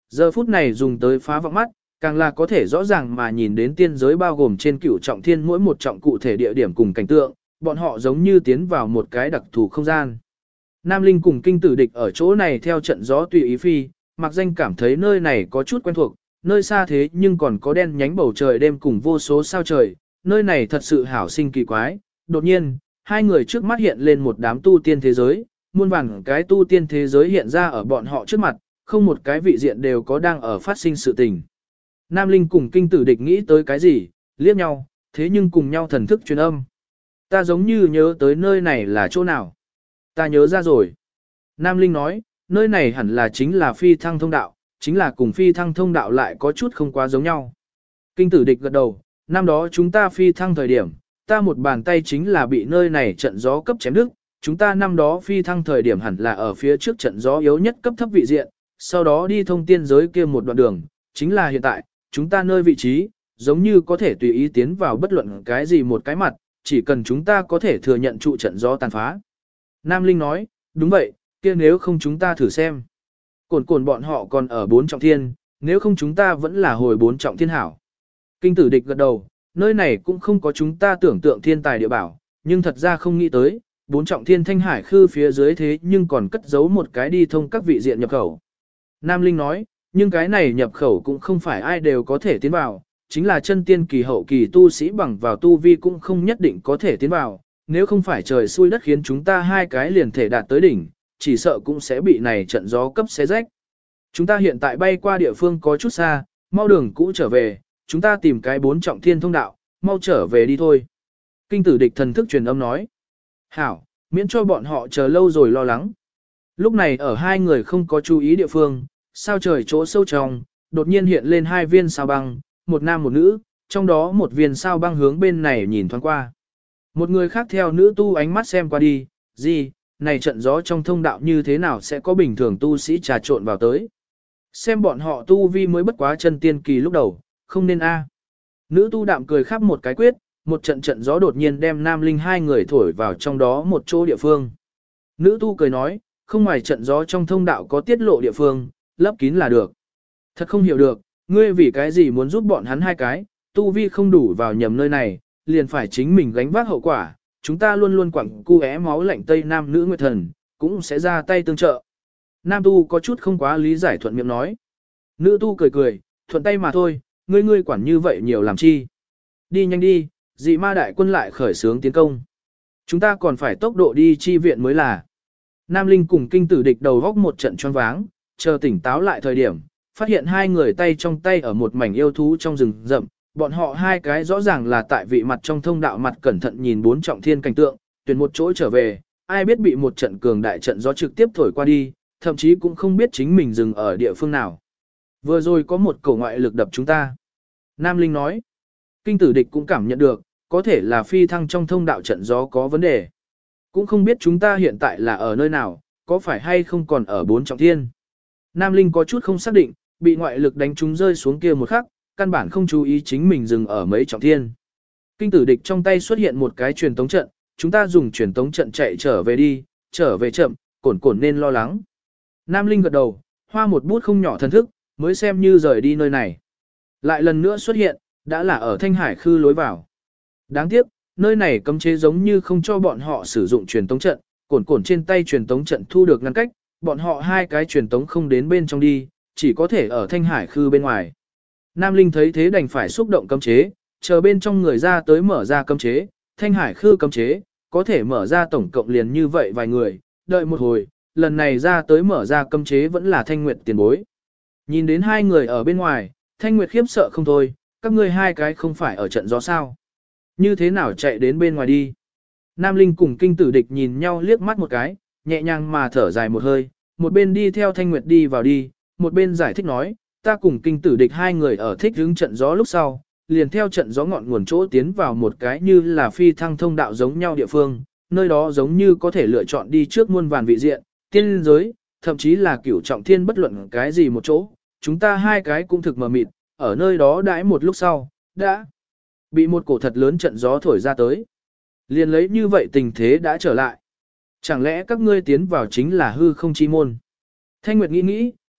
Giờ phút này dùng tới phá vọng mắt, càng là có thể rõ ràng mà nhìn đến tiên giới bao gồm trên cửu trọng thiên mỗi một trọng cụ thể địa điểm cùng cảnh tượng, bọn họ giống như tiến vào một cái đặc thù không gian. Nam Linh cùng kinh tử địch ở chỗ này theo trận gió tùy ý phi, mặc danh cảm thấy nơi này có chút quen thuộc, nơi xa thế nhưng còn có đen nhánh bầu trời đêm cùng vô số sao trời, nơi này thật sự hảo sinh kỳ quái. Đột nhiên, hai người trước mắt hiện lên một đám tu tiên thế giới, muôn vàn cái tu tiên thế giới hiện ra ở bọn họ trước mặt, không một cái vị diện đều có đang ở phát sinh sự tình. Nam Linh cùng kinh tử địch nghĩ tới cái gì, liếc nhau, thế nhưng cùng nhau thần thức truyền âm. Ta giống như nhớ tới nơi này là chỗ nào. Ta nhớ ra rồi. Nam Linh nói, nơi này hẳn là chính là phi thăng thông đạo, chính là cùng phi thăng thông đạo lại có chút không quá giống nhau. Kinh tử địch gật đầu, năm đó chúng ta phi thăng thời điểm, ta một bàn tay chính là bị nơi này trận gió cấp chém đứt, chúng ta năm đó phi thăng thời điểm hẳn là ở phía trước trận gió yếu nhất cấp thấp vị diện, sau đó đi thông tiên giới kia một đoạn đường, chính là hiện tại, chúng ta nơi vị trí, giống như có thể tùy ý tiến vào bất luận cái gì một cái mặt, chỉ cần chúng ta có thể thừa nhận trụ trận gió tàn phá. Nam Linh nói, đúng vậy, kia nếu không chúng ta thử xem. Cồn bọn họ còn ở 4 trọng thiên, nếu không chúng ta vẫn là hồi 4 trọng thiên hảo. Kinh tử địch gật đầu, nơi này cũng không có chúng ta tưởng tượng thiên tài địa bảo, nhưng thật ra không nghĩ tới, 4 trọng thiên thanh hải khư phía dưới thế nhưng còn cất giấu một cái đi thông các vị diện nhập khẩu. Nam Linh nói, nhưng cái này nhập khẩu cũng không phải ai đều có thể tiến vào, chính là chân tiên kỳ hậu kỳ tu sĩ bằng vào tu vi cũng không nhất định có thể tiến vào, nếu không phải trời xui đất khiến chúng ta hai cái liền thể đạt tới đỉnh, chỉ sợ cũng sẽ bị này trận gió cấp xé rách. Chúng ta hiện tại bay qua địa phương có chút xa, mau đường cũ trở về, chúng ta tìm cái 4 trọng thiên thông đạo, mau trở về đi thôi. Kinh tử địch thần thức truyền âm nói. Hảo, miễn cho bọn họ chờ lâu rồi lo lắng. Lúc này ở hai người không có chú ý địa phương, sao trời chỗ sâu trong, đột nhiên hiện lên hai viên sao băng, một nam một nữ, trong đó một viên sao băng hướng bên này nhìn thoáng qua. Một người khác theo nữ tu ánh mắt xem qua đi, gì, này trận gió trong thông đạo như thế nào sẽ có bình thường tu sĩ trà trộn vào tới. Xem bọn họ tu vi mới bất quá chân tiên kỳ lúc đầu, không nên a. Nữ tu đạm cười khắp một cái quyết, một trận trận gió đột nhiên đem Nam Linh hai người thổi vào trong đó một chỗ địa phương. Nữ tu cười nói, không ngoài trận gió trong thông đạo có tiết lộ địa phương, lấp kín là được. Thật không hiểu được, ngươi vì cái gì muốn giúp bọn hắn hai cái, tu vi không đủ vào nhầm nơi này, liền phải chính mình gánh vác hậu quả, chúng ta luôn luôn quẳng cu é máu lạnh Tây Nam nữ nguyệt thần, cũng sẽ ra tay tương trợ. Nam tu có chút không quá lý giải thuận miệng nói. Nữ tu cười cười, thuận tay mà thôi, ngươi quản như vậy nhiều làm chi. Đi nhanh đi, dị ma đại quân lại khởi xướng tiến công. Chúng ta còn phải tốc độ đi chi viện mới là. Nam Linh cùng kinh tử địch đầu góc một trận choáng váng, chờ tỉnh táo lại thời điểm, phát hiện hai người tay trong tay ở một mảnh yêu thú trong rừng rậm, bọn họ hai cái rõ ràng là tại vị mặt trong thông đạo mặt cẩn thận nhìn 4 trọng thiên cảnh tượng, tuyển một chỗ trở về, ai biết bị một trận cường đại trận gió trực tiếp thổi qua đi, thậm chí cũng không biết chính mình dừng ở địa phương nào. Vừa rồi có một cổ ngoại lực đập chúng ta. Nam Linh nói, kinh tử địch cũng cảm nhận được, có thể là phi thăng trong thông đạo trận gió có vấn đề. Cũng không biết chúng ta hiện tại là ở nơi nào, có phải hay không còn ở 4 trọng thiên. Nam Linh có chút không xác định, bị ngoại lực đánh trúng rơi xuống kia một khắc, căn bản không chú ý chính mình dừng ở mấy trọng thiên. Kinh tử địch trong tay xuất hiện một cái truyền tống trận, chúng ta dùng truyền tống trận chạy trở về đi, trở về chậm, cổn nên lo lắng. Nam Linh gật đầu, hoa một bút không nhỏ thần thức, mới xem như rời đi nơi này. Lại lần nữa xuất hiện, đã là ở Thanh Hải Khư lối vào. Đáng tiếc, nơi này cấm chế giống như không cho bọn họ sử dụng truyền tống trận, cổn trên tay truyền tống trận thu được ngăn cách, bọn họ hai cái truyền tống không đến bên trong đi, chỉ có thể ở Thanh Hải Khư bên ngoài. Nam Linh thấy thế đành phải xúc động cấm chế, chờ bên trong người ra tới mở ra cấm chế, Thanh Hải Khư cấm chế, có thể mở ra tổng cộng liền như vậy vài người, đợi một hồi, lần này ra tới mở ra cấm chế vẫn là Thanh Nguyệt tiền bối. Nhìn đến hai người ở bên ngoài, Thanh Nguyệt khiếp sợ không thôi, các ngươi hai cái không phải ở trận gió sao. Như thế nào chạy đến bên ngoài đi. Nam Linh cùng kinh tử địch nhìn nhau liếc mắt một cái, nhẹ nhàng mà thở dài một hơi, một bên đi theo Thanh Nguyệt đi vào đi, một bên giải thích nói, ta cùng kinh tử địch hai người ở thích hướng trận gió lúc sau, liền theo trận gió ngọn nguồn chỗ tiến vào một cái như là phi thăng thông đạo giống nhau địa phương, nơi đó giống như có thể lựa chọn đi trước muôn vàn vị diện, tiên giới, thậm chí là cửu trọng thiên bất luận cái gì một chỗ, chúng ta hai cái cũng thực mờ mịt, ở nơi đó đãi một lúc sau, đã bị một cổ thật lớn trận gió thổi ra tới. Liền lấy như vậy tình thế đã trở lại. Chẳng lẽ các ngươi tiến vào chính là hư không chi môn? Thanh Nguyệt nghĩ nghĩ,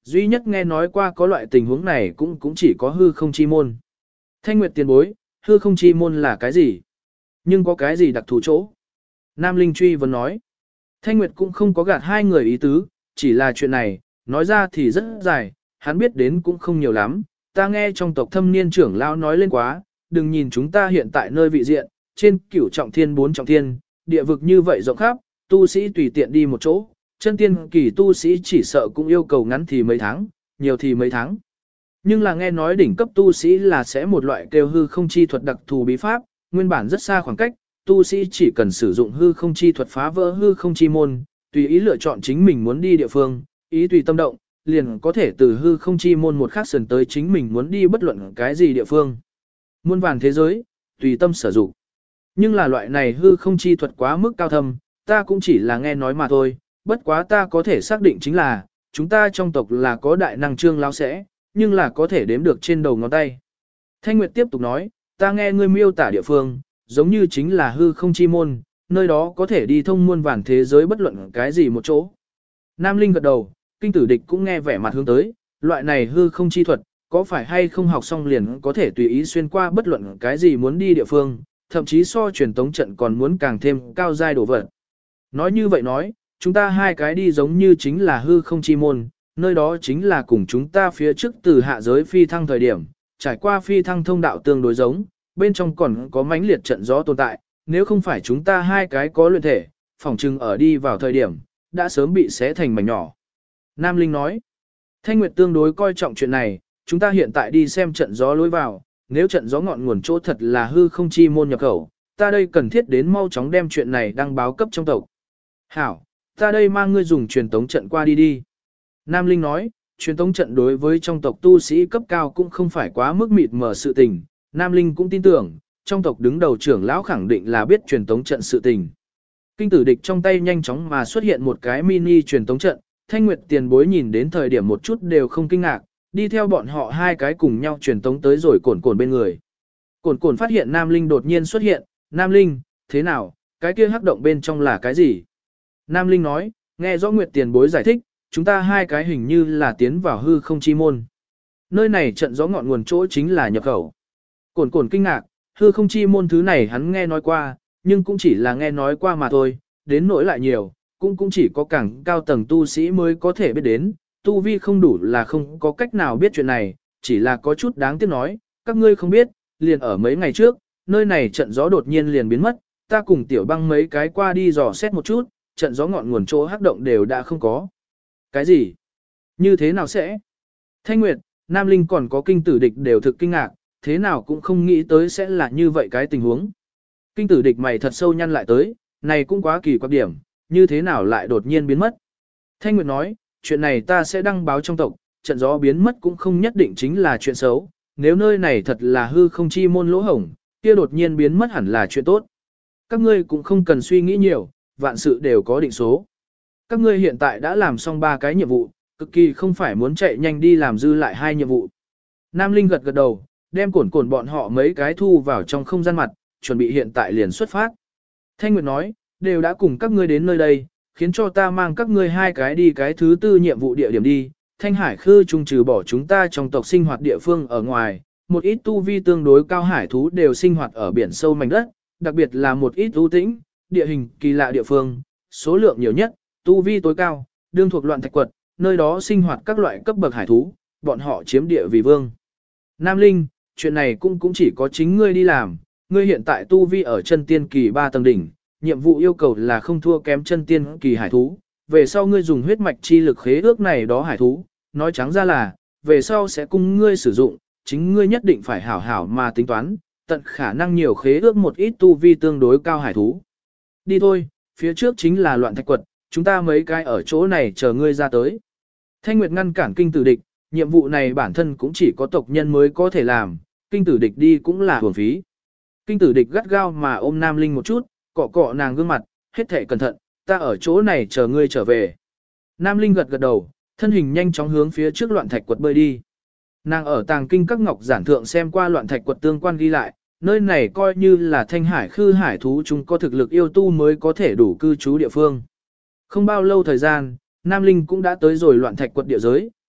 Duy nhất nghe nói qua có loại tình huống này cũng chỉ có hư không chi môn. Thanh Nguyệt tiền bối, hư không chi môn là cái gì? Nhưng có cái gì đặc thù chỗ? Nam Linh truy vấn nói. Thanh Nguyệt cũng không có gạt hai người ý tứ, chỉ là chuyện này, nói ra thì rất dài, hắn biết đến cũng không nhiều lắm. Ta nghe trong tộc thâm niên trưởng lão nói lên quá, đừng nhìn chúng ta hiện tại nơi vị diện, trên cửu trọng thiên 4 trọng thiên, địa vực như vậy rộng khắp, tu sĩ tùy tiện đi một chỗ, chân tiên kỳ tu sĩ chỉ sợ cũng yêu cầu ngắn thì mấy tháng, nhiều thì mấy tháng. Nhưng là nghe nói đỉnh cấp tu sĩ là sẽ một loại kêu hư không chi thuật đặc thù bí pháp, nguyên bản rất xa khoảng cách, tu sĩ chỉ cần sử dụng hư không chi thuật phá vỡ hư không chi môn, tùy ý lựa chọn chính mình muốn đi địa phương, ý tùy tâm động, liền có thể từ hư không chi môn một khắc sườn tới chính mình muốn đi bất luận cái gì địa phương. Muôn vàn thế giới, tùy tâm sử dụng. Nhưng là loại này hư không chi thuật quá mức cao thâm, ta cũng chỉ là nghe nói mà thôi, bất quá ta có thể xác định chính là, chúng ta trong tộc là có đại năng trương lão sẽ, nhưng là có thể đếm được trên đầu ngón tay. Thanh Nguyệt tiếp tục nói, ta nghe ngươi miêu tả địa phương, giống như chính là hư không chi môn, nơi đó có thể đi thông muôn vàn thế giới bất luận cái gì một chỗ. Nam Linh gật đầu, kinh tử địch cũng nghe vẻ mặt hướng tới, loại này hư không chi thuật, có phải hay không học xong liền có thể tùy ý xuyên qua bất luận cái gì muốn đi địa phương, thậm chí so truyền tống trận còn muốn càng thêm cao giai đổ vật. Nói như vậy nói, chúng ta hai cái đi giống như chính là hư không chi môn, nơi đó chính là cùng chúng ta phía trước từ hạ giới phi thăng thời điểm, trải qua phi thăng thông đạo tương đối giống, bên trong còn có mãnh liệt trận gió tồn tại, nếu không phải chúng ta hai cái có luyện thể, phỏng chừng ở đi vào thời điểm, đã sớm bị xé thành mảnh nhỏ. Nam Linh nói, Thanh Nguyệt tương đối coi trọng chuyện này, chúng ta hiện tại đi xem trận gió lối vào, nếu trận gió ngọn nguồn chỗ thật là hư không chi môn nhập khẩu, ta đây cần thiết đến mau chóng đem chuyện này đăng báo cấp trong tộc. Hảo, ta đây mang ngươi dùng truyền tống trận qua đi đi. Nam Linh nói, truyền tống trận đối với trong tộc tu sĩ cấp cao cũng không phải quá mức mịt mờ sự tình, Nam Linh cũng tin tưởng, trong tộc đứng đầu trưởng lão khẳng định là biết truyền tống trận sự tình. Kinh tử địch trong tay nhanh chóng mà xuất hiện một cái mini truyền tống trận, Thanh Nguyệt tiền bối nhìn đến thời điểm một chút đều không kinh ngạc, đi theo bọn họ hai cái cùng nhau truyền tống tới rồi cồn cồn bên người. Cồn cồn phát hiện Nam Linh đột nhiên xuất hiện, Nam Linh, thế nào, cái kia hắc động bên trong là cái gì? Nam Linh nói, nghe rõ Nguyệt tiền bối giải thích, chúng ta hai cái hình như là tiến vào hư không chi môn. Nơi này trận gió ngọn nguồn chỗ chính là nhập khẩu. Cồn cồn kinh ngạc, hư không chi môn thứ này hắn nghe nói qua, nhưng cũng chỉ là nghe nói qua mà thôi, đến nỗi lại nhiều, cũng chỉ có càng cao tầng tu sĩ mới có thể biết đến, tu vi không đủ là không có cách nào biết chuyện này, chỉ là có chút đáng tiếc nói, các ngươi không biết, liền ở mấy ngày trước, nơi này trận gió đột nhiên liền biến mất, ta cùng tiểu băng mấy cái qua đi dò xét một chút, trận gió ngọn nguồn chỗ hắc động đều đã không có. Cái gì? Như thế nào sẽ? Thanh Nguyệt, Nam Linh còn có kinh tử địch đều thực kinh ngạc, thế nào cũng không nghĩ tới sẽ là như vậy cái tình huống. Kinh tử địch mày thật sâu nhăn lại tới, này cũng quá kỳ quặc điểm, như thế nào lại đột nhiên biến mất. Thanh Nguyệt nói, chuyện này ta sẽ đăng báo trong tộc, trận gió biến mất cũng không nhất định chính là chuyện xấu, nếu nơi này thật là hư không chi môn lỗ hổng, kia đột nhiên biến mất hẳn là chuyện tốt. Các ngươi cũng không cần suy nghĩ nhiều, vạn sự đều có định số. Các ngươi hiện tại đã làm xong 3 cái nhiệm vụ, cực kỳ không phải muốn chạy nhanh đi làm dư lại 2 nhiệm vụ. Nam Linh gật gật đầu, đem cồn cồn bọn họ mấy cái thu vào trong không gian mặt, chuẩn bị hiện tại liền xuất phát. Thanh Nguyệt nói, đều đã cùng các ngươi đến nơi đây, khiến cho ta mang các ngươi hai cái đi cái thứ 4 nhiệm vụ địa điểm đi. Thanh Hải Khư trung trừ bỏ chúng ta trong tộc sinh hoạt địa phương ở ngoài, một ít tu vi tương đối cao hải thú đều sinh hoạt ở biển sâu mảnh đất, đặc biệt là một ít ưu tĩnh, địa hình kỳ lạ địa phương, số lượng nhiều nhất, tu vi tối cao, đương thuộc loạn thạch quật, nơi đó sinh hoạt các loại cấp bậc hải thú, bọn họ chiếm địa vì vương. Nam Linh, chuyện này cũng chỉ có chính ngươi đi làm, ngươi hiện tại tu vi ở chân tiên kỳ 3 tầng đỉnh, nhiệm vụ yêu cầu là không thua kém chân tiên kỳ hải thú, về sau ngươi dùng huyết mạch chi lực khế ước này đó hải thú, nói trắng ra là, về sau sẽ cùng ngươi sử dụng, chính ngươi nhất định phải hảo hảo mà tính toán, tận khả năng nhiều khế ước một ít tu vi tương đối cao hải thú. Đi thôi, phía trước chính là loạn thạch quật, chúng ta mấy cái ở chỗ này chờ ngươi ra tới. Thanh Nguyệt ngăn cản kinh tử địch, nhiệm vụ này bản thân cũng chỉ có tộc nhân mới có thể làm, kinh tử địch đi cũng là hưởng phí. Kinh tử địch gắt gao mà ôm Nam Linh một chút, cọ cọ nàng gương mặt, hết thảy cẩn thận, ta ở chỗ này chờ ngươi trở về. Nam Linh gật gật đầu, thân hình nhanh chóng hướng phía trước loạn thạch quật bơi đi. Nàng ở tàng kinh các ngọc giản thượng xem qua loạn thạch quật tương quan ghi lại, nơi này coi như là Thanh Hải Khư hải thú chúng có thực lực yêu tu mới có thể đủ cư trú địa phương. Không bao lâu thời gian, Nam Linh cũng đã tới rồi loạn thạch quật địa giới,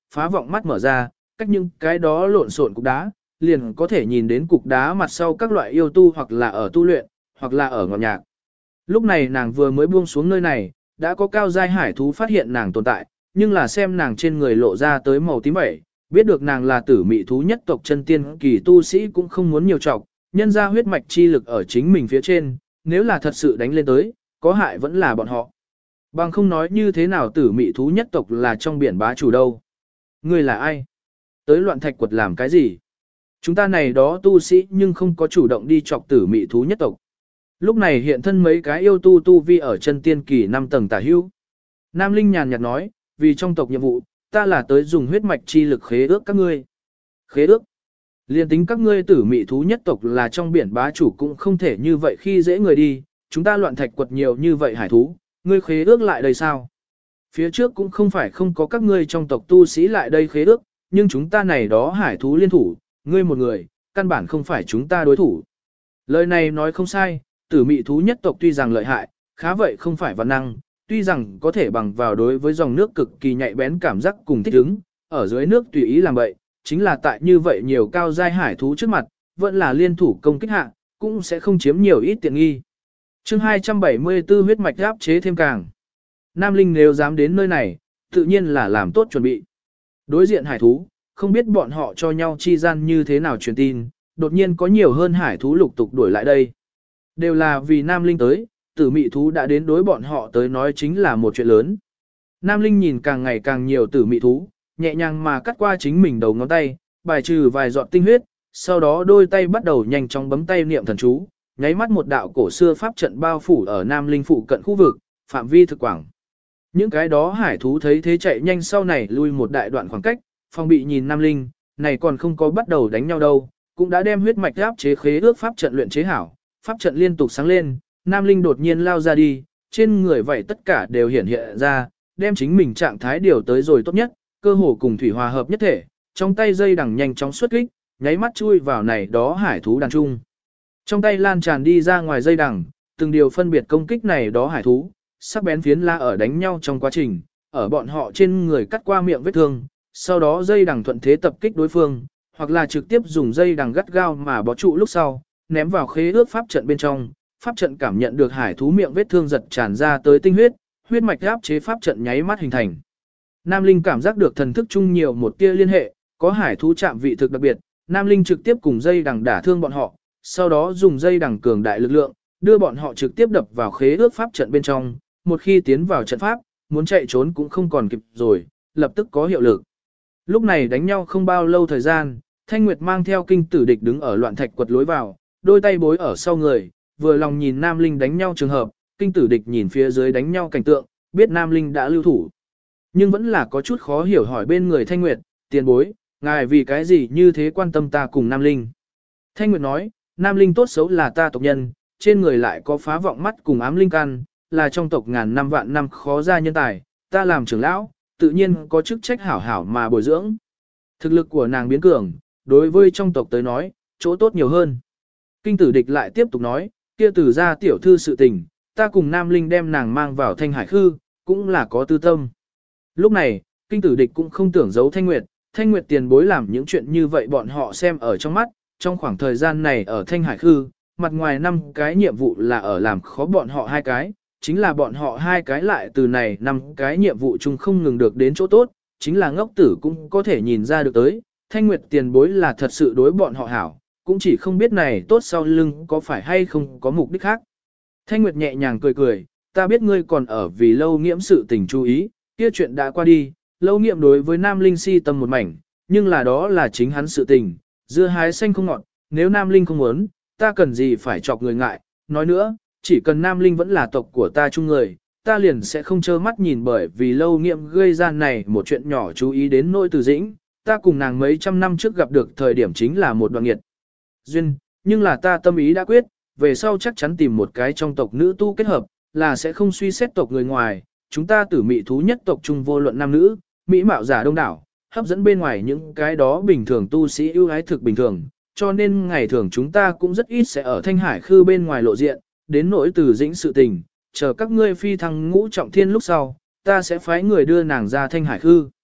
phá vọng mắt mở ra, cách những cái đó lộn xộn cục đá, liền có thể nhìn đến cục đá mặt sau các loại yêu tu hoặc là ở tu luyện, hoặc là ở ngọt nhạc. Lúc này nàng vừa mới buông xuống nơi này, đã có cao giai hải thú phát hiện nàng tồn tại, nhưng là xem nàng trên người lộ ra tới màu tím bảy, biết được nàng là tử mị thú nhất tộc chân tiên kỳ tu sĩ cũng không muốn nhiều trọng, nhân ra huyết mạch chi lực ở chính mình phía trên, nếu là thật sự đánh lên tới, có hại vẫn là bọn họ. Bằng không nói như thế nào tử mị thú nhất tộc là trong biển bá chủ đâu. Ngươi là ai? Tới loạn thạch quật làm cái gì? Chúng ta này đó tu sĩ nhưng không có chủ động đi chọc tử mị thú nhất tộc. Lúc này hiện thân mấy cái yêu tu vi ở chân tiên kỳ 5 tầng tả hữu. Nam Linh nhàn nhạt nói, vì trong tộc nhiệm vụ, ta là tới dùng huyết mạch chi lực khế ước các ngươi. Khế ước? Liên tính các ngươi tử mị thú nhất tộc là trong biển bá chủ cũng không thể như vậy khi dễ người đi, chúng ta loạn thạch quật nhiều như vậy hải thú, ngươi khế ước lại đây sao? Phía trước cũng không phải không có các ngươi trong tộc tu sĩ lại đây khế ước, nhưng chúng ta này đó hải thú liên thủ, ngươi một người, căn bản không phải chúng ta đối thủ. Lời này nói không sai, tử mị thú nhất tộc tuy rằng lợi hại, khá vậy không phải văn năng, tuy rằng có thể bằng vào đối với dòng nước cực kỳ nhạy bén cảm giác cùng thích ứng, ở dưới nước tùy ý làm vậy, chính là tại như vậy nhiều cao giai hải thú trước mặt, vẫn là liên thủ công kích hạ, cũng sẽ không chiếm nhiều ít tiện nghi. Chương 274 huyết mạch áp chế thêm càng. Nam Linh nếu dám đến nơi này, tự nhiên là làm tốt chuẩn bị. Đối diện hải thú, không biết bọn họ cho nhau chi gian như thế nào truyền tin, đột nhiên có nhiều hơn hải thú lục tục đuổi lại đây. Đều là vì Nam Linh tới, tử mị thú đã đến đối bọn họ tới nói chính là một chuyện lớn. Nam Linh nhìn càng ngày càng nhiều tử mị thú, nhẹ nhàng mà cắt qua chính mình đầu ngón tay, bài trừ vài giọt tinh huyết, sau đó đôi tay bắt đầu nhanh chóng bấm tay niệm thần chú, nháy mắt một đạo cổ xưa pháp trận bao phủ ở Nam Linh phụ cận khu vực, phạm vi thực quảng. Những cái đó hải thú thấy thế chạy nhanh sau này lui một đại đoạn khoảng cách, phòng bị nhìn Nam Linh, này còn không có bắt đầu đánh nhau đâu, cũng đã đem huyết mạch áp chế khế ước pháp trận luyện chế hảo, pháp trận liên tục sáng lên, Nam Linh đột nhiên lao ra đi, trên người vậy tất cả đều hiển hiện ra, đem chính mình trạng thái điều tới rồi tốt nhất, cơ hồ cùng thủy hòa hợp nhất thể, trong tay dây đằng nhanh chóng xuất kích, nháy mắt chui vào này đó hải thú đàn trung. Trong tay lan tràn đi ra ngoài dây đằng, từng điều phân biệt công kích này đó hải thú, sắc bén phiến la ở đánh nhau trong quá trình, ở bọn họ trên người cắt qua miệng vết thương, sau đó dây đằng thuận thế tập kích đối phương, hoặc là trực tiếp dùng dây đằng gắt gao mà bó trụ lúc sau, ném vào khế ước pháp trận bên trong. Pháp trận cảm nhận được hải thú miệng vết thương giật tràn ra tới tinh huyết, huyết mạch áp chế pháp trận nháy mắt hình thành. Nam Linh cảm giác được thần thức chung nhiều một tia liên hệ, có hải thú chạm vị thực đặc biệt, Nam Linh trực tiếp cùng dây đằng đả thương bọn họ, sau đó dùng dây đằng cường đại lực lượng, đưa bọn họ trực tiếp đập vào khế ước pháp trận bên trong, một khi tiến vào trận pháp, muốn chạy trốn cũng không còn kịp rồi, lập tức có hiệu lực. Lúc này đánh nhau không bao lâu thời gian, Thanh Nguyệt mang theo kinh tử địch đứng ở loạn thạch quật lối vào, đôi tay bối ở sau người, vừa lòng nhìn Nam Linh đánh nhau trường hợp, kinh tử địch nhìn phía dưới đánh nhau cảnh tượng, biết Nam Linh đã lưu thủ. Nhưng vẫn là có chút khó hiểu hỏi bên người Thanh Nguyệt, tiền bối, ngài vì cái gì như thế quan tâm ta cùng Nam Linh. Thanh Nguyệt nói, Nam Linh tốt xấu là ta tộc nhân, trên người lại có phá vọng mắt cùng ám linh căn, là trong tộc ngàn năm vạn năm khó ra nhân tài, ta làm trưởng lão, tự nhiên có chức trách hảo hảo mà bồi dưỡng. Thực lực của nàng biến cường, đối với trong tộc tới nói, chỗ tốt nhiều hơn. Kinh tử địch lại tiếp tục nói, kia tử ra tiểu thư sự tình, ta cùng Nam Linh đem nàng mang vào Thanh Hải Khư, cũng là có tư tâm. Lúc này, kinh tử địch cũng không tưởng giấu Thanh Nguyệt tiền bối làm những chuyện như vậy bọn họ xem ở trong mắt, trong khoảng thời gian này ở Thanh Hải Khư, mặt ngoài 5 cái nhiệm vụ là ở làm khó bọn họ 2 cái, chính là bọn họ 2 cái lại từ này 5 cái nhiệm vụ chung không ngừng được đến chỗ tốt, chính là ngốc tử cũng có thể nhìn ra được tới, Thanh Nguyệt tiền bối là thật sự đối bọn họ hảo, cũng chỉ không biết này tốt sau lưng có phải hay không có mục đích khác. Thanh Nguyệt nhẹ nhàng cười cười, ta biết ngươi còn ở vì lâu nghiễm sự tình chú ý, kia chuyện đã qua đi, lâu nghiễm đối với Nam Linh si tâm một mảnh, nhưng là đó là chính hắn sự tình, dưa hái xanh không ngọt, nếu Nam Linh không muốn, ta cần gì phải chọc người ngại, nói nữa, chỉ cần Nam Linh vẫn là tộc của ta chung người, ta liền sẽ không trơ mắt nhìn bởi vì lâu nghiễm gây ra này một chuyện nhỏ chú ý đến nỗi từ dĩnh, ta cùng nàng mấy trăm năm trước gặp được thời điểm chính là một đoạn nghiệt duyên, nhưng là ta tâm ý đã quyết, về sau chắc chắn tìm một cái trong tộc nữ tu kết hợp, là sẽ không suy xét tộc người ngoài, chúng ta tử mị thú nhất tộc chung vô luận nam nữ, mỹ mạo giả đông đảo, hấp dẫn bên ngoài những cái đó bình thường tu sĩ ưu ái thực bình thường, cho nên ngày thường chúng ta cũng rất ít sẽ ở Thanh Hải Khư bên ngoài lộ diện, đến nỗi từ dĩnh sự tình, chờ các ngươi phi thăng ngũ trọng thiên lúc sau, ta sẽ phái người đưa nàng ra Thanh Hải Khư.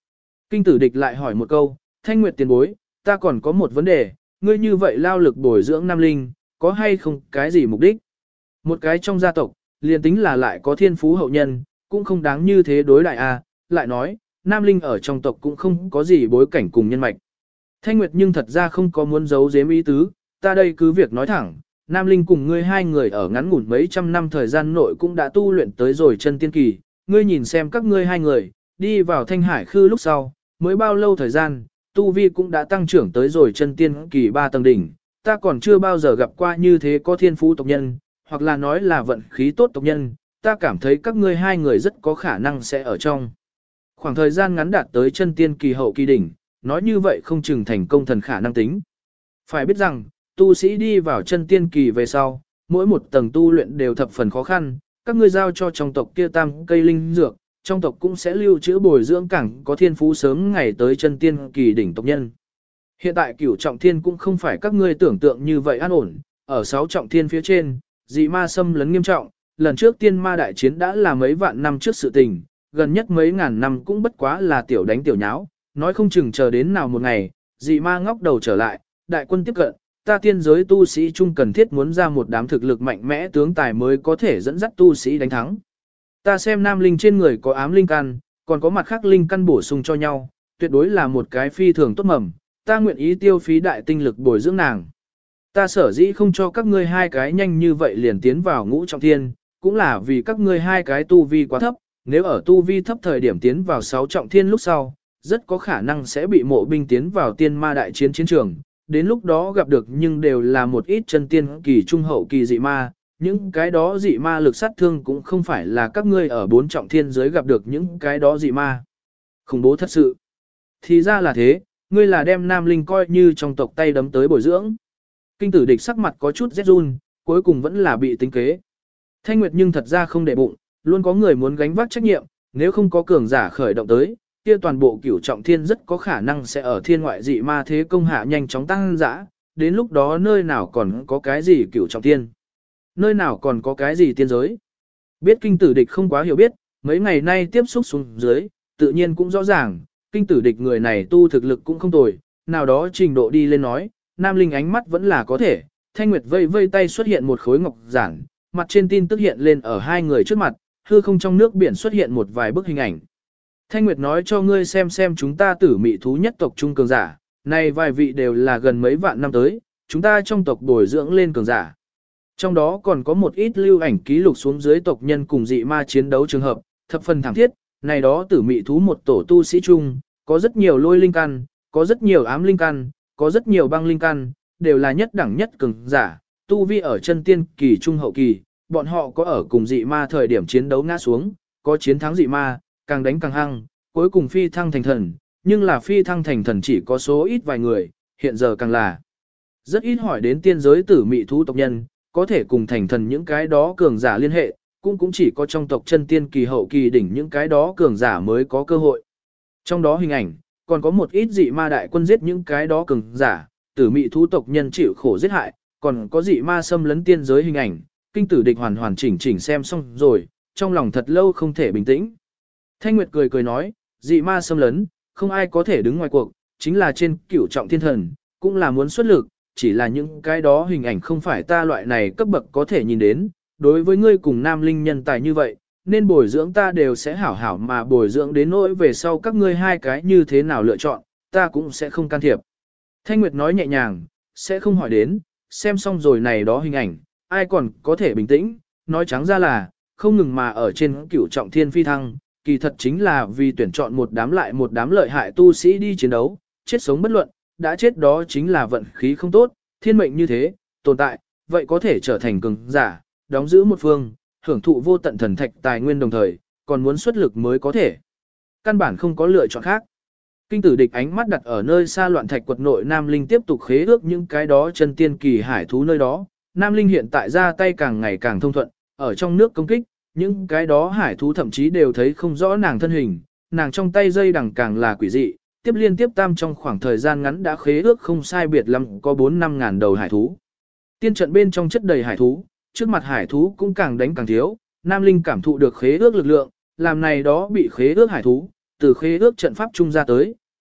Kinh tử địch lại hỏi một câu, Thanh Nguyệt tiền bối, ta còn có một vấn đề, ngươi như vậy lao lực bồi dưỡng nam linh, có hay không cái gì mục đích? Một cái trong gia tộc, liền tính là lại có thiên phú hậu nhân, cũng không đáng như thế đối đại a. Lại nói, nam linh ở trong tộc cũng không có gì bối cảnh cùng nhân mạch. Thanh Nguyệt nhưng thật ra không có muốn giấu giếm ý tứ, ta đây cứ việc nói thẳng, nam linh cùng ngươi hai người ở ngắn ngủn mấy trăm năm thời gian nội cũng đã tu luyện tới rồi chân tiên kỳ, ngươi nhìn xem các ngươi hai người, đi vào Thanh Hải Khư lúc sau, mới bao lâu thời gian, tu vi cũng đã tăng trưởng tới rồi chân tiên kỳ 3 tầng đỉnh, ta còn chưa bao giờ gặp qua như thế có thiên phú tộc nhân, hoặc là nói là vận khí tốt tộc nhân, ta cảm thấy các ngươi hai người rất có khả năng sẽ ở trong khoảng thời gian ngắn đạt tới chân tiên kỳ hậu kỳ đỉnh, nói như vậy không chừng thành công thần khả năng tính. Phải biết rằng, tu sĩ đi vào chân tiên kỳ về sau, mỗi một tầng tu luyện đều thập phần khó khăn, các ngươi giao cho trong tộc kia tam cây linh dược, trong tộc cũng sẽ lưu trữ bồi dưỡng cẳng có thiên phú sớm ngày tới chân tiên kỳ đỉnh tộc nhân. Hiện tại cửu trọng thiên cũng không phải các ngươi tưởng tượng như vậy an ổn, ở 6 trọng thiên phía trên, dị ma xâm lấn nghiêm trọng, lần trước tiên ma đại chiến đã là mấy vạn năm trước sự tình, gần nhất mấy ngàn năm cũng bất quá là tiểu đánh tiểu nháo, nói không chừng chờ đến nào một ngày, dị ma ngóc đầu trở lại, đại quân tiếp cận, ta tiên giới tu sĩ chung cần thiết muốn ra một đám thực lực mạnh mẽ tướng tài mới có thể dẫn dắt tu sĩ đánh thắng. Ta xem nam linh trên người có ám linh căn, còn có mặt khác linh căn bổ sung cho nhau, tuyệt đối là một cái phi thường tốt mầm, ta nguyện ý tiêu phí đại tinh lực bồi dưỡng nàng. Ta sở dĩ không cho các ngươi hai cái nhanh như vậy liền tiến vào ngũ trọng thiên, cũng là vì các ngươi hai cái tu vi quá thấp, nếu ở tu vi thấp thời điểm tiến vào 6 trọng thiên lúc sau, rất có khả năng sẽ bị mộ binh tiến vào tiên ma đại chiến chiến trường, đến lúc đó gặp được nhưng đều là một ít chân tiên kỳ trung hậu kỳ dị ma, những cái đó dị ma lực sát thương cũng không phải là các ngươi ở 4 trọng thiên giới gặp được những cái đó dị ma. Khủng bố thật sự. Thì ra là thế, ngươi là đem nam linh coi như trong tộc tay đấm tới bồi dưỡng. Kinh tử địch sắc mặt có chút rét run, cuối cùng vẫn là bị tính kế. Thanh Nguyệt nhưng thật ra không để bụng, luôn có người muốn gánh vác trách nhiệm, nếu không có cường giả khởi động tới, kia toàn bộ cửu trọng thiên rất có khả năng sẽ ở thiên ngoại dị ma thế công hạ nhanh chóng tăng dã, đến lúc đó nơi nào còn có cái gì cửu trọng thiên, nơi nào còn có cái gì tiên giới. Biết kinh tử địch không quá hiểu biết, mấy ngày nay tiếp xúc xuống dưới, tự nhiên cũng rõ ràng, kinh tử địch người này tu thực lực cũng không tồi, nào đó trình độ đi lên nói, nam linh ánh mắt vẫn là có thể. Thanh Nguyệt vây vây tay xuất hiện một khối ngọc giản, mặt trên tin tức hiện lên ở hai người trước mặt, hư không trong nước biển xuất hiện một vài bức hình ảnh. Thanh Nguyệt nói cho ngươi xem chúng ta tử mị thú nhất tộc trung cường giả, này vài vị đều là gần mấy vạn năm tới, chúng ta trong tộc bồi dưỡng lên cường giả. Trong đó còn có một ít lưu ảnh ký lục xuống dưới tộc nhân cùng dị ma chiến đấu trường hợp, thập phần thẳng thiết, này đó tử mị thú một tổ tu sĩ chung, có rất nhiều lôi linh căn, có rất nhiều ám linh căn, có rất nhiều băng linh căn, đều là nhất đẳng nhất cường giả, tu vi ở chân tiên kỳ trung hậu kỳ, bọn họ có ở cùng dị ma thời điểm chiến đấu ngã xuống, có chiến thắng dị ma, càng đánh càng hăng, cuối cùng phi thăng thành thần, nhưng là phi thăng thành thần chỉ có số ít vài người, hiện giờ càng là rất ít hỏi đến tiên giới tử mị thú tộc nhân, có thể cùng thành thần những cái đó cường giả liên hệ, cũng chỉ có trong tộc chân tiên kỳ hậu kỳ đỉnh những cái đó cường giả mới có cơ hội. Trong đó hình ảnh, còn có một ít dị ma đại quân giết những cái đó cường giả, tử mị thú tộc nhân chịu khổ giết hại, còn có dị ma xâm lấn tiên giới hình ảnh, kinh tử địch hoàn chỉnh xem xong rồi, trong lòng thật lâu không thể bình tĩnh. Thanh Nguyệt cười nói, dị ma xâm lấn, không ai có thể đứng ngoài cuộc, chính là trên cửu trọng thiên thần, cũng là muốn xuất lực, chỉ là những cái đó hình ảnh không phải ta loại này cấp bậc có thể nhìn đến, đối với ngươi cùng nam linh nhân tài như vậy, nên bồi dưỡng ta đều sẽ hảo hảo mà bồi dưỡng đến nỗi về sau các ngươi hai cái như thế nào lựa chọn, ta cũng sẽ không can thiệp. Thanh Nguyệt nói nhẹ nhàng, sẽ không hỏi đến, xem xong rồi này đó hình ảnh, ai còn có thể bình tĩnh, nói trắng ra là, không ngừng mà ở trên cửu trọng thiên phi thăng, kỳ thật chính là vì tuyển chọn một đám lại một đám lợi hại tu sĩ đi chiến đấu, chết sống bất luận, đã chết đó chính là vận khí không tốt, thiên mệnh như thế, tồn tại, vậy có thể trở thành cường giả, đóng giữ một phương, hưởng thụ vô tận thần thạch tài nguyên đồng thời, còn muốn xuất lực mới có thể. Căn bản không có lựa chọn khác. Kinh tử địch ánh mắt đặt ở nơi xa loạn thạch quật nội Nam Linh tiếp tục khế ước những cái đó chân tiên kỳ hải thú nơi đó. Nam Linh hiện tại ra tay càng ngày càng thông thuận, ở trong nước công kích, những cái đó hải thú thậm chí đều thấy không rõ nàng thân hình, nàng trong tay dây đằng càng là quỷ dị, tiếp liên tiếp tam trong khoảng thời gian ngắn đã khế ước không sai biệt lắm có 4-5 ngàn đầu hải thú. Tiên trận bên trong chất đầy hải thú, trước mặt hải thú cũng càng đánh càng thiếu, Nam Linh cảm thụ được khế ước lực lượng, làm này đó bị khế ước hải thú, từ khế ước trận pháp trung ra tới,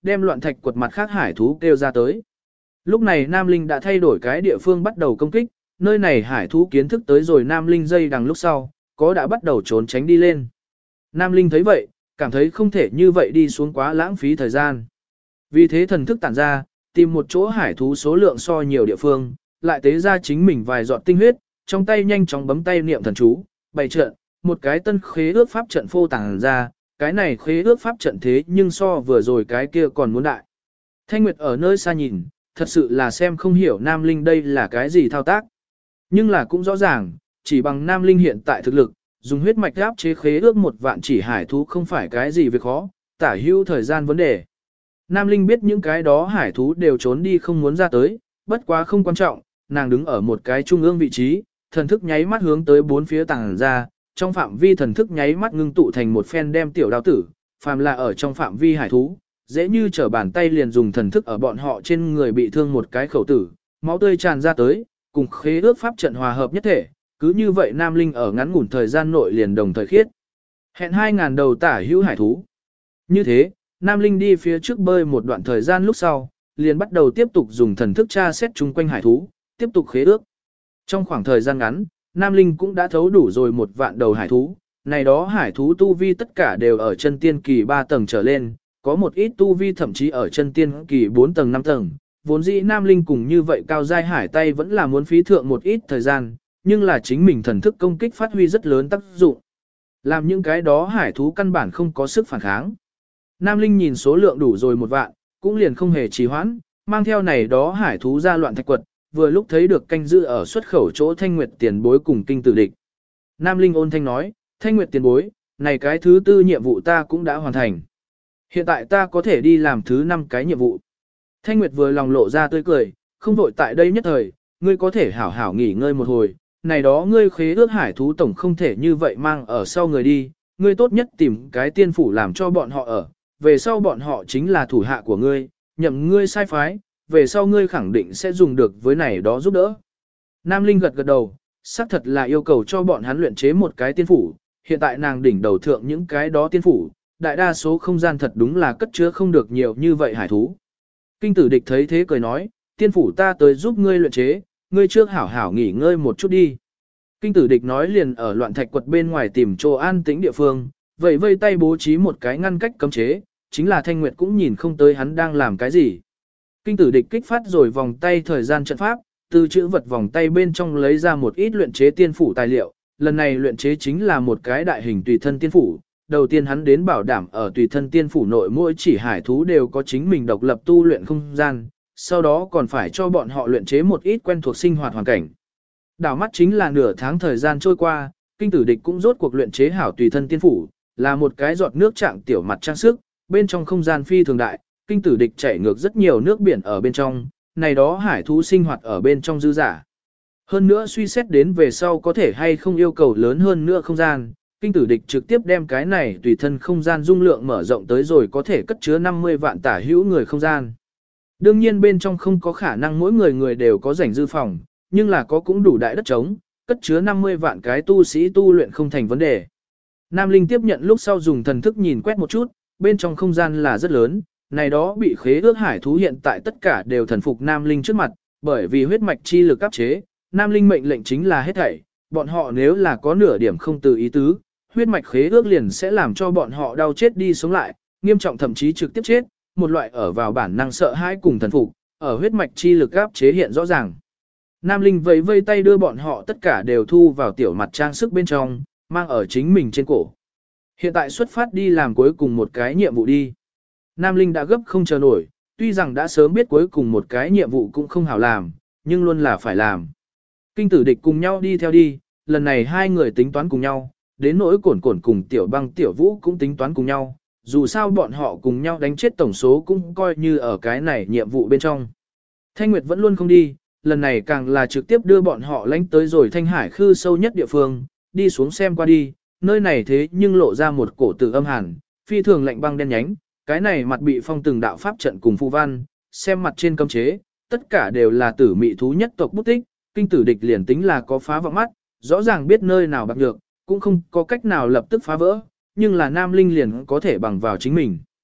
đem loạn thạch quật mặt khác hải thú kêu ra tới. Lúc này Nam Linh đã thay đổi cái địa phương bắt đầu công kích, nơi này hải thú kiến thức tới rồi Nam Linh dây đằng lúc sau, có đã bắt đầu trốn tránh đi lên. Nam Linh thấy vậy, cảm thấy không thể như vậy đi xuống quá lãng phí thời gian. Vì thế thần thức tản ra, tìm một chỗ hải thú số lượng so nhiều địa phương, lại tế ra chính mình vài giọt tinh huyết, trong tay nhanh chóng bấm tay niệm thần chú, bày trận, một cái tân khế ước pháp trận phô tàng ra, cái này khế ước pháp trận thế nhưng so vừa rồi cái kia còn muốn đại. Thanh Nguyệt ở nơi xa nhìn, thật sự là xem không hiểu Nam Linh đây là cái gì thao tác. Nhưng là cũng rõ ràng, chỉ bằng Nam Linh hiện tại thực lực, dùng huyết mạch áp chế khế ước một vạn chỉ hải thú không phải cái gì việc khó, tả hữu thời gian vấn đề. Nam Linh biết những cái đó hải thú đều trốn đi không muốn ra tới, bất quá không quan trọng, nàng đứng ở một cái trung ương vị trí, thần thức nháy mắt hướng tới bốn phía tàng ra, trong phạm vi thần thức nháy mắt ngưng tụ thành một phen đem tiểu đao tử, phàm là ở trong phạm vi hải thú, dễ như trở bàn tay liền dùng thần thức ở bọn họ trên người bị thương một cái khẩu tử, máu tươi tràn ra tới, cùng khế ước pháp trận hòa hợp nhất thể, cứ như vậy Nam Linh ở ngắn ngủn thời gian nội liền đồng thời khiết. Hẹn 2.000 đầu tả hữu hải thú. Như thế, Nam Linh đi phía trước bơi một đoạn thời gian lúc sau, liền bắt đầu tiếp tục dùng thần thức tra xét chung quanh hải thú, tiếp tục khế ước. Trong khoảng thời gian ngắn, Nam Linh cũng đã thấu đủ rồi 1.000 đầu hải thú, này đó hải thú tu vi tất cả đều ở chân tiên kỳ 3 tầng trở lên, có một ít tu vi thậm chí ở chân tiên kỳ 4 tầng 5 tầng. Vốn dĩ Nam Linh cùng như vậy cao giai hải tay vẫn là muốn phí thượng một ít thời gian, nhưng là chính mình thần thức công kích phát huy rất lớn tác dụng. Làm những cái đó hải thú căn bản không có sức phản kháng. Nam Linh nhìn số lượng đủ rồi 1.000, cũng liền không hề trì hoãn, mang theo này đó hải thú ra loạn thạch quật, vừa lúc thấy được canh giữ ở xuất khẩu chỗ Thanh Nguyệt tiền bối cùng kinh tử địch. Nam Linh ôn thanh nói, Thanh Nguyệt tiền bối, này cái thứ 4 nhiệm vụ ta cũng đã hoàn thành. Hiện tại ta có thể đi làm thứ 5 cái nhiệm vụ. Thanh Nguyệt vừa lòng lộ ra tươi cười, không vội tại đây nhất thời, ngươi có thể hảo hảo nghỉ ngơi một hồi, này đó ngươi khế ước hải thú tổng không thể như vậy mang ở sau người đi, ngươi tốt nhất tìm cái tiên phủ làm cho bọn họ ở, về sau bọn họ chính là thủ hạ của ngươi, nhậm ngươi sai phái, về sau ngươi khẳng định sẽ dùng được với này đó giúp đỡ. Nam Linh gật gật đầu, xác thật là yêu cầu cho bọn hắn luyện chế một cái tiên phủ, hiện tại nàng đỉnh đầu thượng những cái đó tiên phủ, đại đa số không gian thật đúng là cất chứa không được nhiều như vậy hải thú. Kinh tử địch thấy thế cười nói, tiên phủ ta tới giúp ngươi luyện chế, ngươi trước hảo hảo nghỉ ngơi một chút đi. Kinh tử địch nói liền ở loạn thạch quật bên ngoài tìm chỗ an tĩnh địa phương, vậy vây tay bố trí một cái ngăn cách cấm chế, chính là Thanh Nguyệt cũng nhìn không tới hắn đang làm cái gì. Kinh tử địch kích phát rồi vòng tay thời gian trận pháp, từ chữ vật vòng tay bên trong lấy ra một ít luyện chế tiên phủ tài liệu, lần này luyện chế chính là một cái đại hình tùy thân tiên phủ. Đầu tiên hắn đến bảo đảm ở tùy thân tiên phủ nội mỗi chỉ hải thú đều có chính mình độc lập tu luyện không gian, sau đó còn phải cho bọn họ luyện chế một ít quen thuộc sinh hoạt hoàn cảnh. Đảo mắt chính là nửa tháng thời gian trôi qua, kinh tử địch cũng rốt cuộc luyện chế hảo tùy thân tiên phủ, là một cái giọt nước trạng tiểu mặt trang sức, bên trong không gian phi thường đại, kinh tử địch chảy ngược rất nhiều nước biển ở bên trong, này đó hải thú sinh hoạt ở bên trong dư giả. Hơn nữa suy xét đến về sau có thể hay không yêu cầu lớn hơn nữa không gian, kinh tử địch trực tiếp đem cái này tùy thân không gian dung lượng mở rộng tới rồi có thể cất chứa 50 vạn tả hữu người không gian. Đương nhiên bên trong không có khả năng mỗi người đều có rảnh dư phòng, nhưng là có cũng đủ đại đất trống, cất chứa 50 vạn cái tu sĩ tu luyện không thành vấn đề. Nam Linh tiếp nhận lúc sau dùng thần thức nhìn quét một chút, bên trong không gian là rất lớn, này đó bị khế ước hải thú hiện tại tất cả đều thần phục Nam Linh trước mặt, bởi vì huyết mạch chi lực áp chế, Nam Linh mệnh lệnh chính là hết thảy, bọn họ nếu là có nửa điểm không từ ý tứ, huyết mạch khế ước liền sẽ làm cho bọn họ đau chết đi sống lại, nghiêm trọng thậm chí trực tiếp chết, một loại ở vào bản năng sợ hãi cùng thần phục, ở huyết mạch chi lực áp chế hiện rõ ràng. Nam Linh vẫy vây tay đưa bọn họ tất cả đều thu vào tiểu mặt trang sức bên trong, mang ở chính mình trên cổ. Hiện tại xuất phát đi làm cuối cùng một cái nhiệm vụ đi. Nam Linh đã gấp không chờ nổi, tuy rằng đã sớm biết cuối cùng một cái nhiệm vụ cũng không hảo làm, nhưng luôn là phải làm. Kinh tử địch cùng nhau đi theo đi, lần này hai người tính toán cùng nhau, đến nỗi cổn cùng tiểu băng tiểu vũ cũng tính toán cùng nhau, dù sao bọn họ cùng nhau đánh chết tổng số cũng coi như ở cái này nhiệm vụ bên trong. Thanh Nguyệt vẫn luôn không đi, lần này càng là trực tiếp đưa bọn họ lánh tới rồi Thanh Hải khư sâu nhất địa phương, đi xuống xem qua đi, nơi này thế nhưng lộ ra một cổ tử âm hàn, phi thường lạnh băng đen nhánh, cái này mặt bị phong từng đạo pháp trận cùng phù văn, xem mặt trên cấm chế, tất cả đều là tử mị thú nhất tộc bút tích, kinh tử địch liền tính là có phá vọng mắt, rõ ràng biết nơi nào bạc được, cũng không có cách nào lập tức phá vỡ, nhưng là Nam Linh liền có thể bằng vào chính mình.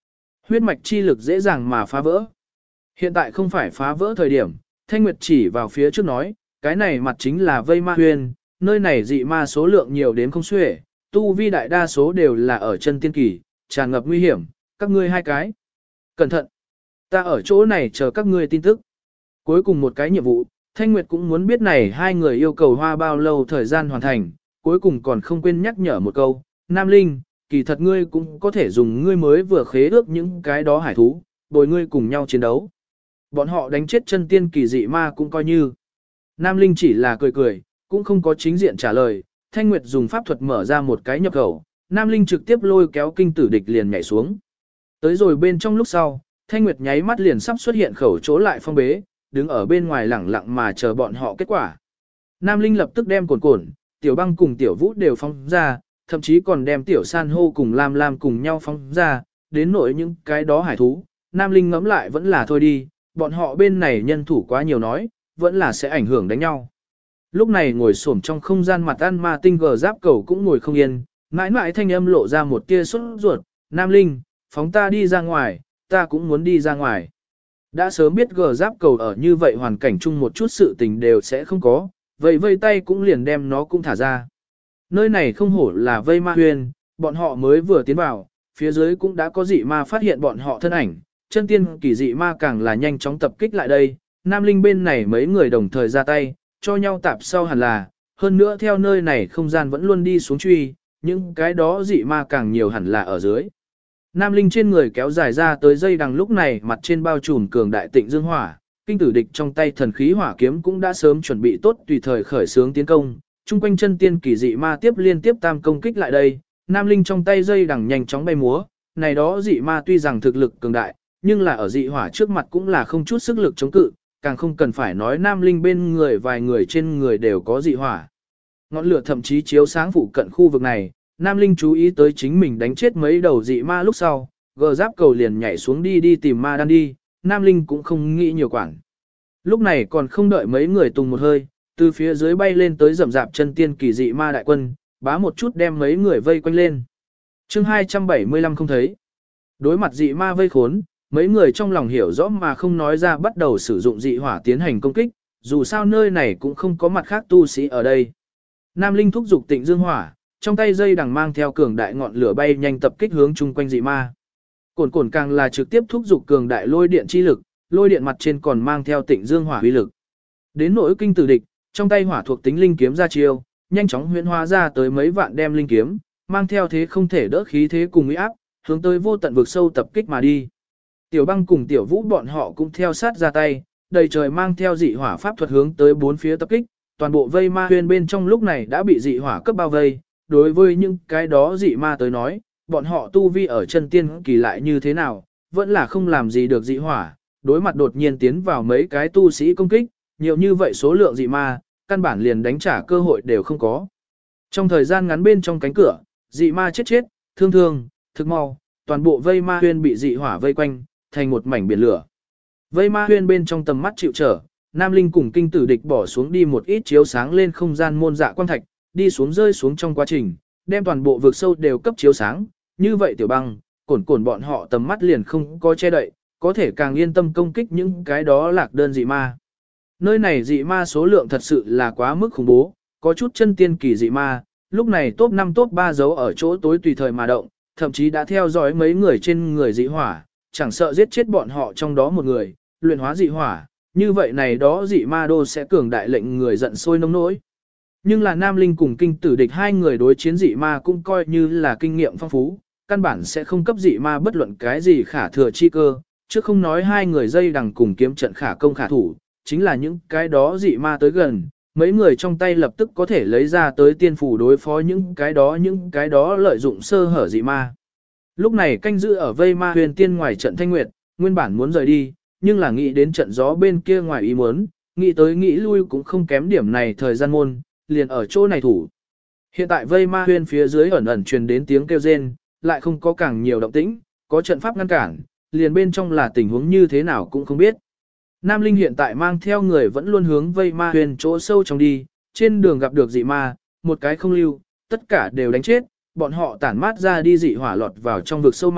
huyết mạch chi lực dễ dàng mà phá vỡ. Hiện tại không phải phá vỡ thời điểm, Thanh Nguyệt chỉ vào phía trước nói, cái này mặt chính là vây ma huyền, nơi này dị ma số lượng nhiều đến không xuể, tu vi đại đa số đều là ở chân tiên kỳ, tràn ngập nguy hiểm, các ngươi hai cái. Cẩn thận, ta ở chỗ này chờ các ngươi tin tức. Cuối cùng một cái nhiệm vụ, Thanh Nguyệt cũng muốn biết này hai người yêu cầu hoa bao lâu thời gian hoàn thành, cuối cùng còn không quên nhắc nhở một câu, Nam Linh, kỳ thật ngươi cũng có thể dùng ngươi mới vừa khế ước những cái đó hải thú, bồi ngươi cùng nhau chiến đấu. Bọn họ đánh chết chân tiên kỳ dị ma cũng coi như. Nam Linh chỉ là cười cười, cũng không có chính diện trả lời, Thanh Nguyệt dùng pháp thuật mở ra một cái nhập khẩu, Nam Linh trực tiếp lôi kéo kinh tử địch liền nhảy xuống. Tới rồi bên trong lúc sau, Thanh Nguyệt nháy mắt liền sắp xuất hiện khẩu chỗ lại phong bế, đứng ở bên ngoài lẳng lặng mà chờ bọn họ kết quả. Nam Linh lập tức đem cồn cồn, Tiểu Băng cùng Tiểu Vũ đều phóng ra, thậm chí còn đem Tiểu San hô cùng Lam Lam cùng nhau phóng ra, đến nỗi những cái đó hải thú, Nam Linh ngẫm lại vẫn là thôi đi, bọn họ bên này nhân thủ quá nhiều nói, vẫn là sẽ ảnh hưởng đánh nhau. Lúc này ngồi xổm trong không gian mặt ăn ma tinh gờ giáp cầu cũng ngồi không yên, mãi mãi thanh âm lộ ra một tia sốt ruột, Nam Linh, phóng ta đi ra ngoài, ta cũng muốn đi ra ngoài. Đã sớm biết gờ giáp cầu ở như vậy hoàn cảnh chung một chút sự tình đều sẽ không có, vậy vây tay cũng liền đem nó cũng thả ra. Nơi này không hổ là vây ma huyền, bọn họ mới vừa tiến vào, phía dưới cũng đã có dị ma phát hiện bọn họ thân ảnh, chân tiên kỳ dị ma càng là nhanh chóng tập kích lại đây, Nam Linh bên này mấy người đồng thời ra tay, cho nhau tạp sau hẳn là, hơn nữa theo nơi này không gian vẫn luôn đi xuống truy, những cái đó dị ma càng nhiều hẳn là ở dưới. Nam Linh trên người kéo dài ra tới dây đằng lúc này mặt trên bao trùm cường đại tịnh dương hỏa, kinh tử địch trong tay thần khí hỏa kiếm cũng đã sớm chuẩn bị tốt tùy thời khởi xướng tiến công, chung quanh chân tiên kỳ dị ma tiếp liên tiếp tam công kích lại đây, Nam Linh trong tay dây đằng nhanh chóng bay múa, này đó dị ma tuy rằng thực lực cường đại, nhưng là ở dị hỏa trước mặt cũng là không chút sức lực chống cự, càng không cần phải nói Nam Linh bên người vài người trên người đều có dị hỏa. Ngọn lửa thậm chí chiếu sáng phụ cận khu vực này, Nam Linh chú ý tới chính mình đánh chết mấy đầu dị ma lúc sau, gờ giáp cầu liền nhảy xuống đi tìm ma đan đi, Nam Linh cũng không nghĩ nhiều quản. Lúc này còn không đợi mấy người tùng một hơi, từ phía dưới bay lên tới rầm rạp chân tiên kỳ dị ma đại quân, bá một chút đem mấy người vây quanh lên. chương 275 không thấy. Đối mặt dị ma vây khốn, mấy người trong lòng hiểu rõ mà không nói ra bắt đầu sử dụng dị hỏa tiến hành công kích, dù sao nơi này cũng không có mặt khác tu sĩ ở đây. Nam Linh thúc giục tịnh dương hỏa, trong tay dây đằng mang theo cường đại ngọn lửa bay nhanh tập kích hướng chung quanh dị ma. Cồn cồn càng là trực tiếp thúc giục cường đại lôi điện chi lực, lôi điện mặt trên còn mang theo tịnh dương hỏa uy lực. Đến nỗi kinh tử địch, trong tay hỏa thuộc tính linh kiếm ra chiêu, nhanh chóng huyễn hóa ra tới mấy vạn đem linh kiếm, mang theo thế không thể đỡ khí thế cùng uy áp, hướng tới vô tận vực sâu tập kích mà đi. Tiểu Băng cùng Tiểu Vũ bọn họ cũng theo sát ra tay, đầy trời mang theo dị hỏa pháp thuật hướng tới bốn phía tập kích, toàn bộ vây ma huyền bên trong lúc này đã bị dị hỏa cấp bao vây, đối với những cái đó dị ma tới nói, bọn họ tu vi ở chân tiên kỳ lại như thế nào, vẫn là không làm gì được dị hỏa, đối mặt đột nhiên tiến vào mấy cái tu sĩ công kích, nhiều như vậy số lượng dị ma, căn bản liền đánh trả cơ hội đều không có. Trong thời gian ngắn bên trong cánh cửa, dị ma chết, thương, thực mau, toàn bộ vây ma huyền bị dị hỏa vây quanh, thành một mảnh biển lửa. Vây ma huyền bên trong tầm mắt chịu trở, Nam Linh cùng kinh tử địch bỏ xuống đi một ít chiếu sáng lên không gian môn dạ quang thạch, đi xuống rơi xuống trong quá trình, đem toàn bộ vực sâu đều cấp chiếu sáng, như vậy Tiểu Băng, cồn bọn họ tầm mắt liền không có che đậy, có thể càng yên tâm công kích những cái đó lạc đơn dị ma. Nơi này dị ma số lượng thật sự là quá mức khủng bố, có chút chân tiên kỳ dị ma, lúc này top 5 top 3 giấu ở chỗ tối tùy thời mà động, thậm chí đã theo dõi mấy người trên người dị hỏa, chẳng sợ giết chết bọn họ trong đó một người, luyện hóa dị hỏa, như vậy này đó dị ma đô sẽ cường đại lệnh người giận sôi nông nỗi. Nhưng là Nam Linh cùng kinh tử địch hai người đối chiến dị ma cũng coi như là kinh nghiệm phong phú, căn bản sẽ không cấp dị ma bất luận cái gì khả thừa chi cơ, chứ không nói hai người dây đằng cùng kiếm trận khả công khả thủ, chính là những cái đó dị ma tới gần, mấy người trong tay lập tức có thể lấy ra tới tiên phủ đối phó những cái đó lợi dụng sơ hở dị ma. Lúc này canh giữ ở vây ma huyền tiên ngoài trận Thanh Nguyệt, nguyên bản muốn rời đi, nhưng là nghĩ đến trận gió bên kia ngoài ý muốn, nghĩ tới nghĩ lui cũng không kém điểm này thời gian môn, liền ở chỗ này thủ. Hiện tại vây ma huyền phía dưới ẩn ẩn truyền đến tiếng kêu rên, lại không có càng nhiều động tĩnh, có trận pháp ngăn cản, liền bên trong là tình huống như thế nào cũng không biết. Nam Linh hiện tại mang theo người vẫn luôn hướng vây ma huyền chỗ sâu trong đi, trên đường gặp được dị ma, một cái không lưu, tất cả đều đánh chết, bọn họ tản mát ra đi dị hỏa lọt vào trong vực sâu mặt,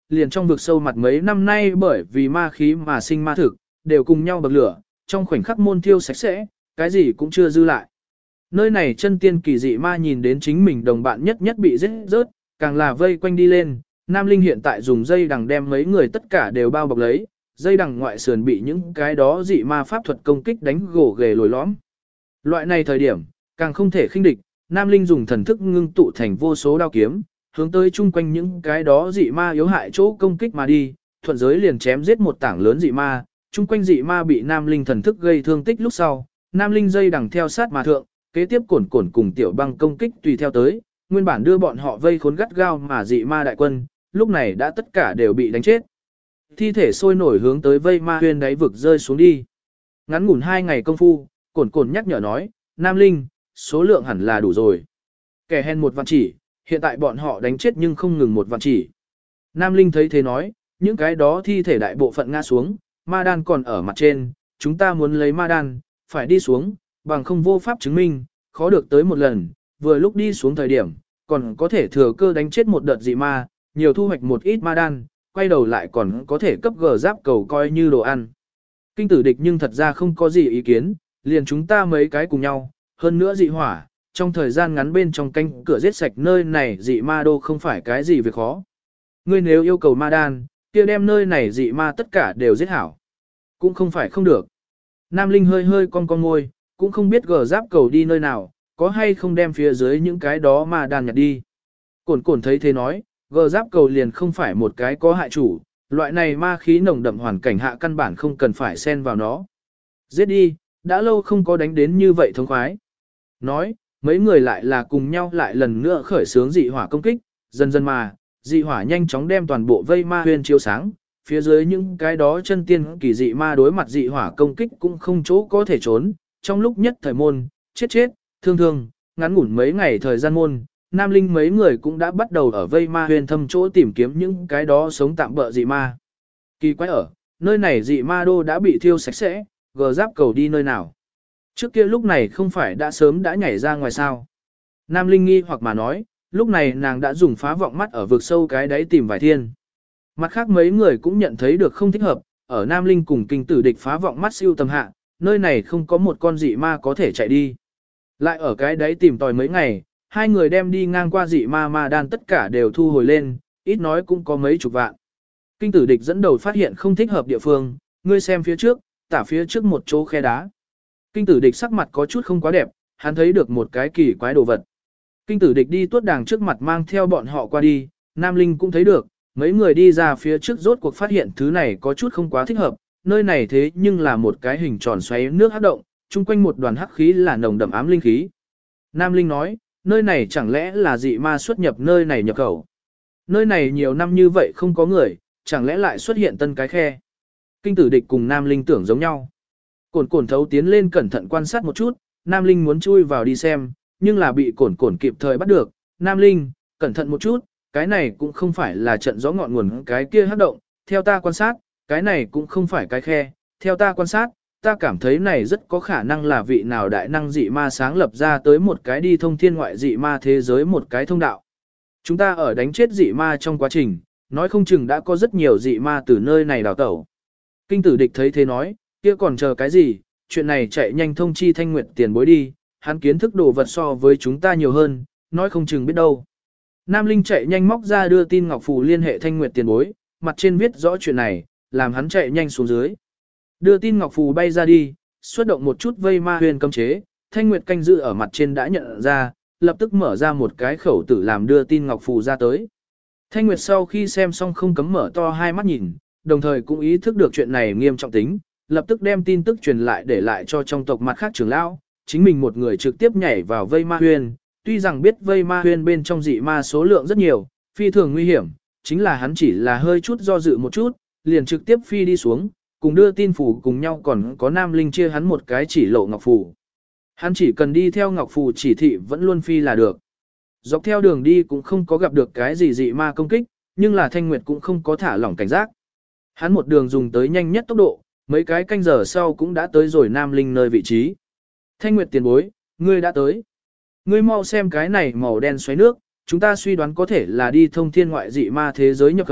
liền trong vực sâu mặt mấy năm nay bởi vì ma khí mà sinh ma thực, đều cùng nhau bậc lửa, trong khoảnh khắc môn thiêu sạch sẽ, cái gì cũng chưa dư lại. Nơi này chân tiên kỳ dị ma nhìn đến chính mình đồng bạn nhất nhất bị giết rớt, càng là vây quanh đi lên, Nam Linh hiện tại dùng dây đằng đem mấy người tất cả đều bao bọc lấy, dây đằng ngoại sườn bị những cái đó dị ma pháp thuật công kích đánh gồ ghề lồi lõm. Loại này thời điểm, càng không thể khinh địch, Nam Linh dùng thần thức ngưng tụ thành vô số đao kiếm, hướng tới chung quanh những cái đó dị ma yếu hại chỗ công kích mà đi, thuận giới liền chém giết một tảng lớn dị ma, chung quanh dị ma bị Nam Linh thần thức gây thương tích lúc sau, Nam Linh dây đằng theo sát mà thượng, kế tiếp cổn cùng tiểu băng công kích tùy theo tới, nguyên bản đưa bọn họ vây khốn gắt gao mà dị ma đại quân, lúc này đã tất cả đều bị đánh chết. Thi thể sôi nổi hướng tới vây ma huyên đáy vực rơi xuống đi. Ngắn ngủn 2 ngày công phu, cổn nhắc nhở nói, Nam Linh, số lượng hẳn là đủ rồi. Kẻ hèn 1 vạn chỉ, hiện tại bọn họ đánh chết nhưng không ngừng 1 vạn chỉ. Nam Linh thấy thế nói, những cái đó thi thể đại bộ phận ngã xuống, ma đan còn ở mặt trên, chúng ta muốn lấy ma đan, phải đi xuống, bằng không vô pháp chứng minh, khó được tới một lần, vừa lúc đi xuống thời điểm, còn có thể thừa cơ đánh chết một đợt dị ma, nhiều thu hoạch một ít ma đan, quay đầu lại còn có thể cấp gờ giáp cầu coi như đồ ăn. Kinh tử địch nhưng thật ra không có gì ý kiến, liền chúng ta mấy cái cùng nhau, hơn nữa dị hỏa, trong thời gian ngắn bên trong canh cửa giết sạch nơi này dị ma đô không phải cái gì việc khó. Ngươi nếu yêu cầu ma đan, kia đem nơi này dị ma tất cả đều giết hảo. Cũng không phải không được. Nam Linh hơi hơi con môi, cũng không biết gờ giáp cầu đi nơi nào, có hay không đem phía dưới những cái đó ma đan nhặt đi. Cổn thấy thế nói, gờ giáp cầu liền không phải một cái có hại chủ, loại này ma khí nồng đậm hoàn cảnh hạ căn bản không cần phải xen vào nó. Giết đi, đã lâu không có đánh đến như vậy thống khoái. Nói, mấy người lại là cùng nhau lại lần nữa khởi xướng dị hỏa công kích, dần dần mà, dị hỏa nhanh chóng đem toàn bộ vây ma huyên chiếu sáng, phía dưới những cái đó chân tiên kỳ dị ma đối mặt dị hỏa công kích cũng không chỗ có thể trốn, trong lúc nhất thời môn, chết, thương, ngắn ngủn mấy ngày thời gian môn, Nam Linh mấy người cũng đã bắt đầu ở vây ma huyên thâm chỗ tìm kiếm những cái đó sống tạm bợ dị ma. Kỳ quái ở, nơi này dị ma đô đã bị thiêu sạch sẽ, gờ giáp cầu đi nơi nào. Trước kia lúc này không phải đã sớm đã nhảy ra ngoài sao. Nam Linh nghi hoặc mà nói, lúc này nàng đã dùng phá vọng mắt ở vực sâu cái đáy tìm vài thiên. Mặt khác mấy người cũng nhận thấy được không thích hợp, ở Nam Linh cùng kinh tử địch phá vọng mắt siêu tầm hạ, nơi này không có một con dị ma có thể chạy đi. Lại ở cái đáy tìm tòi mấy ngày, hai người đem đi ngang qua dị ma đan tất cả đều thu hồi lên, ít nói cũng có mấy chục vạn. Kinh tử địch dẫn đầu phát hiện không thích hợp địa phương, ngươi xem phía trước, tả phía trước một chỗ khe đá. Kinh tử địch sắc mặt có chút không quá đẹp, hắn thấy được một cái kỳ quái đồ vật. Kinh tử địch đi tuốt đàng trước mặt mang theo bọn họ qua đi, Nam Linh cũng thấy được, mấy người đi ra phía trước rốt cuộc phát hiện thứ này có chút không quá thích hợp, nơi này thế nhưng là một cái hình tròn xoáy nước hắc động, chung quanh một đoàn hắc khí là nồng đậm ám linh khí. Nam Linh nói, nơi này chẳng lẽ là dị ma xuất nhập nơi này nhập khẩu. Nơi này nhiều năm như vậy không có người, chẳng lẽ lại xuất hiện tân cái khe. Kinh tử địch cùng Nam Linh tưởng giống nhau. Cổn thấu tiến lên cẩn thận quan sát một chút, Nam Linh muốn chui vào đi xem, nhưng là bị cổn kịp thời bắt được. Nam Linh, cẩn thận một chút, cái này cũng không phải là trận gió ngọn nguồn cái kia hắc động, theo ta quan sát, cái này cũng không phải cái khe, theo ta quan sát, ta cảm thấy này rất có khả năng là vị nào đại năng dị ma sáng lập ra tới một cái đi thông thiên ngoại dị ma thế giới một cái thông đạo. Chúng ta ở đánh chết dị ma trong quá trình, nói không chừng đã có rất nhiều dị ma từ nơi này đào tẩu. Kinh tử địch thấy thế nói, kia còn chờ cái gì, chuyện này chạy nhanh thông chi Thanh Nguyệt tiền bối đi, hắn kiến thức đồ vật so với chúng ta nhiều hơn, nói không chừng biết đâu. Nam Linh chạy nhanh móc ra đưa tin ngọc phù liên hệ Thanh Nguyệt tiền bối, mặt trên viết rõ chuyện này, làm hắn chạy nhanh xuống dưới. Đưa tin ngọc phù bay ra đi, xuất động một chút vây ma huyền cấm chế, Thanh Nguyệt canh giữ ở mặt trên đã nhận ra, lập tức mở ra một cái khẩu tử làm đưa tin ngọc phù ra tới. Thanh Nguyệt sau khi xem xong không cấm mở to hai mắt nhìn, đồng thời cũng ý thức được chuyện này nghiêm trọng tính, lập tức đem tin tức truyền lại để lại cho trong tộc mặt khác trưởng lão, chính mình một người trực tiếp nhảy vào vây ma huyền, tuy rằng biết vây ma huyền bên trong dị ma số lượng rất nhiều, phi thường nguy hiểm, chính là hắn chỉ là hơi chút do dự một chút, liền trực tiếp phi đi xuống, cùng đưa tin phủ cùng nhau còn có Nam Linh chia hắn một cái chỉ lộ ngọc phù. Hắn chỉ cần đi theo ngọc phù chỉ thị vẫn luôn phi là được. Dọc theo đường đi cũng không có gặp được cái gì dị ma công kích, nhưng là Thanh Nguyệt cũng không có thả lỏng cảnh giác. Hắn một đường dùng tới nhanh nhất tốc độ, mấy cái canh giờ sau cũng đã tới rồi Nam Linh nơi vị trí. Thanh Nguyệt tiền bối, ngươi đã tới. Ngươi mau xem cái này màu đen xoáy nước, chúng ta suy đoán có thể là đi thông thiên ngoại dị ma thế giới nhập khẩu,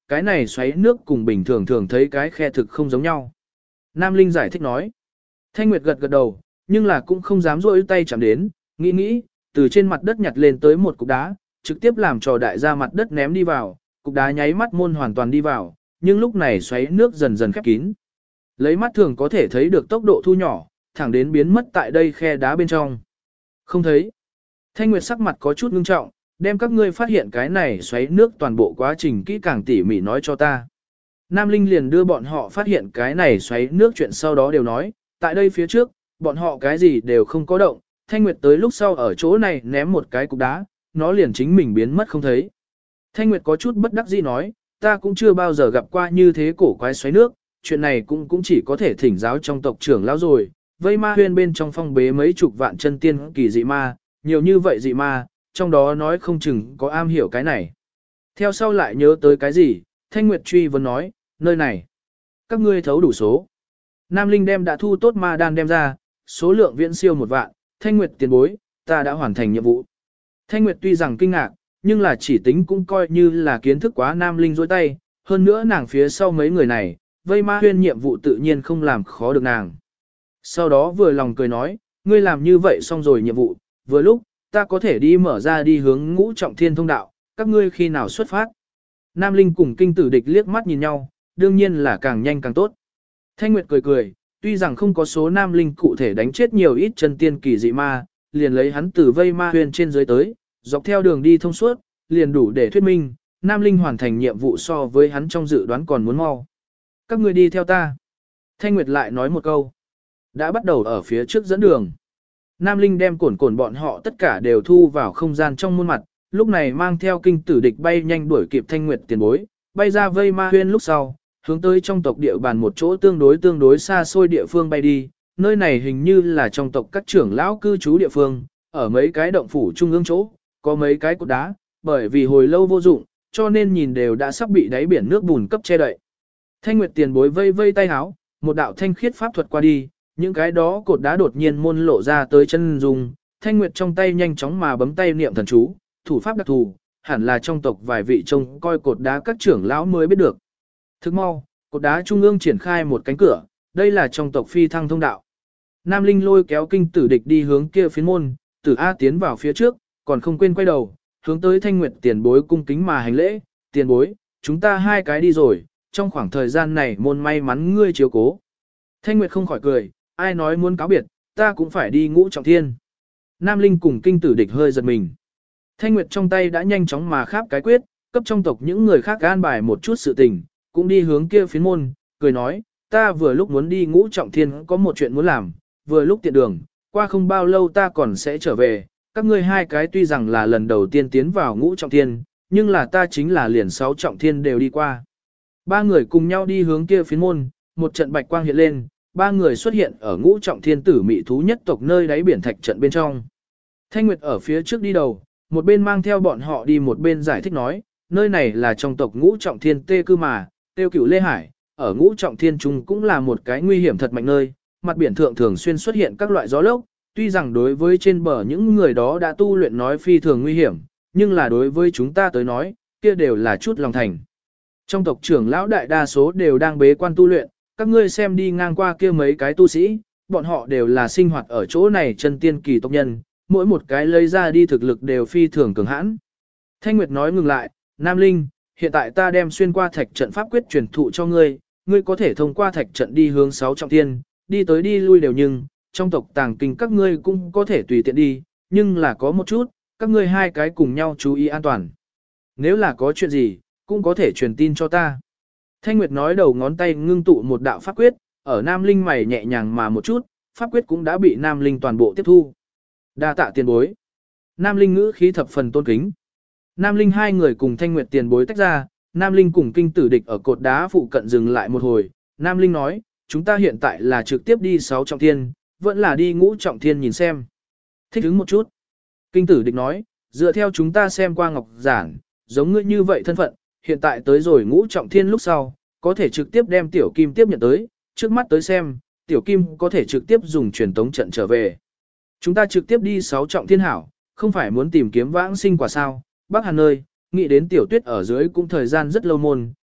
cái này xoáy nước cùng bình thường thường thấy cái khe thực không giống nhau. Nam Linh giải thích nói. Thanh Nguyệt gật gật đầu, nhưng là cũng không dám rỗi tay chạm đến, nghĩ, từ trên mặt đất nhặt lên tới một cục đá, trực tiếp làm trò đại ra mặt đất ném đi vào, cục đá nháy mắt môn hoàn toàn đi vào, nhưng lúc này xoáy nước dần dần khép kín. Lấy mắt thường có thể thấy được tốc độ thu nhỏ, thẳng đến biến mất tại đây khe đá bên trong. Không thấy. Thanh Nguyệt sắc mặt có chút ngưng trọng, đem các ngươi phát hiện cái này xoáy nước toàn bộ quá trình kỹ càng tỉ mỉ nói cho ta. Nam Linh liền đưa bọn họ phát hiện cái này xoáy nước chuyện sau đó đều nói, tại đây phía trước, bọn họ cái gì đều không có động, Thanh Nguyệt tới lúc sau ở chỗ này ném một cái cục đá, nó liền chính mình biến mất không thấy. Thanh Nguyệt có chút bất đắc dĩ nói, ta cũng chưa bao giờ gặp qua như thế cổ quái xoáy nước, chuyện này cũng chỉ có thể thỉnh giáo trong tộc trưởng lão rồi, vây ma huyên bên trong phong bế mấy chục vạn chân tiên kỳ dị ma, nhiều như vậy dị ma, trong đó nói không chừng có am hiểu cái này. Theo sau lại nhớ tới cái gì, Thanh Nguyệt truy vấn nói, nơi này, các ngươi thấu đủ số. Nam Linh đem đã thu tốt ma đan đem ra, số lượng viễn siêu 1 vạn, Thanh Nguyệt tiền bối, ta đã hoàn thành nhiệm vụ. Thanh Nguyệt tuy rằng kinh ngạc, nhưng là chỉ tính cũng coi như là kiến thức quá Nam Linh dối tay, hơn nữa nàng phía sau mấy người này, vây ma huyên nhiệm vụ tự nhiên không làm khó được nàng. Sau đó vừa lòng cười nói, ngươi làm như vậy xong rồi nhiệm vụ, vừa lúc, ta có thể đi mở ra đi hướng Ngũ Trọng Thiên thông đạo, các ngươi khi nào xuất phát. Nam Linh cùng kinh tử địch liếc mắt nhìn nhau, đương nhiên là càng nhanh càng tốt. Thanh Nguyệt cười, tuy rằng không có số Nam Linh cụ thể đánh chết nhiều ít chân tiên kỳ dị ma, liền lấy hắn từ vây ma huyên trên dưới tới, dọc theo đường đi thông suốt, liền đủ để thuyết minh, Nam Linh hoàn thành nhiệm vụ so với hắn trong dự đoán còn muốn mau. Các ngươi đi theo ta. Thanh Nguyệt lại nói một câu. Đã bắt đầu ở phía trước dẫn đường. Nam Linh đem cổn bọn họ tất cả đều thu vào không gian trong muôn mặt, lúc này mang theo kinh tử địch bay nhanh đuổi kịp Thanh Nguyệt tiền bối, bay ra vây ma huyên lúc sau, hướng tới trong tộc địa bàn một chỗ tương đối xa xôi địa phương bay đi, nơi này hình như là trong tộc các trưởng lão cư trú địa phương, ở mấy cái động phủ trung ương chỗ, có mấy cái cột đá, bởi vì hồi lâu vô dụng, cho nên nhìn đều đã sắp bị đáy biển nước bùn cấp che đậy. Thanh Nguyệt tiền bối vây tay háo, một đạo thanh khiết pháp thuật qua đi, những cái đó cột đá đột nhiên môn lộ ra tới chân dung, Thanh Nguyệt trong tay nhanh chóng mà bấm tay niệm thần chú, thủ pháp đặc thù, hẳn là trong tộc vài vị trông coi cột đá các trưởng lão mới biết được. Thức mau, cột đá trung ương triển khai một cánh cửa, đây là trong tộc phi thăng thông đạo. Nam Linh lôi kéo kinh tử địch đi hướng kia phiến môn, Tử A tiến vào phía trước, còn không quên quay đầu, hướng tới Thanh Nguyệt tiền bối cung kính mà hành lễ, tiền bối, chúng ta hai cái đi rồi, trong khoảng thời gian này môn may mắn ngươi chiếu cố. Thanh Nguyệt không khỏi cười, ai nói muốn cáo biệt, ta cũng phải đi Ngũ Trọng Thiên. Nam Linh cùng kinh tử địch hơi giật mình. Thanh Nguyệt trong tay đã nhanh chóng mà kháp cái quyết, cấp trong tộc những người khác an bài một chút sự tình, cũng đi hướng kia phiến môn, cười nói, ta vừa lúc muốn đi Ngũ Trọng Thiên có một chuyện muốn làm, vừa lúc tiện đường, qua không bao lâu ta còn sẽ trở về, các ngươi hai cái tuy rằng là lần đầu tiên tiến vào Ngũ Trọng Thiên, nhưng là ta chính là liền 6 Trọng Thiên đều đi qua. Ba người cùng nhau đi hướng kia phiến môn, một trận bạch quang hiện lên, ba người xuất hiện ở Ngũ Trọng Thiên tử mị thú nhất tộc nơi đáy biển thạch trận bên trong. Thanh Nguyệt ở phía trước đi đầu, một bên mang theo bọn họ đi một bên giải thích nói, nơi này là trong tộc Ngũ Trọng Thiên tê cư mà, tiêu cửu Lê Hải, ở Ngũ Trọng Thiên trung cũng là một cái nguy hiểm thật mạnh nơi, mặt biển thượng thường xuyên xuất hiện các loại gió lốc, tuy rằng đối với trên bờ những người đó đã tu luyện nói phi thường nguy hiểm, nhưng là đối với chúng ta tới nói, kia đều là chút lòng thành. Trong tộc trưởng lão đại đa số đều đang bế quan tu luyện, các ngươi xem đi ngang qua kia mấy cái tu sĩ, bọn họ đều là sinh hoạt ở chỗ này chân tiên kỳ tộc nhân, mỗi một cái lấy ra đi thực lực đều phi thường cường hãn. Thanh Nguyệt nói ngừng lại, Nam Linh, hiện tại ta đem xuyên qua thạch trận pháp quyết truyền thụ cho ngươi, ngươi có thể thông qua thạch trận đi hướng 6 trọng thiên, đi tới đi lui đều nhưng, trong tộc tàng kinh các ngươi cũng có thể tùy tiện đi, nhưng là có một chút, các ngươi hai cái cùng nhau chú ý an toàn. Nếu là có chuyện gì, cũng có thể truyền tin cho ta. Thanh Nguyệt nói đầu ngón tay ngưng tụ một đạo pháp quyết, ở Nam Linh mày nhẹ nhàng mà một chút, pháp quyết cũng đã bị Nam Linh toàn bộ tiếp thu. Đa tạ tiền bối. Nam Linh ngữ khí thập phần tôn kính. Nam Linh hai người cùng Thanh Nguyệt tiền bối tách ra, Nam Linh cùng kinh tử địch ở cột đá phụ cận dừng lại một hồi. Nam Linh nói, chúng ta hiện tại là trực tiếp đi 6 trọng thiên, vẫn là đi Ngũ Trọng Thiên nhìn xem. Thích ứng một chút. Kinh tử địch nói, dựa theo chúng ta xem qua ngọc giản, giống ngươi như vậy thân phận, hiện tại tới rồi Ngũ Trọng Thiên lúc sau, có thể trực tiếp đem Tiểu Kim tiếp nhận tới, trước mắt tới xem, Tiểu Kim có thể trực tiếp dùng truyền tống trận trở về. Chúng ta trực tiếp đi 6 Trọng Thiên hảo, không phải muốn tìm kiếm vãng sinh quả sao, Bắc Hàn nơi, nghĩ đến Tiểu Tuyết ở dưới cũng thời gian rất lâu môn,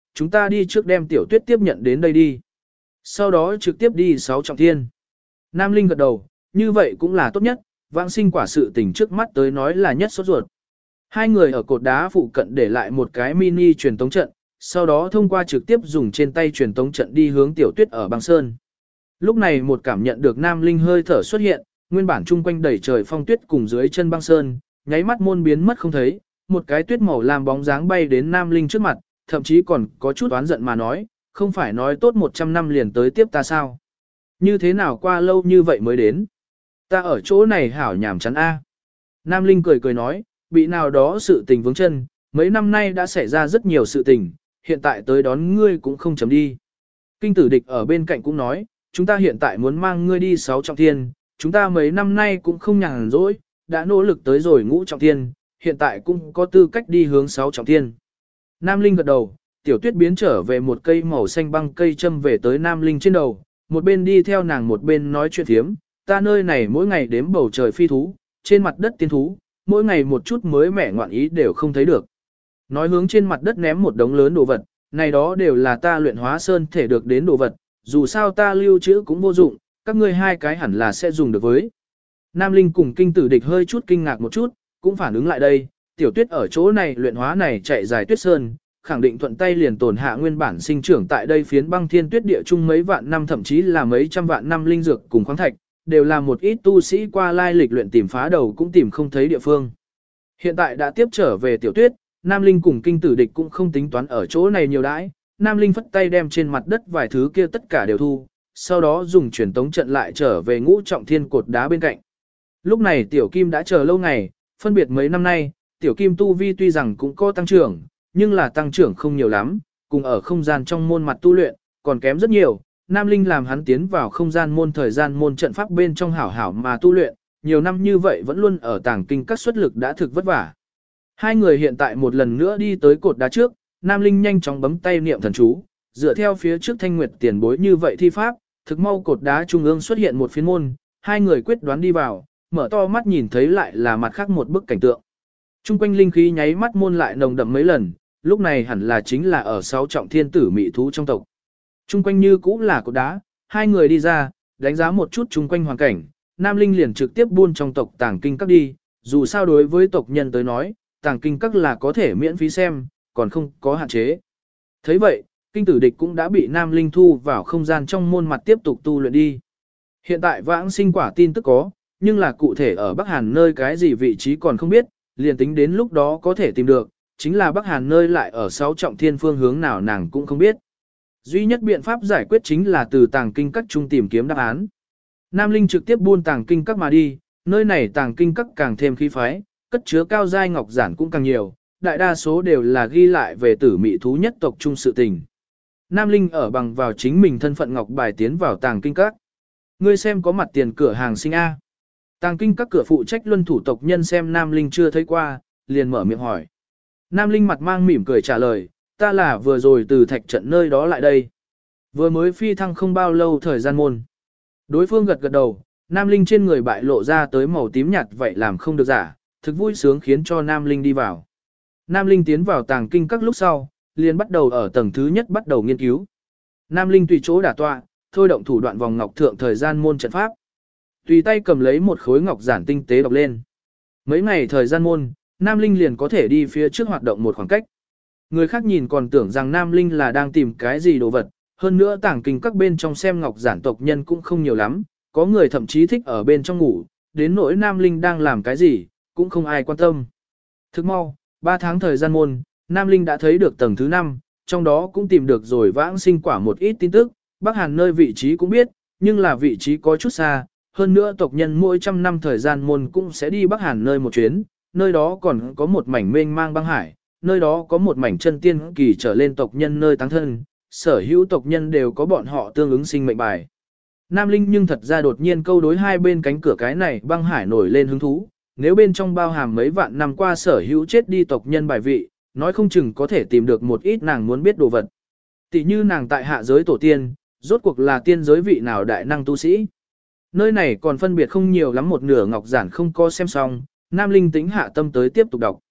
chúng ta đi trước đem tiểu tuyết tiếp nhận đến đây đi. Sau đó trực tiếp đi 6 trọng thiên. Nam Linh gật đầu, như vậy cũng là tốt nhất, vãng sinh quả sự tình trước mắt tới nói là nhất sốt ruột. Hai người ở cột đá phụ cận để lại một cái mini truyền tống trận, sau đó thông qua trực tiếp dùng trên tay truyền tống trận đi hướng tiểu tuyết ở băng sơn. Lúc này một cảm nhận được Nam Linh hơi thở xuất hiện, nguyên bản chung quanh đầy trời phong tuyết cùng dưới chân băng sơn, nháy mắt môn biến mất không thấy, một cái tuyết màu làm bóng dáng bay đến Nam Linh trước mặt, thậm chí còn có chút oán giận mà nói, không phải nói tốt 100 năm liền tới tiếp ta sao? Như thế nào qua lâu như vậy mới đến? Ta ở chỗ này hảo nhảm chán a. Nam Linh cười cười nói, bị nào đó sự tình vướng chân, mấy năm nay đã xảy ra rất nhiều sự tình, hiện tại tới đón ngươi cũng không chấm đi. Kinh tử địch ở bên cạnh cũng nói, chúng ta hiện tại muốn mang ngươi đi 6 trọng thiên, chúng ta mấy năm nay cũng không nhàn rỗi, đã nỗ lực tới rồi ngũ trọng thiên, hiện tại cũng có tư cách đi hướng 6 trọng thiên. Nam Linh gật đầu, tiểu tuyết biến trở về một cây màu xanh băng cây châm về tới Nam Linh trên đầu, một bên đi theo nàng một bên nói chuyện thiếm, ta nơi này mỗi ngày đếm bầu trời phi thú, trên mặt đất tiên thú, mỗi ngày một chút mới mẻ ngoạn ý đều không thấy được. Nói hướng trên mặt đất ném một đống lớn đồ vật, này đó đều là ta luyện hóa sơn thể được đến đồ vật, dù sao ta lưu trữ cũng vô dụng, các ngươi hai cái hẳn là sẽ dùng được với. Nam Linh cùng kinh tử địch hơi chút kinh ngạc một chút, cũng phản ứng lại đây, tiểu tuyết ở chỗ này luyện hóa này chạy dài tuyết sơn, khẳng định thuận tay liền tổn hạ nguyên bản sinh trưởng tại đây phiến băng thiên tuyết địa chung mấy vạn năm thậm chí là mấy trăm vạn năm linh dược cùng khoáng thạch, đều là một ít tu sĩ qua lai lịch luyện tìm phá đầu cũng tìm không thấy địa phương. Hiện tại đã tiếp trở về tiểu tuyết, Nam Linh cùng kinh tử địch cũng không tính toán ở chỗ này nhiều đãi, Nam Linh phất tay đem trên mặt đất vài thứ kia tất cả đều thu, sau đó dùng truyền tống trận lại trở về ngũ trọng thiên cột đá bên cạnh. Lúc này tiểu kim đã chờ lâu ngày, phân biệt mấy năm nay, tiểu kim tu vi tuy rằng cũng có tăng trưởng, nhưng là tăng trưởng không nhiều lắm, cùng ở không gian trong môn mặt tu luyện, còn kém rất nhiều. Nam Linh làm hắn tiến vào không gian môn thời gian môn trận pháp bên trong hảo hảo mà tu luyện, nhiều năm như vậy vẫn luôn ở tàng kinh các xuất lực đã thực vất vả. Hai người hiện tại một lần nữa đi tới cột đá trước, Nam Linh nhanh chóng bấm tay niệm thần chú, dựa theo phía trước Thanh Nguyệt tiền bối như vậy thi pháp, thực mau cột đá trung ương xuất hiện một phiến môn, hai người quyết đoán đi vào, mở to mắt nhìn thấy lại là mặt khác một bức cảnh tượng. Trung quanh linh khí nháy mắt môn lại nồng đậm mấy lần, lúc này hẳn là chính là ở 6 trọng thiên tử mị thú trong tộc. Trung quanh như cũ là cột đá, hai người đi ra, đánh giá một chút trung quanh hoàn cảnh, Nam Linh liền trực tiếp buôn trong tộc tàng kinh các đi, dù sao đối với tộc nhân tới nói, tàng kinh các là có thể miễn phí xem, còn không có hạn chế. Thấy vậy, kinh tử địch cũng đã bị Nam Linh thu vào không gian trong môn mặt tiếp tục tu luyện đi. Hiện tại vãng sinh quả tin tức có, nhưng là cụ thể ở Bắc Hàn nơi cái gì vị trí còn không biết, liền tính đến lúc đó có thể tìm được, chính là Bắc Hàn nơi lại ở 6 trọng thiên phương hướng nào nàng cũng không biết. Duy nhất biện pháp giải quyết chính là từ tàng kinh các trung tìm kiếm đáp án. Nam Linh trực tiếp buôn tàng kinh các mà đi, nơi này tàng kinh các càng thêm khí phái, cất chứa cao giai ngọc giản cũng càng nhiều, đại đa số đều là ghi lại về tử mị thú nhất tộc trung sự tình. Nam Linh ở bằng vào chính mình thân phận ngọc bài tiến vào tàng kinh các. Ngươi xem có mặt tiền cửa hàng sinh A. Tàng kinh các cửa phụ trách luân thủ tộc nhân xem Nam Linh chưa thấy qua, liền mở miệng hỏi. Nam Linh mặt mang mỉm cười trả lời, ta là vừa rồi từ thạch trận nơi đó lại đây. Vừa mới phi thăng không bao lâu thời gian môn. Đối phương gật gật đầu, Nam Linh trên người bại lộ ra tới màu tím nhạt vậy làm không được giả, thực vui sướng khiến cho Nam Linh đi vào. Nam Linh tiến vào tàng kinh các lúc sau, liền bắt đầu ở tầng thứ nhất bắt đầu nghiên cứu. Nam Linh tùy chỗ đả tọa, thôi động thủ đoạn vòng ngọc thượng thời gian môn trận pháp. Tùy tay cầm lấy một khối ngọc giản tinh tế đọc lên. Mấy ngày thời gian môn, Nam Linh liền có thể đi phía trước hoạt động một khoảng cách. Người khác nhìn còn tưởng rằng Nam Linh là đang tìm cái gì đồ vật, hơn nữa tàng kinh các bên trong xem ngọc giản tộc nhân cũng không nhiều lắm, có người thậm chí thích ở bên trong ngủ, đến nỗi Nam Linh đang làm cái gì, cũng không ai quan tâm. Thức mau, 3 tháng thời gian môn, Nam Linh đã thấy được tầng thứ 5, trong đó cũng tìm được rồi vãng sinh quả một ít tin tức, Bắc Hàn nơi vị trí cũng biết, nhưng là vị trí có chút xa, hơn nữa tộc nhân mỗi trăm năm thời gian môn cũng sẽ đi Bắc Hàn nơi một chuyến, nơi đó còn có một mảnh mênh mang băng hải, nơi đó có một mảnh chân tiên kỳ trở lên tộc nhân nơi táng thân, sở hữu tộc nhân đều có bọn họ tương ứng sinh mệnh bài. Nam Linh nhưng thật ra đột nhiên câu đối hai bên cánh cửa cái này băng hải nổi lên hứng thú, nếu bên trong bao hàm mấy vạn năm qua sở hữu chết đi tộc nhân bài vị, nói không chừng có thể tìm được một ít nàng muốn biết đồ vật. Tỷ như nàng tại hạ giới tổ tiên, rốt cuộc là tiên giới vị nào đại năng tu sĩ. Nơi này còn phân biệt không nhiều lắm, một nửa ngọc giản không có xem xong, Nam Linh tính hạ tâm tới tiếp tục đọc.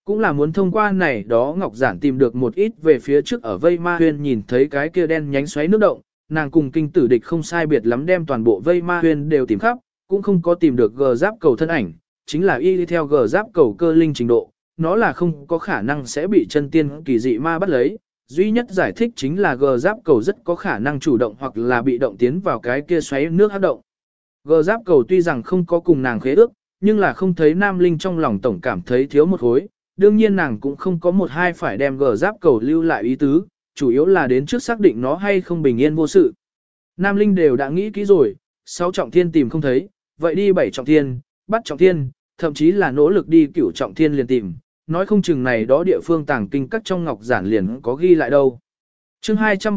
Cũng là muốn thông qua này đó Ngọc Giản tìm được một ít về phía trước ở Vây Ma Huyên nhìn thấy cái kia đen nhánh xoáy nước động, nàng cùng kinh tử địch không sai biệt lắm đem toàn bộ Vây Ma Huyên đều tìm khắp, cũng không có tìm được gờ giáp cầu thân ảnh, chính là y đi theo gờ giáp cầu cơ linh trình độ, nó là không có khả năng sẽ bị chân tiên kỳ dị ma bắt lấy. Duy nhất giải thích chính là gờ giáp cầu rất có khả năng chủ động hoặc là bị động tiến vào cái kia xoáy nước hấp động. Gờ giáp cầu tuy rằng không có cùng nàng khế ước, nhưng là không thấy Nam Linh trong lòng tổng cảm thấy thiếu một khối, đương nhiên nàng cũng không có một hai phải đem gờ giáp cầu lưu lại ý tứ, chủ yếu là đến trước xác định nó hay không bình yên vô sự. Nam Linh đều đã nghĩ kỹ rồi, 6 trọng thiên tìm không thấy, vậy đi 7 trọng thiên, bắt trọng thiên, thậm chí là nỗ lực đi 9 trọng thiên liền tìm, nói không chừng này đó địa phương tàng kinh các trong ngọc giản liền có ghi lại đâu. Chương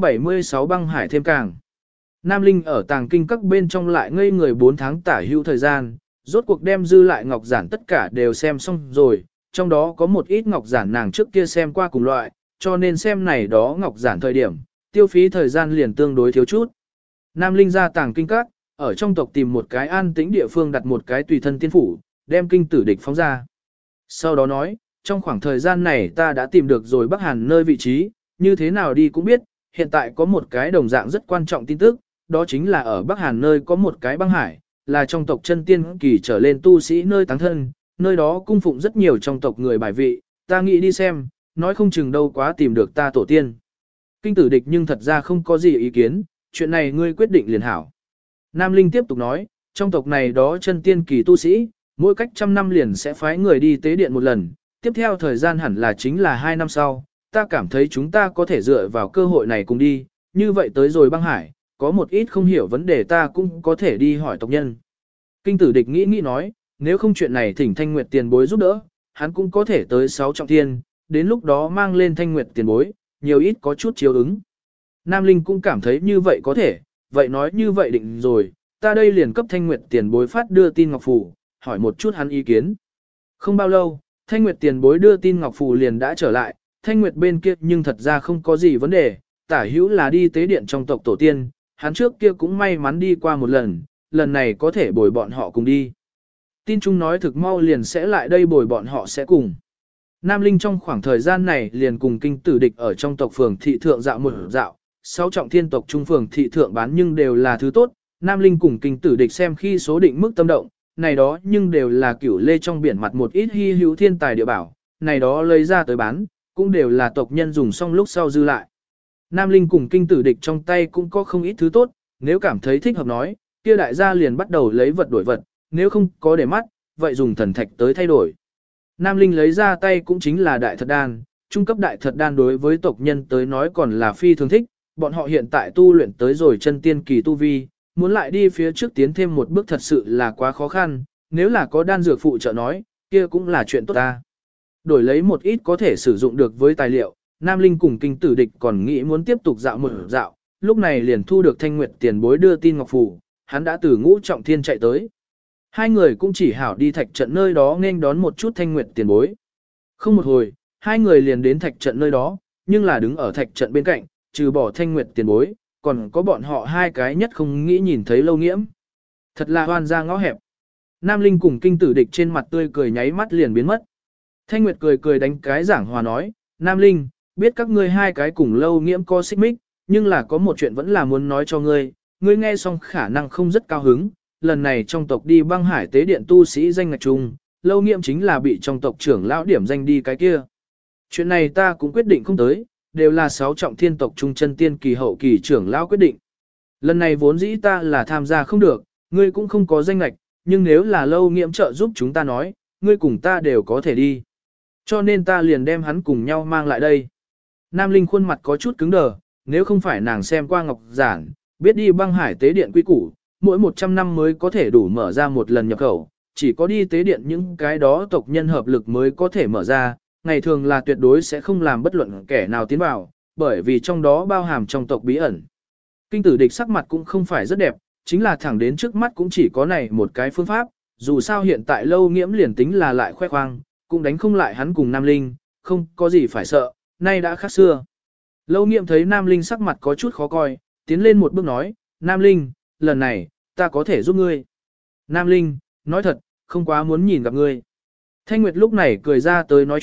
276 băng hải thêm càng. Nam Linh ở tàng kinh các bên trong lại ngây người 4 tháng tả hữu thời gian, rốt cuộc đem dư lại ngọc giản tất cả đều xem xong rồi, trong đó có một ít ngọc giản nàng trước kia xem qua cùng loại, cho nên xem này đó ngọc giản thời điểm, tiêu phí thời gian liền tương đối thiếu chút. Nam Linh ra tàng kinh các, ở trong tộc tìm một cái an tĩnh địa phương đặt một cái tùy thân tiên phủ, đem kinh tử địch phóng ra. Sau đó nói, trong khoảng thời gian này ta đã tìm được rồi Bắc Hàn nơi vị trí, như thế nào đi cũng biết, hiện tại có một cái đồng dạng rất quan trọng tin tức, đó chính là ở Bắc Hàn nơi có một cái băng hải, là trong tộc chân tiên kỳ trở lên tu sĩ nơi táng thân, nơi đó cung phụng rất nhiều trong tộc người bài vị, ta nghĩ đi xem, nói không chừng đâu quá tìm được ta tổ tiên. Kinh tử địch nhưng thật ra không có gì ý kiến, chuyện này ngươi quyết định liền hảo. Nam Linh tiếp tục nói, trong tộc này đó chân tiên kỳ tu sĩ, mỗi cách 100 năm liền sẽ phái người đi tế điện một lần, tiếp theo thời gian hẳn là chính là 2 năm sau, ta cảm thấy chúng ta có thể dựa vào cơ hội này cùng đi, như vậy tới rồi băng hải, có một ít không hiểu vấn đề ta cũng có thể đi hỏi tộc nhân. Kinh tử địch nghĩ nói, nếu không chuyện này thỉnh Thanh Nguyệt tiền bối giúp đỡ, hắn cũng có thể tới 6 trọng thiên, đến lúc đó mang lên Thanh Nguyệt tiền bối, nhiều ít có chút chiếu ứng. Nam Linh cũng cảm thấy như vậy có thể, vậy nói như vậy định rồi, ta đây liền cấp Thanh Nguyệt tiền bối phát đưa tin ngọc phù, hỏi một chút hắn ý kiến. Không bao lâu, Thanh Nguyệt tiền bối đưa tin ngọc phù liền đã trở lại, Thanh Nguyệt bên kia nhưng thật ra không có gì vấn đề, tả hữu là đi tế điện trong tộc tổ tiên, hắn trước kia cũng may mắn đi qua một lần, lần này có thể bồi bọn họ cùng đi. Tin chung nói thực mau liền sẽ lại đây bồi bọn họ sẽ cùng. Nam Linh trong khoảng thời gian này liền cùng kinh tử địch ở trong tộc phường thị thượng dạo một dạo, 6 trọng thiên tộc trung phường thị thượng bán nhưng đều là thứ tốt, Nam Linh cùng kinh tử địch xem khi số định mức tâm động, này đó nhưng đều là cửu lê trong biển mặt một ít hy hữu thiên tài địa bảo, này đó lấy ra tới bán, cũng đều là tộc nhân dùng xong lúc sau dư lại. Nam Linh cùng kinh tử địch trong tay cũng có không ít thứ tốt, nếu cảm thấy thích hợp nói, kia đại gia liền bắt đầu lấy vật đổi vật, nếu không có để mắt, vậy dùng thần thạch tới thay đổi. Nam Linh lấy ra tay cũng chính là đại thật đan, trung cấp đại thật đan đối với tộc nhân tới nói còn là phi thường thích, bọn họ hiện tại tu luyện tới rồi chân tiên kỳ tu vi, muốn lại đi phía trước tiến thêm một bước thật sự là quá khó khăn, nếu là có đan dược phụ trợ nói, kia cũng là chuyện tốt ta. Đổi lấy một ít có thể sử dụng được với tài liệu, Nam Linh cùng kinh tử địch còn nghĩ muốn tiếp tục dạo một dạo, lúc này liền thu được Thanh Nguyệt tiền bối đưa tin ngọc phù, hắn đã từ Ngũ Trọng Thiên chạy tới. Hai người cũng chỉ hảo đi thạch trận nơi đó nên đón một chút Thanh Nguyệt tiền bối. Không một hồi, hai người liền đến thạch trận nơi đó, nhưng là đứng ở thạch trận bên cạnh, trừ bỏ Thanh Nguyệt tiền bối, còn có bọn họ hai cái nhất không nghĩ nhìn thấy Lâu Nghiễm. Thật là hoan ra ngõ hẹp. Nam Linh cùng kinh tử địch trên mặt tươi cười nháy mắt liền biến mất. Thanh Nguyệt cười cười đánh cái giảng hòa nói, Nam Linh, biết các ngươi hai cái cùng Lâu Nghiễm có xích mích, nhưng là có một chuyện vẫn là muốn nói cho ngươi, ngươi nghe xong khả năng không rất cao hứng, lần này trong tộc đi băng hải tế điện tu sĩ danh ngạch chung, Lâu Nghiễm chính là bị trong tộc trưởng lão điểm danh đi cái kia. Chuyện này ta cũng quyết định không tới, đều là 6 trọng thiên tộc trung chân tiên kỳ hậu kỳ trưởng lão quyết định. Lần này vốn dĩ ta là tham gia không được, ngươi cũng không có danh ngạch, nhưng nếu là Lâu Nghiễm trợ giúp chúng ta nói, ngươi cùng ta đều có thể đi. Cho nên ta liền đem hắn cùng nhau mang lại đây. Nam Linh khuôn mặt có chút cứng đờ, nếu không phải nàng xem qua ngọc giản, biết đi băng hải tế điện quy củ, mỗi 100 năm mới có thể đủ mở ra một lần nhập khẩu, chỉ có đi tế điện những cái đó tộc nhân hợp lực mới có thể mở ra, ngày thường là tuyệt đối sẽ không làm bất luận kẻ nào tiến vào, bởi vì trong đó bao hàm trong tộc bí ẩn. Kinh tử địch sắc mặt cũng không phải rất đẹp, chính là thẳng đến trước mắt cũng chỉ có này một cái phương pháp, dù sao hiện tại Lâu Nghiễm liền tính là lại khoe khoang, cũng đánh không lại hắn cùng Nam Linh, không có gì phải sợ, nay đã khác xưa. Lâu Nghiễm thấy Nam Linh sắc mặt có chút khó coi, tiến lên một bước nói, Nam Linh, lần này, ta có thể giúp ngươi. Nam Linh, nói thật, không quá muốn nhìn gặp ngươi. Thanh Nguyệt lúc này cười ra tới nói chuyện,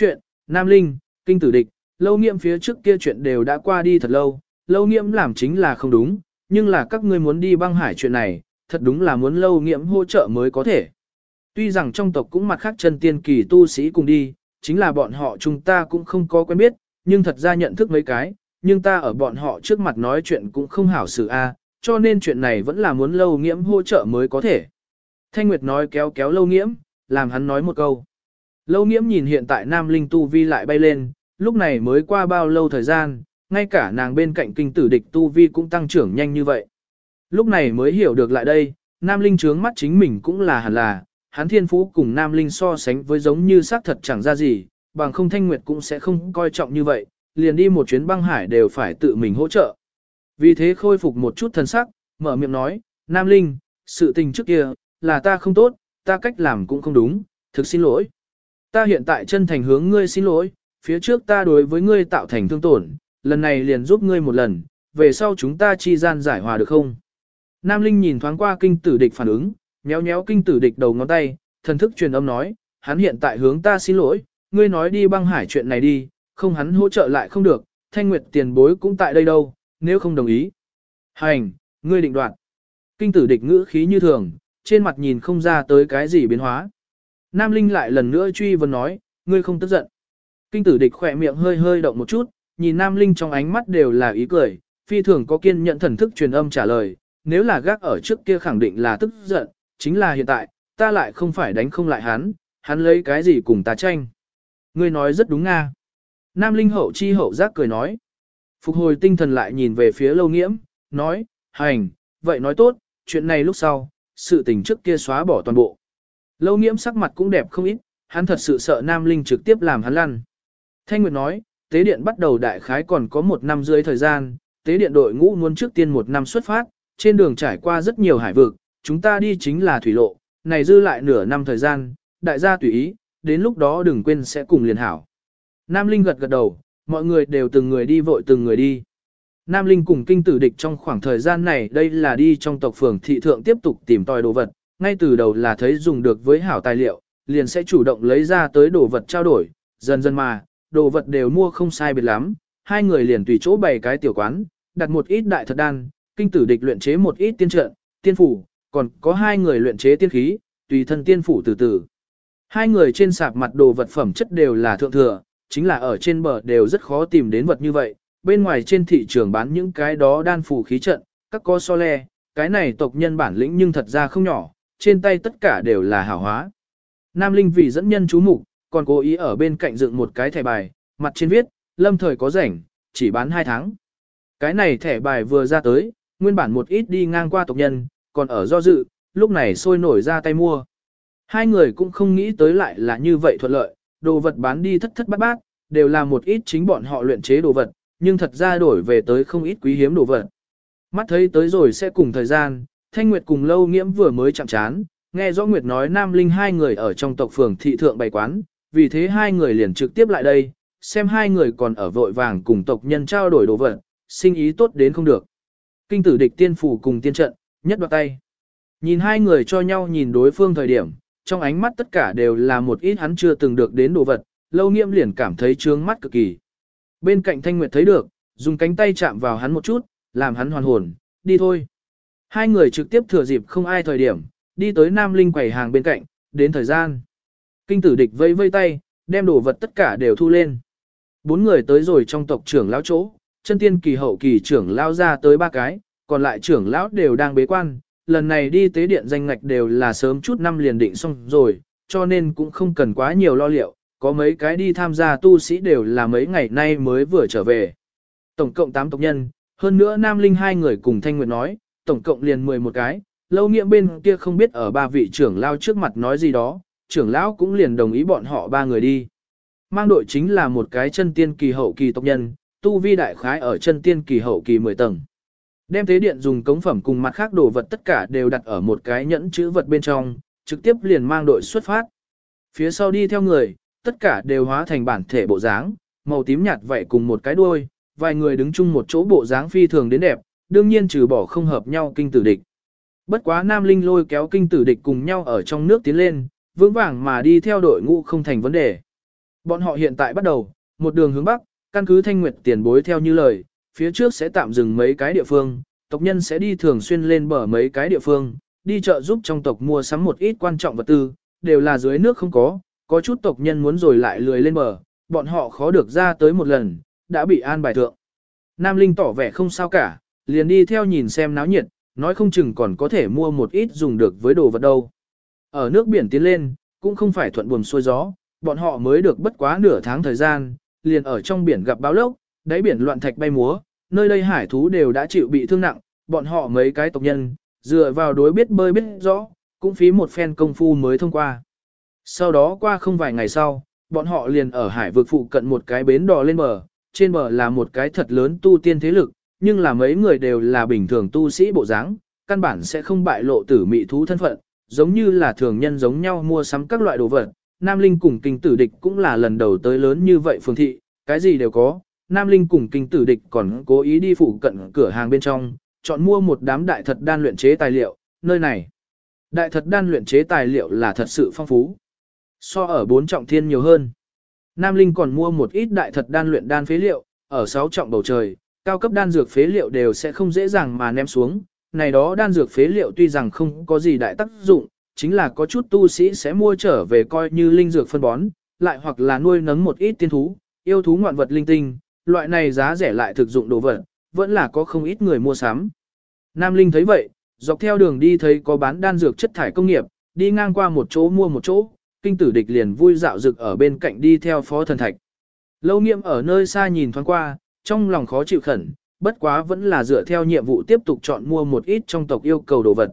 Nam Linh, Kinh Tử Địch, Lâu Nghiễm phía trước kia chuyện đều đã qua đi thật lâu, Lâu Nghiễm làm chính là không đúng, nhưng là các ngươi muốn đi băng hải chuyện này, thật đúng là muốn Lâu Nghiễm hỗ trợ mới có thể. Tuy rằng trong tộc cũng mặt khác chân tiên kỳ tu sĩ cùng đi, chính là bọn họ chúng ta cũng không có quen biết, nhưng thật ra nhận thức mấy cái, nhưng ta ở bọn họ trước mặt nói chuyện cũng không hảo xử a, cho nên chuyện này vẫn là muốn Lâu Nghiễm hỗ trợ mới có thể. Thanh Nguyệt nói kéo kéo Lâu Nghiễm, làm hắn nói một câu. Lâu Nghiễm nhìn hiện tại Nam Linh tu vi lại bay lên, lúc này mới qua bao lâu thời gian, ngay cả nàng bên cạnh Kinh Tử Địch tu vi cũng tăng trưởng nhanh như vậy. Lúc này mới hiểu được lại đây, Nam Linh trướng mắt chính mình cũng là hẳn là, hắn thiên phú cùng Nam Linh so sánh với giống như xác thật chẳng ra gì, bằng không Thanh Nguyệt cũng sẽ không coi trọng như vậy, liền đi một chuyến băng hải đều phải tự mình hỗ trợ. Vì thế khôi phục một chút thần sắc, mở miệng nói, Nam Linh, sự tình trước kia, là ta không tốt, ta cách làm cũng không đúng, thực xin lỗi. Ta hiện tại chân thành hướng ngươi xin lỗi, phía trước ta đối với ngươi tạo thành thương tổn, lần này liền giúp ngươi một lần, về sau chúng ta chi gian giải hòa được không? Nam Linh nhìn thoáng qua Kinh Tử Địch phản ứng, nhéo nhéo Kinh Tử Địch đầu ngón tay, thần thức truyền âm nói, hắn hiện tại hướng ta xin lỗi, ngươi nói đi băng hải chuyện này đi, không hắn hỗ trợ lại không được, Thanh Nguyệt tiền bối cũng tại đây đâu, nếu không đồng ý. Hành, ngươi định đoạt. Kinh Tử Địch ngữ khí như thường, trên mặt nhìn không ra tới cái gì biến hóa. Nam Linh lại lần nữa truy vấn nói, ngươi không tức giận. Kinh Tử Địch khỏe miệng hơi hơi động một chút, nhìn Nam Linh trong ánh mắt đều là ý cười, phi thường có kiên nhận thần thức truyền âm trả lời, nếu là gác ở trước kia khẳng định là tức giận, chính là hiện tại, ta lại không phải đánh không lại hắn lấy cái gì cùng ta tranh. Ngươi nói rất đúng nga. Nam Linh hậu chi hậu giác cười nói. Phục hồi tinh thần lại nhìn về phía Lâu Nghiễm, nói, hành, vậy nói tốt, chuyện này lúc sau, sự tình trước kia xóa bỏ toàn bộ. Lâu Nghiễm sắc mặt cũng đẹp không ít, hắn thật sự sợ Nam Linh trực tiếp làm hắn lăn. Thanh Nguyệt nói, tế điện bắt đầu đại khái còn có 1 năm dưới thời gian, tế điện đội ngũ muốn trước tiên 1 năm xuất phát, trên đường trải qua rất nhiều hải vực, chúng ta đi chính là thủy lộ, này dư lại nửa năm thời gian, đại gia tùy ý, đến lúc đó đừng quên sẽ cùng liền hảo. Nam Linh gật gật đầu, mọi người đều từng người đi vội từng người đi. Nam Linh cùng Kinh Tử Địch trong khoảng thời gian này đây là đi trong tộc phường thị thượng tiếp tục tìm tòi đồ vật, ngay từ đầu là thấy dùng được với hảo tài liệu, liền sẽ chủ động lấy ra tới đồ vật trao đổi, dần dần mà, đồ vật đều mua không sai biệt lắm, hai người liền tùy chỗ bày cái tiểu quán, đặt một ít đại thật đan, Kinh Tử Địch luyện chế một ít tiên trận, tiên phủ, còn có hai người luyện chế tiên khí, tùy thân tiên phủ từ từ. Hai người trên sạp mặt đồ vật phẩm chất đều là thượng thừa, chính là ở trên bờ đều rất khó tìm đến vật như vậy, bên ngoài trên thị trường bán những cái đó đan phủ khí trận, các có so le, cái này tộc nhân bản lĩnh nhưng thật ra không nhỏ, trên tay tất cả đều là hảo hóa. Nam Linh vì dẫn nhân chú mục, còn cố ý ở bên cạnh dựng một cái thẻ bài, mặt trên viết, lâm thời có rảnh, chỉ bán 2 tháng. Cái này thẻ bài vừa ra tới, nguyên bản một ít đi ngang qua tộc nhân, còn ở do dự, lúc này sôi nổi ra tay mua. Hai người cũng không nghĩ tới lại là như vậy thuận lợi, đồ vật bán đi thất thất bát bát, đều là một ít chính bọn họ luyện chế đồ vật, nhưng thật ra đổi về tới không ít quý hiếm đồ vật. Mắt thấy tới rồi sẽ cùng thời gian, Thanh Nguyệt cùng Lâu Nghiễm vừa mới chạm chán, nghe rõ Nguyệt nói Nam Linh hai người ở trong tộc phường thị thượng bày quán, vì thế hai người liền trực tiếp lại đây, xem hai người còn ở vội vàng cùng tộc nhân trao đổi đồ vật, sinh ý tốt đến không được. Kinh Tử Địch tiên phủ cùng tiên trận, nhất đoạt tay. Nhìn hai người cho nhau nhìn đối phương thời điểm, trong ánh mắt tất cả đều là một ít hắn chưa từng được đến đồ vật, Lâu Nghiễm liền cảm thấy trướng mắt cực kỳ. Bên cạnh Thanh Nguyệt thấy được, dùng cánh tay chạm vào hắn một chút, làm hắn hoàn hồn, đi thôi. Hai người trực tiếp thừa dịp không ai thời điểm, đi tới Nam Linh quầy hàng bên cạnh, đến thời gian. Kinh Tử Địch vây vây tay, đem đồ vật tất cả đều thu lên. 4 người tới rồi trong tộc trưởng lão chỗ, chân tiên kỳ hậu kỳ trưởng lão ra tới 3 cái, còn lại trưởng lão đều đang bế quan. Lần này đi tế điện danh ngạch đều là sớm chút năm liền định xong rồi, cho nên cũng không cần quá nhiều lo liệu, có mấy cái đi tham gia tu sĩ đều là mấy ngày nay mới vừa trở về. Tổng cộng 8 tộc nhân, hơn nữa Nam Linh hai người cùng Thanh Nguyệt nói, tổng cộng liền 11 cái, Lâu Nghiễm bên kia không biết ở 3 vị trưởng lão trước mặt nói gì đó, trưởng lão cũng liền đồng ý bọn họ 3 người đi. Mang đội chính là một cái chân tiên kỳ hậu kỳ tộc nhân, tu vi đại khái ở chân tiên kỳ hậu kỳ 10 tầng. Đem tế điện dùng cống phẩm cùng mặt khác đồ vật tất cả đều đặt ở một cái nhẫn chữ vật bên trong, trực tiếp liền mang đội xuất phát. Phía sau đi theo người, tất cả đều hóa thành bản thể bộ dáng, màu tím nhạt vậy cùng một cái đuôi, vài người đứng chung một chỗ bộ dáng phi thường đến đẹp, đương nhiên trừ bỏ không hợp nhau Kinh Tử Địch. Bất quá Nam Linh lôi kéo Kinh Tử Địch cùng nhau ở trong nước tiến lên, vững vàng mà đi theo đội ngũ không thành vấn đề. Bọn họ hiện tại bắt đầu, một đường hướng bắc, căn cứ Thanh Nguyệt tiền bối theo như lời, phía trước sẽ tạm dừng mấy cái địa phương, tộc nhân sẽ đi thường xuyên lên bờ mấy cái địa phương, đi chợ giúp trong tộc mua sắm một ít quan trọng vật tư, đều là dưới nước không có chút tộc nhân muốn rồi lại lười lên bờ, bọn họ khó được ra tới một lần, đã bị an bài thượng. Nam Linh tỏ vẻ không sao cả, liền đi theo nhìn xem náo nhiệt, nói không chừng còn có thể mua một ít dùng được với đồ vật đâu. Ở nước biển tiến lên, cũng không phải thuận buồm xuôi gió, bọn họ mới được bất quá nửa tháng thời gian, liền ở trong biển gặp báo lốc, đáy biển loạn thạch bay múa, nơi đây hải thú đều đã chịu bị thương nặng, bọn họ mấy cái tộc nhân, dựa vào đối biết bơi biết rõ, cũng phí một phen công phu mới thông qua. Sau đó qua không vài ngày sau, bọn họ liền ở hải vực phụ cận một cái bến đò lên bờ, trên bờ là một cái thật lớn tu tiên thế lực, nhưng là mấy người đều là bình thường tu sĩ bộ dáng, căn bản sẽ không bại lộ tử mị thú thân phận, giống như là thường nhân giống nhau mua sắm các loại đồ vật. Nam Linh cùng kinh tử địch cũng là lần đầu tới lớn như vậy phường thị, cái gì đều có. Nam Linh cùng kinh tử địch còn cố ý đi phụ cận cửa hàng bên trong, chọn mua một đám đại thật đan luyện chế tài liệu, nơi này. Đại thật đan luyện chế tài liệu là thật sự phong phú. So ở 4 trọng thiên nhiều hơn. Nam Linh còn mua một ít đại thật đan luyện đan phế liệu, ở 6 trọng bầu trời, cao cấp đan dược phế liệu đều sẽ không dễ dàng mà ném xuống. Này đó đan dược phế liệu tuy rằng không có gì đại tác dụng, chính là có chút tu sĩ sẽ mua trở về coi như linh dược phân bón, lại hoặc là nuôi nấng một ít tiên thú, yêu thú ngoạn vật linh tinh, loại này giá rẻ lại thực dụng đồ vật, vẫn là có không ít người mua sắm. Nam Linh thấy vậy, dọc theo đường đi thấy có bán đan dược chất thải công nghiệp, đi ngang qua một chỗ mua một chỗ, kinh tử địch liền vui dạo dực ở bên cạnh đi theo phó thần thạch. Lâu Nghiệm ở nơi xa nhìn thoáng qua, trong lòng khó chịu khẩn, bất quá vẫn là dựa theo nhiệm vụ tiếp tục chọn mua một ít trong tộc yêu cầu đồ vật.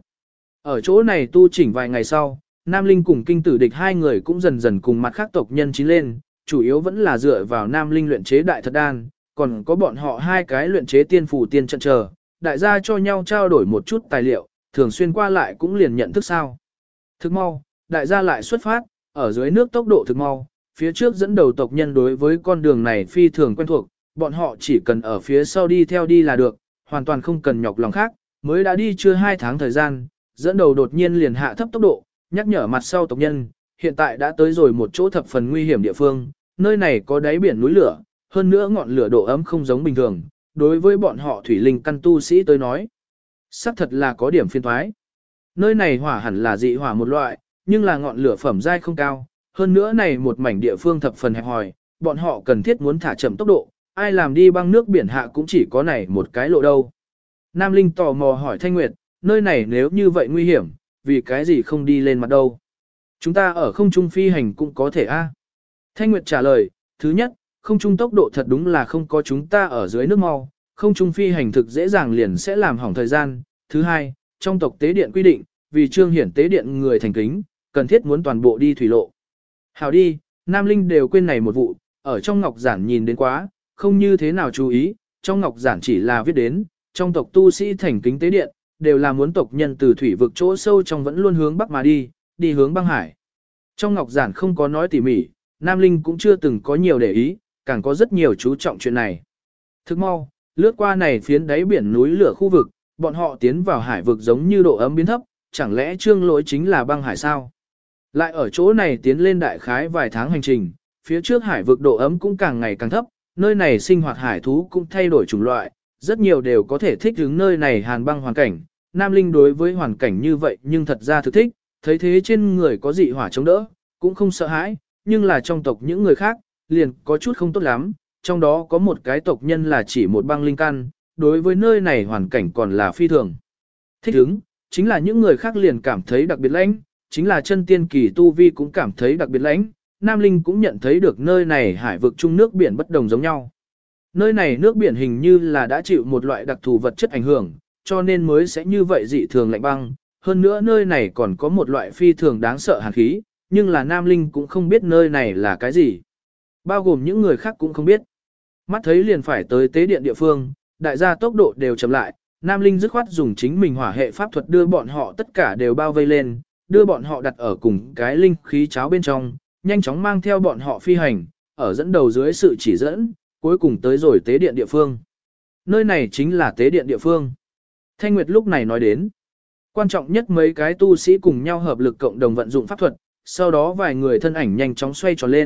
Ở chỗ này tu chỉnh vài ngày sau, Nam Linh cùng kinh tử địch hai người cũng dần dần cùng mặt khác tộc nhân chín lên, chủ yếu vẫn là dựa vào Nam Linh luyện chế đại thật đan, còn có bọn họ hai cái luyện chế tiên phủ tiên trận chờ, đại gia cho nhau trao đổi một chút tài liệu, thường xuyên qua lại cũng liền nhận thức sao. Thực mau, đại gia lại xuất phát, ở dưới nước tốc độ thực mau, phía trước dẫn đầu tộc nhân đối với con đường này phi thường quen thuộc, bọn họ chỉ cần ở phía sau đi theo đi là được, hoàn toàn không cần nhọc lòng khác, mới đã đi chưa 2 tháng thời gian, dẫn đầu đột nhiên liền hạ thấp tốc độ, nhắc nhở mặt sau tộc nhân, hiện tại đã tới rồi một chỗ thập phần nguy hiểm địa phương, nơi này có đáy biển núi lửa, hơn nữa ngọn lửa độ ấm không giống bình thường, đối với bọn họ thủy linh căn tu sĩ tới nói, xác thật là có điểm phiên thoái. Nơi này hỏa hẳn là dị hỏa một loại, nhưng là ngọn lửa phẩm giai không cao, hơn nữa này một mảnh địa phương thập phần hẹp hòi, bọn họ cần thiết muốn thả chậm tốc độ, ai làm đi băng nước biển hạ cũng chỉ có này một cái lộ đâu. Nam Linh tò mò hỏi Thanh Nguyệt, nơi này nếu như vậy nguy hiểm, vì cái gì không đi lên mặt đâu? Chúng ta ở không trung phi hành cũng có thể a. Thanh Nguyệt trả lời, thứ nhất, không trung tốc độ thật đúng là không có chúng ta ở dưới nước mau, không trung phi hành thực dễ dàng liền sẽ làm hỏng thời gian. Thứ hai, trong tộc tế điện quy định, vì trương hiển tế điện người thành kính, cần thiết muốn toàn bộ đi thủy lộ. Hào đi, Nam Linh đều quên này một vụ, ở trong ngọc giản nhìn đến quá, không như thế nào chú ý, trong ngọc giản chỉ là viết đến, trong tộc tu sĩ thành kính tế điện, đều là muốn tộc nhân từ thủy vực chỗ sâu trong vẫn luôn hướng bắc mà đi hướng băng hải. Trong ngọc giản không có nói tỉ mỉ, Nam Linh cũng chưa từng có nhiều để ý, càng có rất nhiều chú trọng chuyện này. Thức mau, lướt qua này phiến đáy biển núi lửa khu vực, bọn họ tiến vào hải vực giống như độ ấm biến thấp, chẳng lẽ trương lỗi chính là băng hải sao? Lại ở chỗ này tiến lên đại khái vài tháng hành trình, phía trước hải vực độ ấm cũng càng ngày càng thấp, nơi này sinh hoạt hải thú cũng thay đổi chủng loại, rất nhiều đều có thể thích ứng nơi này hàn băng hoàn cảnh. Nam Linh đối với hoàn cảnh như vậy nhưng thật ra thực thích, thấy thế trên người có dị hỏa chống đỡ, cũng không sợ hãi, nhưng là trong tộc những người khác, liền có chút không tốt lắm, trong đó có một cái tộc nhân là chỉ một băng linh căn, đối với nơi này hoàn cảnh còn là phi thường. Thích ứng, chính là những người khác liền cảm thấy đặc biệt lãnh, chính là chân tiên kỳ tu vi cũng cảm thấy đặc biệt lãnh, Nam Linh cũng nhận thấy được nơi này hải vực chung nước biển bất đồng giống nhau. Nơi này nước biển hình như là đã chịu một loại đặc thù vật chất ảnh hưởng, cho nên mới sẽ như vậy dị thường lạnh băng. Hơn nữa nơi này còn có một loại phi thường đáng sợ hàn khí, nhưng là Nam Linh cũng không biết nơi này là cái gì. Bao gồm những người khác cũng không biết. Mắt thấy liền phải tới tế điện địa phương, đại gia tốc độ đều chậm lại, Nam Linh dứt khoát dùng chính mình hỏa hệ pháp thuật đưa bọn họ tất cả đều bao vây lên, đưa bọn họ đặt ở cùng cái linh khí cháo bên trong, nhanh chóng mang theo bọn họ phi hành, ở dẫn đầu dưới sự chỉ dẫn, cuối cùng tới rồi tế điện địa phương. Nơi này chính là tế điện địa phương. Thanh Nguyệt lúc này nói đến, quan trọng nhất mấy cái tu sĩ cùng nhau hợp lực cộng đồng vận dụng pháp thuật, sau đó vài người thân ảnh nhanh chóng xoay tròn lên,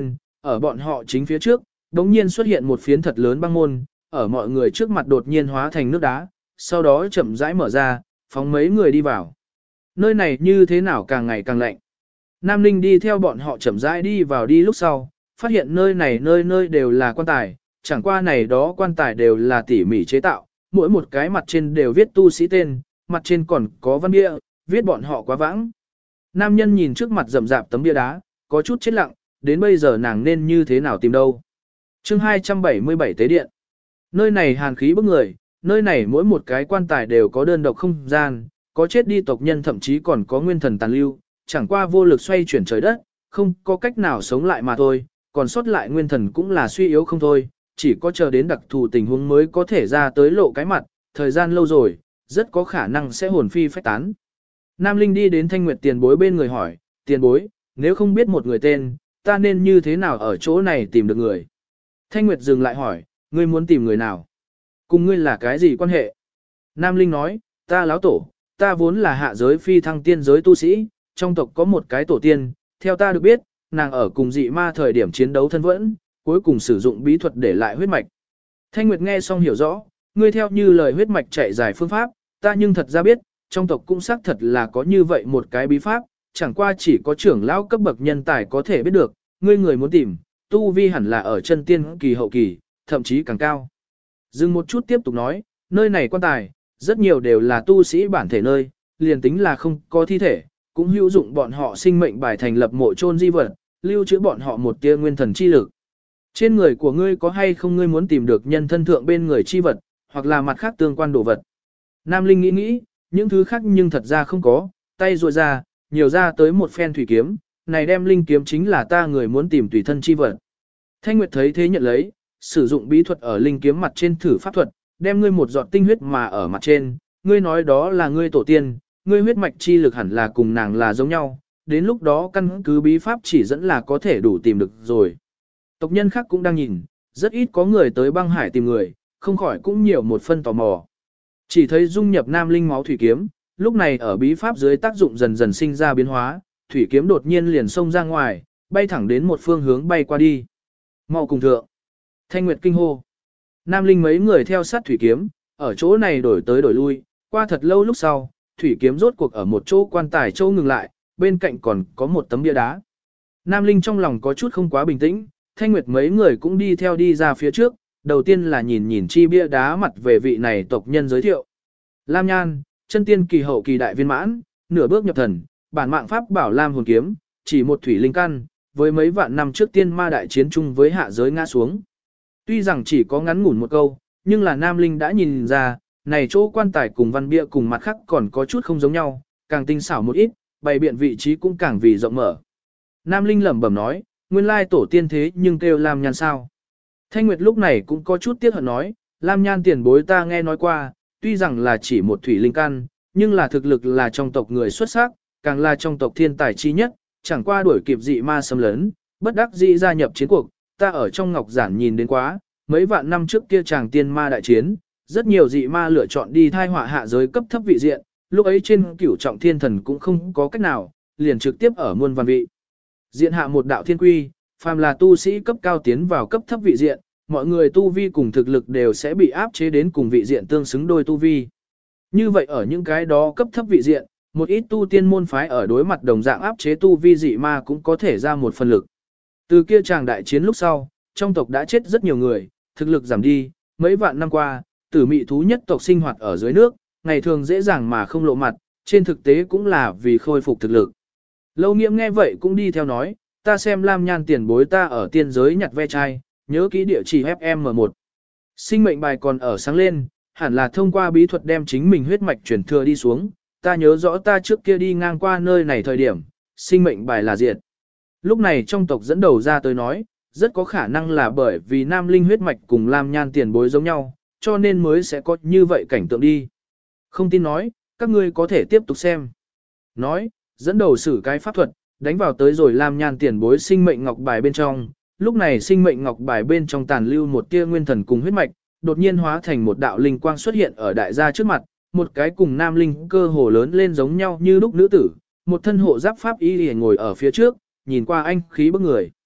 ở bọn họ chính phía trước, đống nhiên xuất hiện một phiến thật lớn băng môn, ở mọi người trước mặt đột nhiên hóa thành nước đá, sau đó chậm rãi mở ra, phóng mấy người đi vào. Nơi này như thế nào càng ngày càng lạnh. Nam Linh đi theo bọn họ chậm rãi đi vào đi lúc sau, phát hiện nơi này nơi nơi đều là quan tài, chẳng qua này đó quan tài đều là tỉ mỉ chế tạo, mỗi một cái mặt trên đều viết tu sĩ tên, mặt trên còn có văn bia, viết bọn họ quá vãng. Nam nhân nhìn trước mặt rậm rạp tấm bia đá, có chút chết lặng, đến bây giờ nàng nên như thế nào tìm đâu. Chương 277 Tế Điện. Nơi này hàn khí bức người, nơi này mỗi một cái quan tài đều có đơn độc không gian, có chết đi tộc nhân thậm chí còn có nguyên thần tàn lưu, chẳng qua vô lực xoay chuyển trời đất, không có cách nào sống lại mà thôi, còn sót lại nguyên thần cũng là suy yếu không thôi, chỉ có chờ đến đặc thù tình huống mới có thể ra tới lộ cái mặt, thời gian lâu rồi, rất có khả năng sẽ hồn phi phách tán. Nam Linh đi đến Thanh Nguyệt tiền bối bên người hỏi, tiền bối, nếu không biết một người tên, ta nên như thế nào ở chỗ này tìm được người? Thanh Nguyệt dừng lại hỏi, ngươi muốn tìm người nào? Cùng ngươi là cái gì quan hệ? Nam Linh nói, ta láo tổ, ta vốn là hạ giới phi thăng tiên giới tu sĩ, trong tộc có một cái tổ tiên, theo ta được biết, nàng ở cùng dị ma thời điểm chiến đấu thân vẫn, cuối cùng sử dụng bí thuật để lại huyết mạch. Thanh Nguyệt nghe xong hiểu rõ, ngươi theo như lời huyết mạch chạy dài phương pháp, ta nhưng thật ra biết, trong tộc cũng xác thật là có như vậy một cái bí pháp, chẳng qua chỉ có trưởng lão cấp bậc nhân tài có thể biết được, ngươi người muốn tìm, tu vi hẳn là ở chân tiên kỳ hậu kỳ, thậm chí càng cao. Dừng một chút tiếp tục nói, nơi này quan tài, rất nhiều đều là tu sĩ bản thể nơi, liền tính là không có thi thể, cũng hữu dụng bọn họ sinh mệnh bài thành lập mộ chôn di vật, lưu trữ bọn họ một tia nguyên thần chi lực. Trên người của ngươi có hay không ngươi muốn tìm được nhân thân thượng bên người chi vật, hoặc là mặt khác tương quan đồ vật. Nam Linh nghĩ, những thứ khác nhưng thật ra không có, tay ruội ra, nhiều ra tới một phen thủy kiếm, này đem linh kiếm chính là ta người muốn tìm tùy thân chi vật. Thanh Nguyệt thấy thế nhận lấy, sử dụng bí thuật ở linh kiếm mặt trên thử pháp thuật, đem ngươi một giọt tinh huyết mà ở mặt trên, ngươi nói đó là ngươi tổ tiên, ngươi huyết mạch chi lực hẳn là cùng nàng là giống nhau, đến lúc đó căn cứ bí pháp chỉ dẫn là có thể đủ tìm được rồi. Tộc nhân khác cũng đang nhìn, rất ít có người tới băng hải tìm người, không khỏi cũng nhiều một phân tò mò. Chỉ thấy dung nhập Nam Linh máu thủy kiếm, lúc này ở bí pháp dưới tác dụng dần dần sinh ra biến hóa, thủy kiếm đột nhiên liền xông ra ngoài, bay thẳng đến một phương hướng bay qua đi. Mau cùng thượng. Thanh Nguyệt kinh hô. Nam Linh mấy người theo sát thủy kiếm, ở chỗ này đổi tới đổi lui, qua thật lâu lúc sau, thủy kiếm rốt cuộc ở một chỗ quan tài châu ngừng lại, bên cạnh còn có một tấm bia đá. Nam Linh trong lòng có chút không quá bình tĩnh, Thanh Nguyệt mấy người cũng đi theo đi ra phía trước, đầu tiên là nhìn chi bia đá mặt về vị này tộc nhân giới thiệu. Lam Nhan, chân tiên kỳ hậu kỳ đại viên mãn, nửa bước nhập thần, bản mạng pháp bảo Lam hồn kiếm, chỉ một thủy linh căn, với mấy vạn năm trước tiên ma đại chiến chung với hạ giới ngã xuống. Tuy rằng chỉ có ngắn ngủn một câu, nhưng là Nam Linh đã nhìn ra, này chỗ quan tài cùng văn bia cùng mặt khác còn có chút không giống nhau, càng tinh xảo một ít, bày biện vị trí cũng càng vì rộng mở. Nam Linh lẩm bẩm nói, nguyên lai tổ tiên thế nhưng kêu Lam Nhan sao. Thanh Nguyệt lúc này cũng có chút tiếc hận nói, Lam Nhan tiền bối ta nghe nói qua, tuy rằng là chỉ một thủy linh căn, nhưng là thực lực là trong tộc người xuất sắc, càng là trong tộc thiên tài chi nhất, chẳng qua đuổi kịp dị ma xâm lấn, bất đắc dĩ gia nhập chiến cuộc, ta ở trong ngọc giản nhìn đến quá, mấy vạn năm trước kia chàng tiên ma đại chiến, rất nhiều dị ma lựa chọn đi thai họa hạ giới cấp thấp vị diện, lúc ấy trên cửu trọng thiên thần cũng không có cách nào, liền trực tiếp ở muôn văn vị. Diện hạ một đạo thiên quy, phàm là tu sĩ cấp cao tiến vào cấp thấp vị diện, mọi người tu vi cùng thực lực đều sẽ bị áp chế đến cùng vị diện tương xứng đôi tu vi. Như vậy ở những cái đó cấp thấp vị diện, một ít tu tiên môn phái ở đối mặt đồng dạng áp chế tu vi dị ma cũng có thể ra một phần lực. Từ kia chàng đại chiến lúc sau, trong tộc đã chết rất nhiều người, thực lực giảm đi, mấy vạn năm qua, tử mị thú nhất tộc sinh hoạt ở dưới nước, ngày thường dễ dàng mà không lộ mặt, trên thực tế cũng là vì khôi phục thực lực. Lâu Nghiễm nghe vậy cũng đi theo nói, ta xem Lam Nhan tiền bối ta ở tiên giới nhặt ve chai, nhớ kỹ địa chỉ FM1. Sinh mệnh bài còn ở sáng lên, hẳn là thông qua bí thuật đem chính mình huyết mạch chuyển thừa đi xuống, ta nhớ rõ ta trước kia đi ngang qua nơi này thời điểm, sinh mệnh bài là diệt. Lúc này trong tộc dẫn đầu ra tới nói, rất có khả năng là bởi vì Nam Linh huyết mạch cùng Lam Nhan tiền bối giống nhau, cho nên mới sẽ có như vậy cảnh tượng đi. Không tin nói, các ngươi có thể tiếp tục xem. Nói, dẫn đầu sử cái pháp thuật, đánh vào tới rồi Lam Nhan tiền bối sinh mệnh ngọc bài bên trong. Lúc này sinh mệnh ngọc bài bên trong tàn lưu một tia nguyên thần cùng huyết mạch, đột nhiên hóa thành một đạo linh quang xuất hiện ở đại gia trước mặt, một cái cùng Nam Linh cơ hồ lớn lên giống nhau như lúc nữ tử, một thân hộ giáp pháp y liền ngồi ở phía trước, nhìn qua anh khí bức người.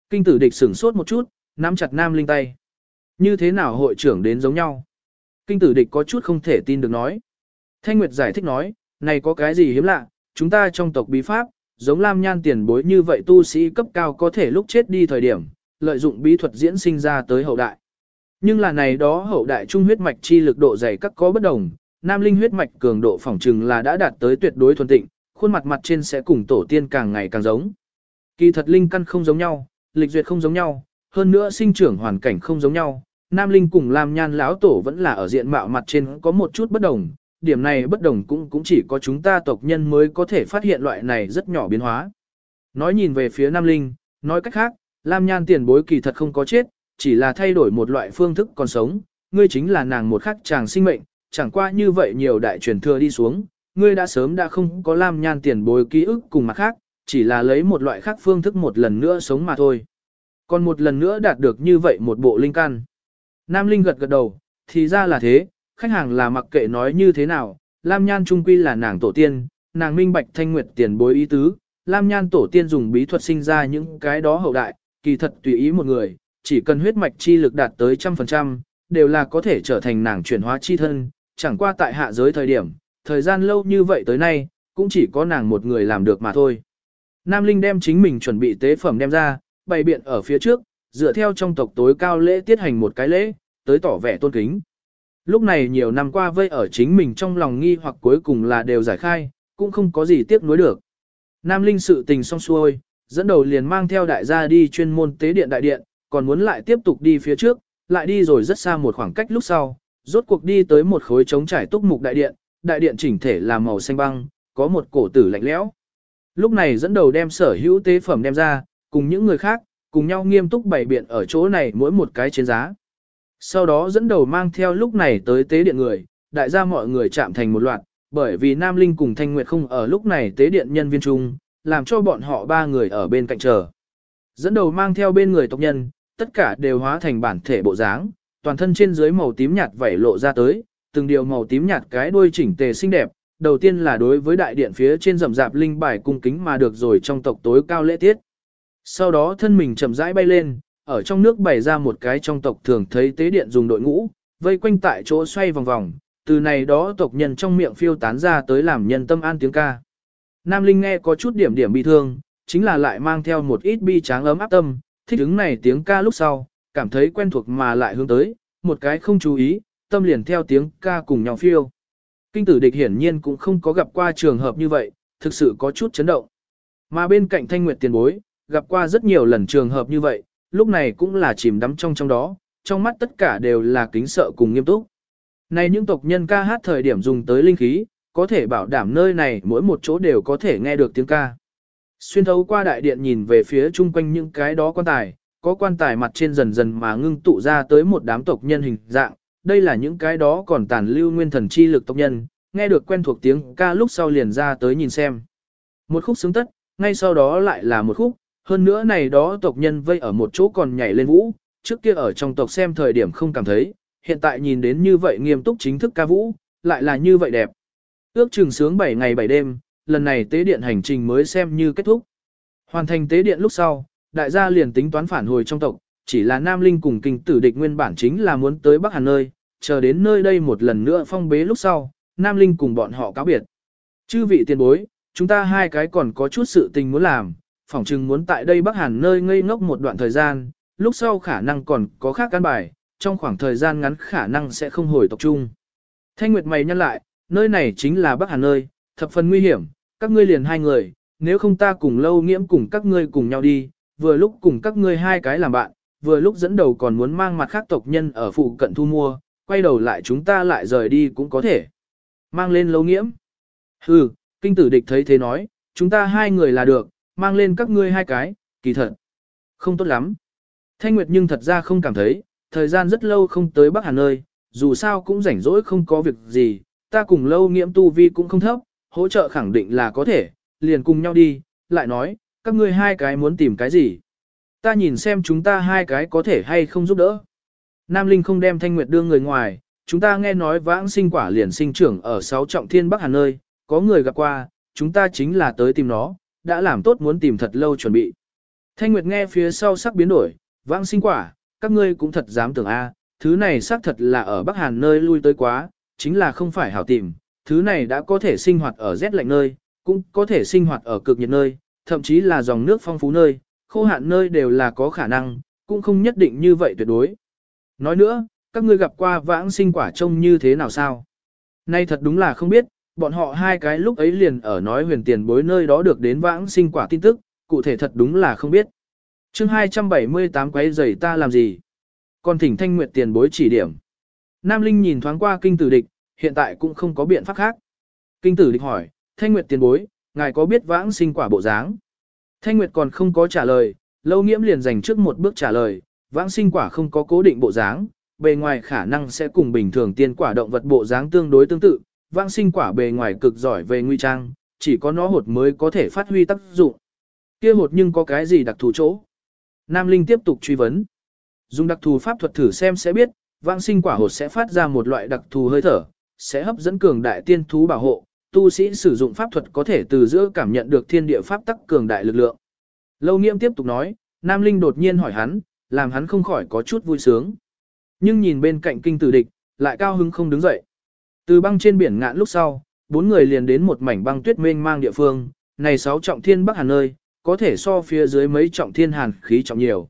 Kinh tử địch sửng sốt một chút, nắm chặt Nam Linh tay. Như thế nào hội trưởng đến giống nhau? Kinh tử địch có chút không thể tin được nói. Thanh Nguyệt giải thích nói, này có cái gì hiếm lạ, chúng ta trong tộc bí pháp, giống Lam Nhan tiền bối như vậy tu sĩ cấp cao có thể lúc chết đi thời điểm, lợi dụng bí thuật diễn sinh ra tới hậu đại. Nhưng là này đó hậu đại trung huyết mạch chi lực độ dày các có bất đồng, Nam Linh huyết mạch cường độ phỏng trừng là đã đạt tới tuyệt đối thuần tịnh, khuôn mặt mặt trên sẽ cùng tổ tiên càng ngày càng giống. Kỳ thật linh căn không giống nhau, lịch duyệt không giống nhau, hơn nữa sinh trưởng hoàn cảnh không giống nhau, Nam Linh cùng Lam Nhan lão tổ vẫn là ở diện mạo mặt trên có một chút bất đồng, điểm này bất đồng cũng chỉ có chúng ta tộc nhân mới có thể phát hiện loại này rất nhỏ biến hóa. Nói nhìn về phía Nam Linh, nói cách khác, Lam Nhan tiền bối kỳ thật không có chết, chỉ là thay đổi một loại phương thức còn sống, ngươi chính là nàng một khắc chàng sinh mệnh, chẳng qua như vậy nhiều đại truyền thừa đi xuống, ngươi đã sớm đã không có Lam Nhan tiền bối ký ức cùng mặt khác, chỉ là lấy một loại khác phương thức một lần nữa sống mà thôi. Còn một lần nữa đạt được như vậy một bộ linh căn. Nam Linh gật gật đầu, thì ra là thế, khách hàng là mặc kệ nói như thế nào, Lam Nhan trung quy là nàng tổ tiên, nàng minh bạch Thanh Nguyệt tiền bối ý tứ, Lam Nhan tổ tiên dùng bí thuật sinh ra những cái đó hậu đại, kỳ thật tùy ý một người, chỉ cần huyết mạch chi lực đạt tới 100%, đều là có thể trở thành nàng chuyển hóa chi thân, chẳng qua tại hạ giới thời điểm, thời gian lâu như vậy tới nay, cũng chỉ có nàng một người làm được mà thôi. Nam Linh đem chính mình chuẩn bị tế phẩm đem ra, bày biện ở phía trước, dựa theo trong tộc tối cao lễ tiết hành một cái lễ, tới tỏ vẻ tôn kính. Lúc này nhiều năm qua vây ở chính mình trong lòng nghi hoặc cuối cùng là đều giải khai, cũng không có gì tiếc nuối được. Nam Linh sự tình xong xuôi, dẫn đầu liền mang theo đại gia đi chuyên môn tế điện đại điện, còn muốn lại tiếp tục đi phía trước, lại đi rồi rất xa một khoảng cách lúc sau, rốt cuộc đi tới một khối trống trải túc mục đại điện chỉnh thể là màu xanh băng, có một cổ tử lạnh lẽo. Lúc này dẫn đầu đem sở hữu tế phẩm đem ra, cùng những người khác, cùng nhau nghiêm túc bày biện ở chỗ này mỗi một cái trên giá. Sau đó dẫn đầu mang theo lúc này tới tế điện người, đại gia mọi người chạm thành một loạt, bởi vì Nam Linh cùng Thanh Nguyệt không ở lúc này tế điện nhân viên chung, làm cho bọn họ ba người ở bên cạnh chờ. Dẫn đầu mang theo bên người tộc nhân, tất cả đều hóa thành bản thể bộ dáng, toàn thân trên dưới màu tím nhạt vảy lộ ra tới, từng điều màu tím nhạt cái đuôi chỉnh tề xinh đẹp. Đầu tiên là đối với đại điện phía trên rậm rạp linh bài cung kính mà được rồi trong tộc tối cao lễ tiết. Sau đó thân mình chậm rãi bay lên, ở trong nước bày ra một cái trong tộc thường thấy tế điện dùng đội ngũ, vây quanh tại chỗ xoay vòng vòng, từ này đó tộc nhân trong miệng phiêu tán ra tới làm nhân tâm an tiếng ca. Nam Linh nghe có chút điểm bi thương, chính là lại mang theo một ít bi tráng ấm áp tâm, thích ứng này tiếng ca lúc sau, cảm thấy quen thuộc mà lại hướng tới, một cái không chú ý, tâm liền theo tiếng ca cùng nhau phiêu. Kinh tử địch hiển nhiên cũng không có gặp qua trường hợp như vậy, thực sự có chút chấn động. Mà bên cạnh Thanh Nguyệt tiền bối, gặp qua rất nhiều lần trường hợp như vậy, lúc này cũng là chìm đắm trong đó, trong mắt tất cả đều là kính sợ cùng nghiêm túc. Này những tộc nhân ca hát thời điểm dùng tới linh khí, có thể bảo đảm nơi này mỗi một chỗ đều có thể nghe được tiếng ca. Xuyên thấu qua đại điện nhìn về phía chung quanh những cái đó quan tài, có quan tài mặt trên dần dần mà ngưng tụ ra tới một đám tộc nhân hình dạng, đây là những cái đó còn tàn lưu nguyên thần chi lực tộc nhân, nghe được quen thuộc tiếng ca lúc sau liền ra tới nhìn xem. Một khúc xứng tất, ngay sau đó lại là một khúc, hơn nữa này đó tộc nhân vây ở một chỗ còn nhảy lên vũ, trước kia ở trong tộc xem thời điểm không cảm thấy, hiện tại nhìn đến như vậy nghiêm túc chính thức ca vũ, lại là như vậy đẹp. Ước chừng sướng 7 ngày 7 đêm, lần này tế điện hành trình mới xem như kết thúc. Hoàn thành tế điện lúc sau, đại gia liền tính toán phản hồi trong tộc, chỉ là Nam Linh cùng kinh tử địch nguyên bản chính là muốn tới Bắc Hàn nơi, chờ đến nơi đây một lần nữa phong bế lúc sau, Nam Linh cùng bọn họ cáo biệt. Chư vị tiền bối, chúng ta hai cái còn có chút sự tình muốn làm, phỏng chừng muốn tại đây Bắc Hàn nơi ngây ngốc một đoạn thời gian, lúc sau khả năng còn có khác căn bài, trong khoảng thời gian ngắn khả năng sẽ không hồi tộc trung. Thanh Nguyệt mày nhăn lại, nơi này chính là Bắc Hàn nơi, thập phần nguy hiểm, các ngươi liền hai người, nếu không ta cùng Lâu Nghiễm cùng các ngươi cùng nhau đi, vừa lúc cùng các ngươi hai cái làm bạn, vừa lúc dẫn đầu còn muốn mang mặt khác tộc nhân ở phụ cận thu mua, quay đầu lại chúng ta lại rời đi cũng có thể. Mang lên Lâu Nghiễm. Hừ, kinh tử địch thấy thế nói, chúng ta hai người là được, mang lên các ngươi hai cái, kỳ thật. Không tốt lắm. Thanh Nguyệt nhưng thật ra không cảm thấy, thời gian rất lâu không tới Bắc Hàn nơi, dù sao cũng rảnh rỗi không có việc gì, ta cùng Lâu Nghiễm tu vi cũng không thấp, hỗ trợ khẳng định là có thể, liền cùng nhau đi, lại nói, các ngươi hai cái muốn tìm cái gì. Ta nhìn xem chúng ta hai cái có thể hay không giúp đỡ. Nam Linh không đem Thanh Nguyệt đưa người ngoài, chúng ta nghe nói vãng sinh quả liền sinh trưởng ở 6 trọng thiên Bắc Hàn nơi, có người gặp qua, chúng ta chính là tới tìm nó, đã làm tốt muốn tìm thật lâu chuẩn bị. Thanh Nguyệt nghe phía sau sắc biến đổi, vãng sinh quả, các ngươi cũng thật dám tưởng a, thứ này xác thật là ở Bắc Hàn nơi lui tới quá, chính là không phải hảo tìm, thứ này đã có thể sinh hoạt ở rét lạnh nơi, cũng có thể sinh hoạt ở cực nhiệt nơi, thậm chí là dòng nước phong phú nơi, khô hạn nơi đều là có khả năng, cũng không nhất định như vậy tuyệt đối. Nói nữa, các ngươi gặp qua vãng sinh quả trông như thế nào sao? Nay thật đúng là không biết, bọn họ hai cái lúc ấy liền ở nói huyền tiền bối nơi đó được đến vãng sinh quả tin tức, cụ thể thật đúng là không biết. Chương 278 quấy rầy ta làm gì? Còn thỉnh Thanh Nguyệt tiền bối chỉ điểm. Nam Linh nhìn thoáng qua kinh tử địch, hiện tại cũng không có biện pháp khác. Kinh tử địch hỏi, Thanh Nguyệt tiền bối, ngài có biết vãng sinh quả bộ dáng? Thanh Nguyệt còn không có trả lời, Lâu Nghiễm liền dành trước một bước trả lời, vãng sinh quả không có cố định bộ dáng, bề ngoài khả năng sẽ cùng bình thường tiên quả động vật bộ dáng tương đối tương tự, vãng sinh quả bề ngoài cực giỏi về nguy trang, chỉ có nó hột mới có thể phát huy tác dụng. Kia hột nhưng có cái gì đặc thù chỗ? Nam Linh tiếp tục truy vấn. Dùng đặc thù pháp thuật thử xem sẽ biết, vãng sinh quả hột sẽ phát ra một loại đặc thù hơi thở, sẽ hấp dẫn cường đại tiên thú bảo hộ, tu sĩ sử dụng pháp thuật có thể từ giữa cảm nhận được thiên địa pháp tắc cường đại lực lượng. Lâu Nghiễm tiếp tục nói, Nam Linh đột nhiên hỏi hắn, làm hắn không khỏi có chút vui sướng. Nhưng nhìn bên cạnh kinh tử địch, lại cao hứng không đứng dậy. Từ băng trên biển ngạn lúc sau, bốn người liền đến một mảnh băng tuyết mênh mang địa phương, này 6 trọng thiên Bắc Hàn nơi, có thể so phía dưới mấy trọng thiên hàn khí trọng nhiều.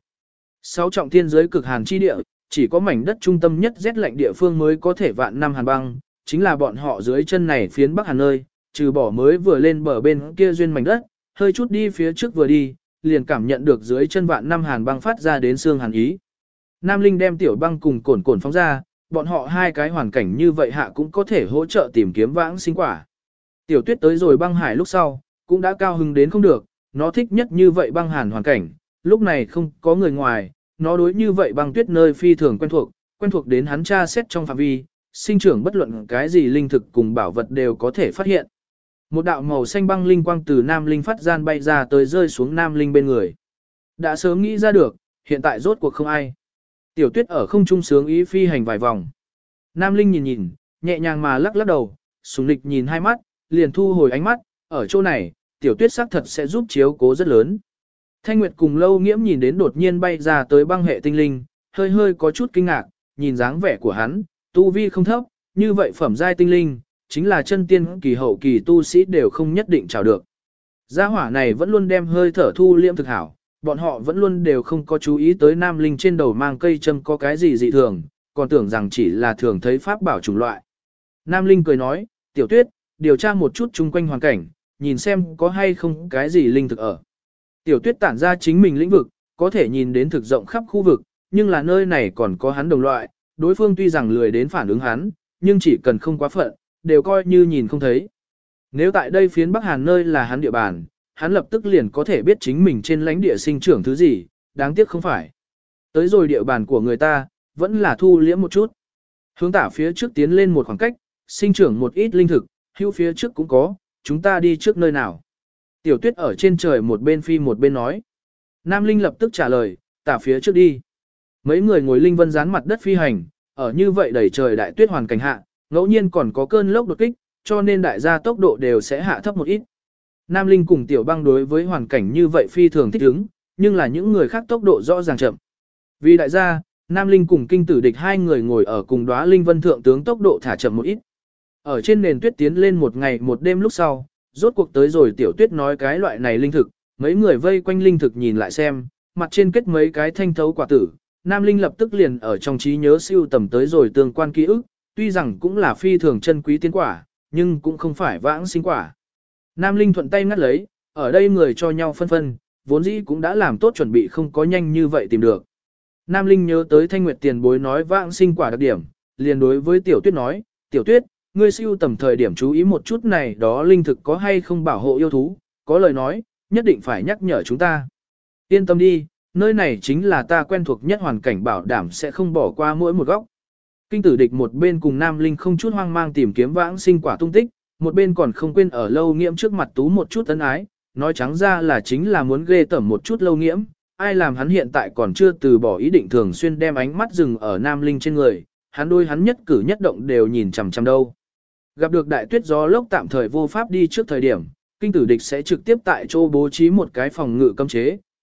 6 trọng thiên dưới cực hàn chi địa, chỉ có mảnh đất trung tâm nhất rét lạnh địa phương mới có thể vạn năm hàn băng, chính là bọn họ dưới chân này phiến Bắc Hàn nơi, trừ bỏ mới vừa lên bờ bên kia duyên mảnh đất, hơi chút đi phía trước vừa đi, liền cảm nhận được dưới chân vạn năm hàn băng phát ra đến xương hàn ý. Nam Linh đem tiểu băng cùng cồn cồn phóng ra, bọn họ hai cái hoàn cảnh như vậy hạ cũng có thể hỗ trợ tìm kiếm vãng sinh quả. Tiểu Tuyết tới rồi băng hải lúc sau, cũng đã cao hứng đến không được, nó thích nhất như vậy băng hàn hoàn cảnh, lúc này không có người ngoài, nó đối như vậy băng tuyết nơi phi thường quen thuộc đến hắn tra xét trong phạm vi, sinh trưởng bất luận cái gì linh thực cùng bảo vật đều có thể phát hiện. Một đạo màu xanh băng linh quang từ Nam Linh phát gian bay ra tới rơi xuống Nam Linh bên người. Đã sớm nghĩ ra được, hiện tại rốt cuộc không ai. Tiểu Tuyết ở không trung sướng ý phi hành vài vòng. Nam Linh nhìn nhìn, nhẹ nhàng mà lắc lắc đầu, sùng lịch nhìn hai mắt, liền thu hồi ánh mắt, ở chỗ này, Tiểu Tuyết xác thật sẽ giúp chiếu cố rất lớn. Thanh Nguyệt cùng Lâu Nghiễm nhìn đến đột nhiên bay ra tới băng hệ tinh linh, hơi hơi có chút kinh ngạc, nhìn dáng vẻ của hắn, tu vi không thấp, như vậy phẩm giai tinh linh, chính là chân tiên kỳ hậu kỳ tu sĩ đều không nhất định chào được. Gia hỏa này vẫn luôn đem hơi thở thu liễm thực hảo, bọn họ vẫn luôn đều không có chú ý tới Nam Linh trên đầu mang cây châm có cái gì dị thường, còn tưởng rằng chỉ là thường thấy pháp bảo chủng loại. Nam Linh cười nói, Tiểu Tuyết, điều tra một chút chung quanh hoàn cảnh, nhìn xem có hay không cái gì linh thực ở. Tiểu Tuyết tản ra chính mình lĩnh vực, có thể nhìn đến thực rộng khắp khu vực, nhưng là nơi này còn có hắn đồng loại, đối phương tuy rằng lười đến phản ứng hắn, nhưng chỉ cần không quá phận, đều coi như nhìn không thấy. Nếu tại đây phiến Bắc Hàn nơi là hắn địa bàn, hắn lập tức liền có thể biết chính mình trên lãnh địa sinh trưởng thứ gì, đáng tiếc không phải. Tới rồi địa bàn của người ta, vẫn là thu liễm một chút. Hướng tả phía trước tiến lên một khoảng cách, sinh trưởng một ít linh thực, hữu phía trước cũng có, chúng ta đi trước nơi nào. Tiểu Tuyết ở trên trời một bên phi một bên nói. Nam Linh lập tức trả lời, tả phía trước đi. Mấy người ngồi linh vân dán mặt đất phi hành, ở như vậy đầy trời đại tuyết hoàn cảnh hạ, ngẫu nhiên còn có cơn lốc đột kích, cho nên đại gia tốc độ đều sẽ hạ thấp một ít. Nam Linh cùng Tiểu Băng đối với hoàn cảnh như vậy phi thường thích ứng, nhưng là những người khác tốc độ rõ ràng chậm. Vì đại gia, Nam Linh cùng kinh tử địch hai người ngồi ở cùng đóa linh vân thượng tướng tốc độ thả chậm một ít. Ở trên nền tuyết tiến lên một ngày một đêm lúc sau, rốt cuộc tới rồi Tiểu Tuyết nói cái loại này linh thực, mấy người vây quanh linh thực nhìn lại xem, mặt trên kết mấy cái thanh thấu quả tử, Nam Linh lập tức liền ở trong trí nhớ siêu tầm tới rồi tương quan ký ức, tuy rằng cũng là phi thường chân quý tiên quả, nhưng cũng không phải vãng sinh quả. Nam Linh thuận tay ngắt lấy, ở đây người cho nhau phân phân, vốn dĩ cũng đã làm tốt chuẩn bị không có nhanh như vậy tìm được. Nam Linh nhớ tới Thanh Nguyệt tiền bối nói vãng sinh quả đặc điểm, liền đối với Tiểu Tuyết nói, Tiểu Tuyết, ngươi siêu tầm thời điểm chú ý một chút này đó linh thực có hay không bảo hộ yêu thú, có lời nói, nhất định phải nhắc nhở chúng ta. Yên tâm đi, nơi này chính là ta quen thuộc nhất hoàn cảnh bảo đảm sẽ không bỏ qua mỗi một góc. Kinh tử địch một bên cùng Nam Linh không chút hoang mang tìm kiếm vãng sinh quả tung tích, một bên còn không quên ở Lâu Nghiễm trước mặt tú một chút ân ái, nói trắng ra là chính là muốn ghê tởm một chút Lâu Nghiễm, ai làm hắn hiện tại còn chưa từ bỏ ý định thường xuyên đem ánh mắt dừng ở Nam Linh trên người, hắn đôi hắn nhất cử nhất động đều nhìn chằm chằm đâu. Gặp được đại tuyết gió lốc tạm thời vô pháp đi trước thời điểm, kinh tử địch sẽ trực tiếp tại chỗ bố trí một cái phòng ngự cấm chế,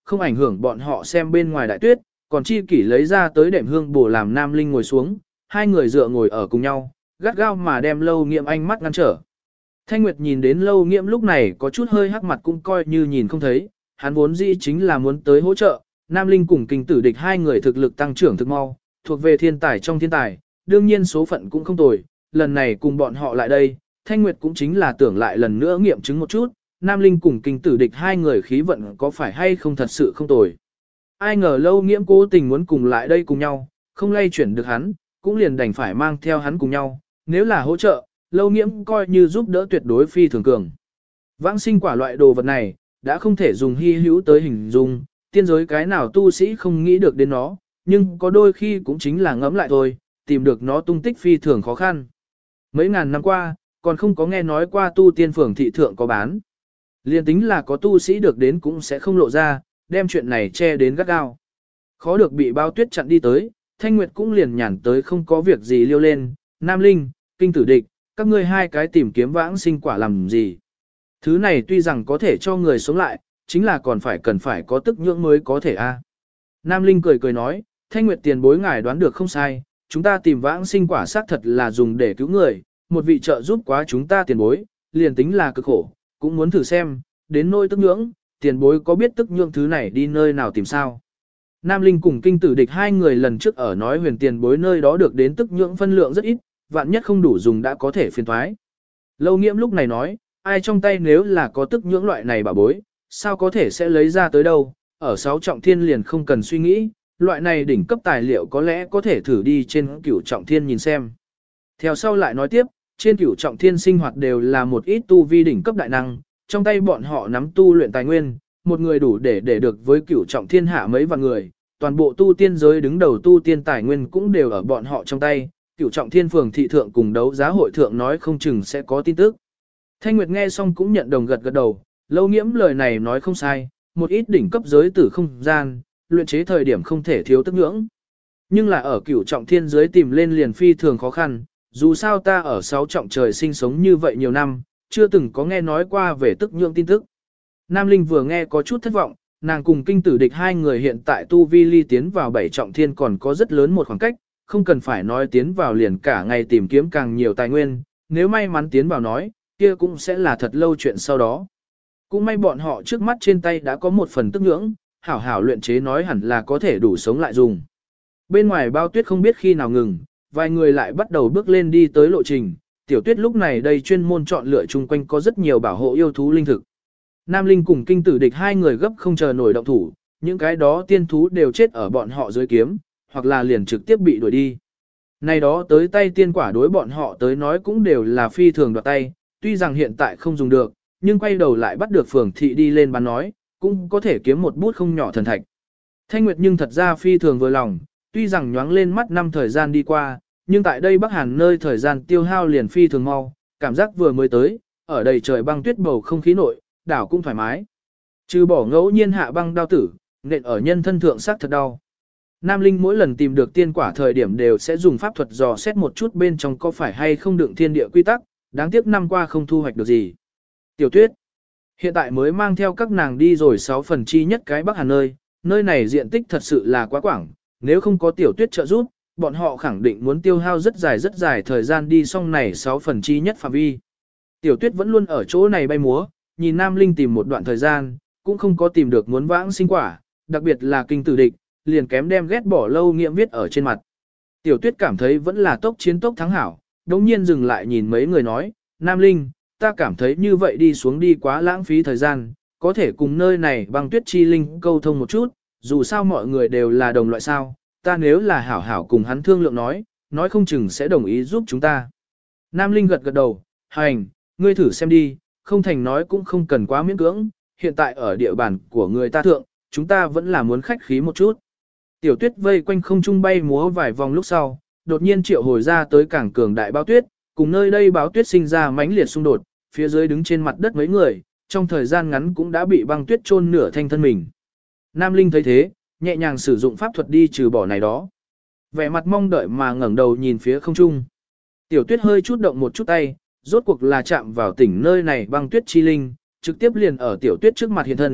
không ảnh hưởng bọn họ xem bên ngoài đại tuyết, còn chi kỷ lấy ra tới đệm hương bổ làm Nam Linh ngồi xuống, hai người dựa ngồi ở cùng nhau, gắt gao mà đem Lâu Nghiệm ánh mắt ngăn trở. Thanh Nguyệt nhìn đến Lâu Nghiệm lúc này có chút hơi hắc mặt cũng coi như nhìn không thấy, hắn vốn dĩ chính là muốn tới hỗ trợ, Nam Linh cùng Kinh Tử Địch hai người thực lực tăng trưởng thực mau, thuộc về thiên tài trong thiên tài, đương nhiên số phận cũng không tồi, lần này cùng bọn họ lại đây, Thanh Nguyệt cũng chính là tưởng lại lần nữa nghiệm chứng một chút, Nam Linh cùng Kinh Tử Địch hai người khí vận có phải hay không thật sự không tồi. Ai ngờ Lâu Nghiễm cố tình muốn cùng lại đây cùng nhau, không lay chuyển được hắn, cũng liền đành phải mang theo hắn cùng nhau, nếu là hỗ trợ, Lâu Nghiễm coi như giúp đỡ tuyệt đối phi thường cường. Vãng sinh quả loại đồ vật này, đã không thể dùng hy hữu tới hình dung, tiên giới cái nào tu sĩ không nghĩ được đến nó, nhưng có đôi khi cũng chính là ngẫm lại thôi, tìm được nó tung tích phi thường khó khăn. Mấy ngàn năm qua, còn không có nghe nói qua tu tiên phường thị thượng có bán. Liên tính là có tu sĩ được đến cũng sẽ không lộ ra, đem chuyện này che đến gắt gao. Khó được bị bao tuyết chặn đi tới, Thanh Nguyệt cũng liền nhàn tới không có việc gì liêu lên, Nam Linh, Kinh Tử Địch, các ngươi hai cái tìm kiếm vãng sinh quả làm gì. Thứ này tuy rằng có thể cho người sống lại, chính là còn cần phải có tức nhưỡng mới có thể a. Nam Linh cười cười nói, Thanh Nguyệt tiền bối ngài đoán được không sai, chúng ta tìm vãng sinh quả xác thật là dùng để cứu người, một vị trợ giúp quá chúng ta tiền bối, liền tính là cực khổ, cũng muốn thử xem, đến nỗi tức nhưỡng, tiền bối có biết tức nhưỡng thứ này đi nơi nào tìm sao. Nam Linh cùng Kinh Tử Địch hai người lần trước ở nói huyền tiền bối nơi đó được đến tức nhưỡng phân lượng rất ít, vạn nhất không đủ dùng đã có thể phiền thoái. Lâu Nghiễm lúc này nói, ai trong tay nếu là có tức nhưỡng loại này bảo bối, sao có thể sẽ lấy ra tới đâu, ở sáu trọng thiên liền không cần suy nghĩ, loại này đỉnh cấp tài liệu có lẽ có thể thử đi trên cửu trọng thiên nhìn xem. Theo sau lại nói tiếp, trên cửu trọng thiên sinh hoạt đều là một ít tu vi đỉnh cấp đại năng, trong tay bọn họ nắm tu luyện tài nguyên, một người đủ để được với cửu trọng thiên hạ mấy vạn người, toàn bộ tu tiên giới đứng đầu tu tiên tài nguyên cũng đều ở bọn họ trong tay, cửu trọng thiên phường thị thượng cùng đấu giá hội thượng nói không chừng sẽ có tin tức. Thanh Nguyệt nghe xong cũng nhận đồng gật đầu, Lâu Nghiễm lời này nói không sai, một ít đỉnh cấp giới tử không gian, luyện chế thời điểm không thể thiếu tức nhưỡng. Nhưng là ở cửu trọng thiên giới tìm lên liền phi thường khó khăn, dù sao ta ở sáu trọng trời sinh sống như vậy nhiều năm, chưa từng có nghe nói qua về tức nhưỡng tin tức. Nam Linh vừa nghe có chút thất vọng, nàng cùng Kinh Tử Địch hai người hiện tại tu vi ly tiến vào bảy trọng thiên còn có rất lớn một khoảng cách, không cần phải nói tiến vào liền cả ngày tìm kiếm càng nhiều tài nguyên, nếu may mắn tiến vào nói, kia cũng sẽ là thật lâu chuyện sau đó. Cũng may bọn họ trước mắt trên tay đã có một phần tức nhưỡng, hảo hảo luyện chế nói hẳn là có thể đủ sống lại dùng. Bên ngoài bao tuyết không biết khi nào ngừng, vài người lại bắt đầu bước lên đi tới lộ trình, tiểu tuyết lúc này đây chuyên môn chọn lựa chung quanh có rất nhiều bảo hộ yêu thú linh thực. Nam Linh cùng Kinh Tử Địch hai người gấp không chờ nổi động thủ, những cái đó tiên thú đều chết ở bọn họ dưới kiếm, hoặc là liền trực tiếp bị đuổi đi. Này đó tới tay tiên quả đối bọn họ tới nói cũng đều là phi thường đoạt tay, tuy rằng hiện tại không dùng được, nhưng quay đầu lại bắt được phường thị đi lên bán nói, cũng có thể kiếm một bút không nhỏ thần thạch. Thanh Nguyệt nhưng thật ra phi thường vừa lòng, tuy rằng nhoáng lên mắt năm thời gian đi qua, nhưng tại đây Bắc Hàn nơi thời gian tiêu hao liền phi thường mau, cảm giác vừa mới tới, ở đầy trời băng tuyết bầu không khí nội, đảo cũng thoải mái. Trừ bỏ ngẫu nhiên hạ băng đao tử, nện ở nhân thân thượng sắc thật đau. Nam Linh mỗi lần tìm được tiên quả thời điểm đều sẽ dùng pháp thuật dò xét một chút bên trong có phải hay không đựng thiên địa quy tắc, đáng tiếc năm qua không thu hoạch được gì. Tiểu Tuyết, hiện tại mới mang theo các nàng đi rồi 6 phần chi nhất cái Bắc Hàn nơi này diện tích thật sự là quá quảng, nếu không có Tiểu Tuyết trợ giúp, bọn họ khẳng định muốn tiêu hao rất dài thời gian đi xong này 6 phần chi nhất phạm vi. Tiểu Tuyết vẫn luôn ở chỗ này bay múa, nhìn Nam Linh tìm một đoạn thời gian, cũng không có tìm được muốn vãng sinh quả, đặc biệt là Kinh Tử Địch, liền kém đem ghét bỏ Lâu Nghiễm viết ở trên mặt. Tiểu Tuyết cảm thấy vẫn là tốc chiến tốc thắng hảo, đồng nhiên dừng lại nhìn mấy người nói, Nam Linh, ta cảm thấy như vậy đi xuống đi quá lãng phí thời gian, có thể cùng nơi này băng tuyết chi linh câu thông một chút, dù sao mọi người đều là đồng loại sao, ta nếu là hảo hảo cùng hắn thương lượng nói không chừng sẽ đồng ý giúp chúng ta. Nam Linh gật gật đầu, hành, ngươi thử xem đi, không thành nói cũng không cần quá miễn cưỡng, hiện tại ở địa bàn của người ta thượng, chúng ta vẫn là muốn khách khí một chút. Tiểu Tuyết vây quanh không trung bay múa vài vòng lúc sau, đột nhiên triệu hồi ra tới cảng cường đại báo tuyết, cùng nơi đây báo tuyết sinh ra mãnh liệt xung đột, phía dưới đứng trên mặt đất mấy người, trong thời gian ngắn cũng đã bị băng tuyết chôn nửa thanh thân mình. Nam Linh thấy thế, nhẹ nhàng sử dụng pháp thuật đi trừ bỏ này đó. Vẻ mặt mong đợi mà ngẩng đầu nhìn phía không trung. Tiểu Tuyết hơi chút động một chút tay, rốt cuộc là chạm vào tỉnh nơi này băng tuyết chi linh, trực tiếp liền ở Tiểu Tuyết trước mặt hiện thân,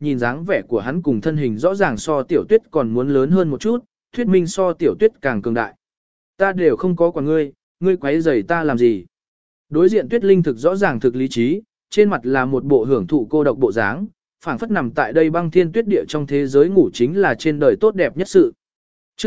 nhìn dáng vẻ của hắn cùng thân hình rõ ràng so tiểu tuyết còn muốn lớn hơn một chút, thuyết minh so tiểu tuyết càng cường đại. Ta đều không có quản ngươi, ngươi quấy rầy ta làm gì? Đối diện Tuyết Linh thực rõ ràng thực lý trí, trên mặt là một bộ hưởng thụ cô độc bộ dáng, phảng phất nằm tại đây băng thiên tuyết địa trong thế giới ngủ chính là trên đời tốt đẹp nhất sự. Chương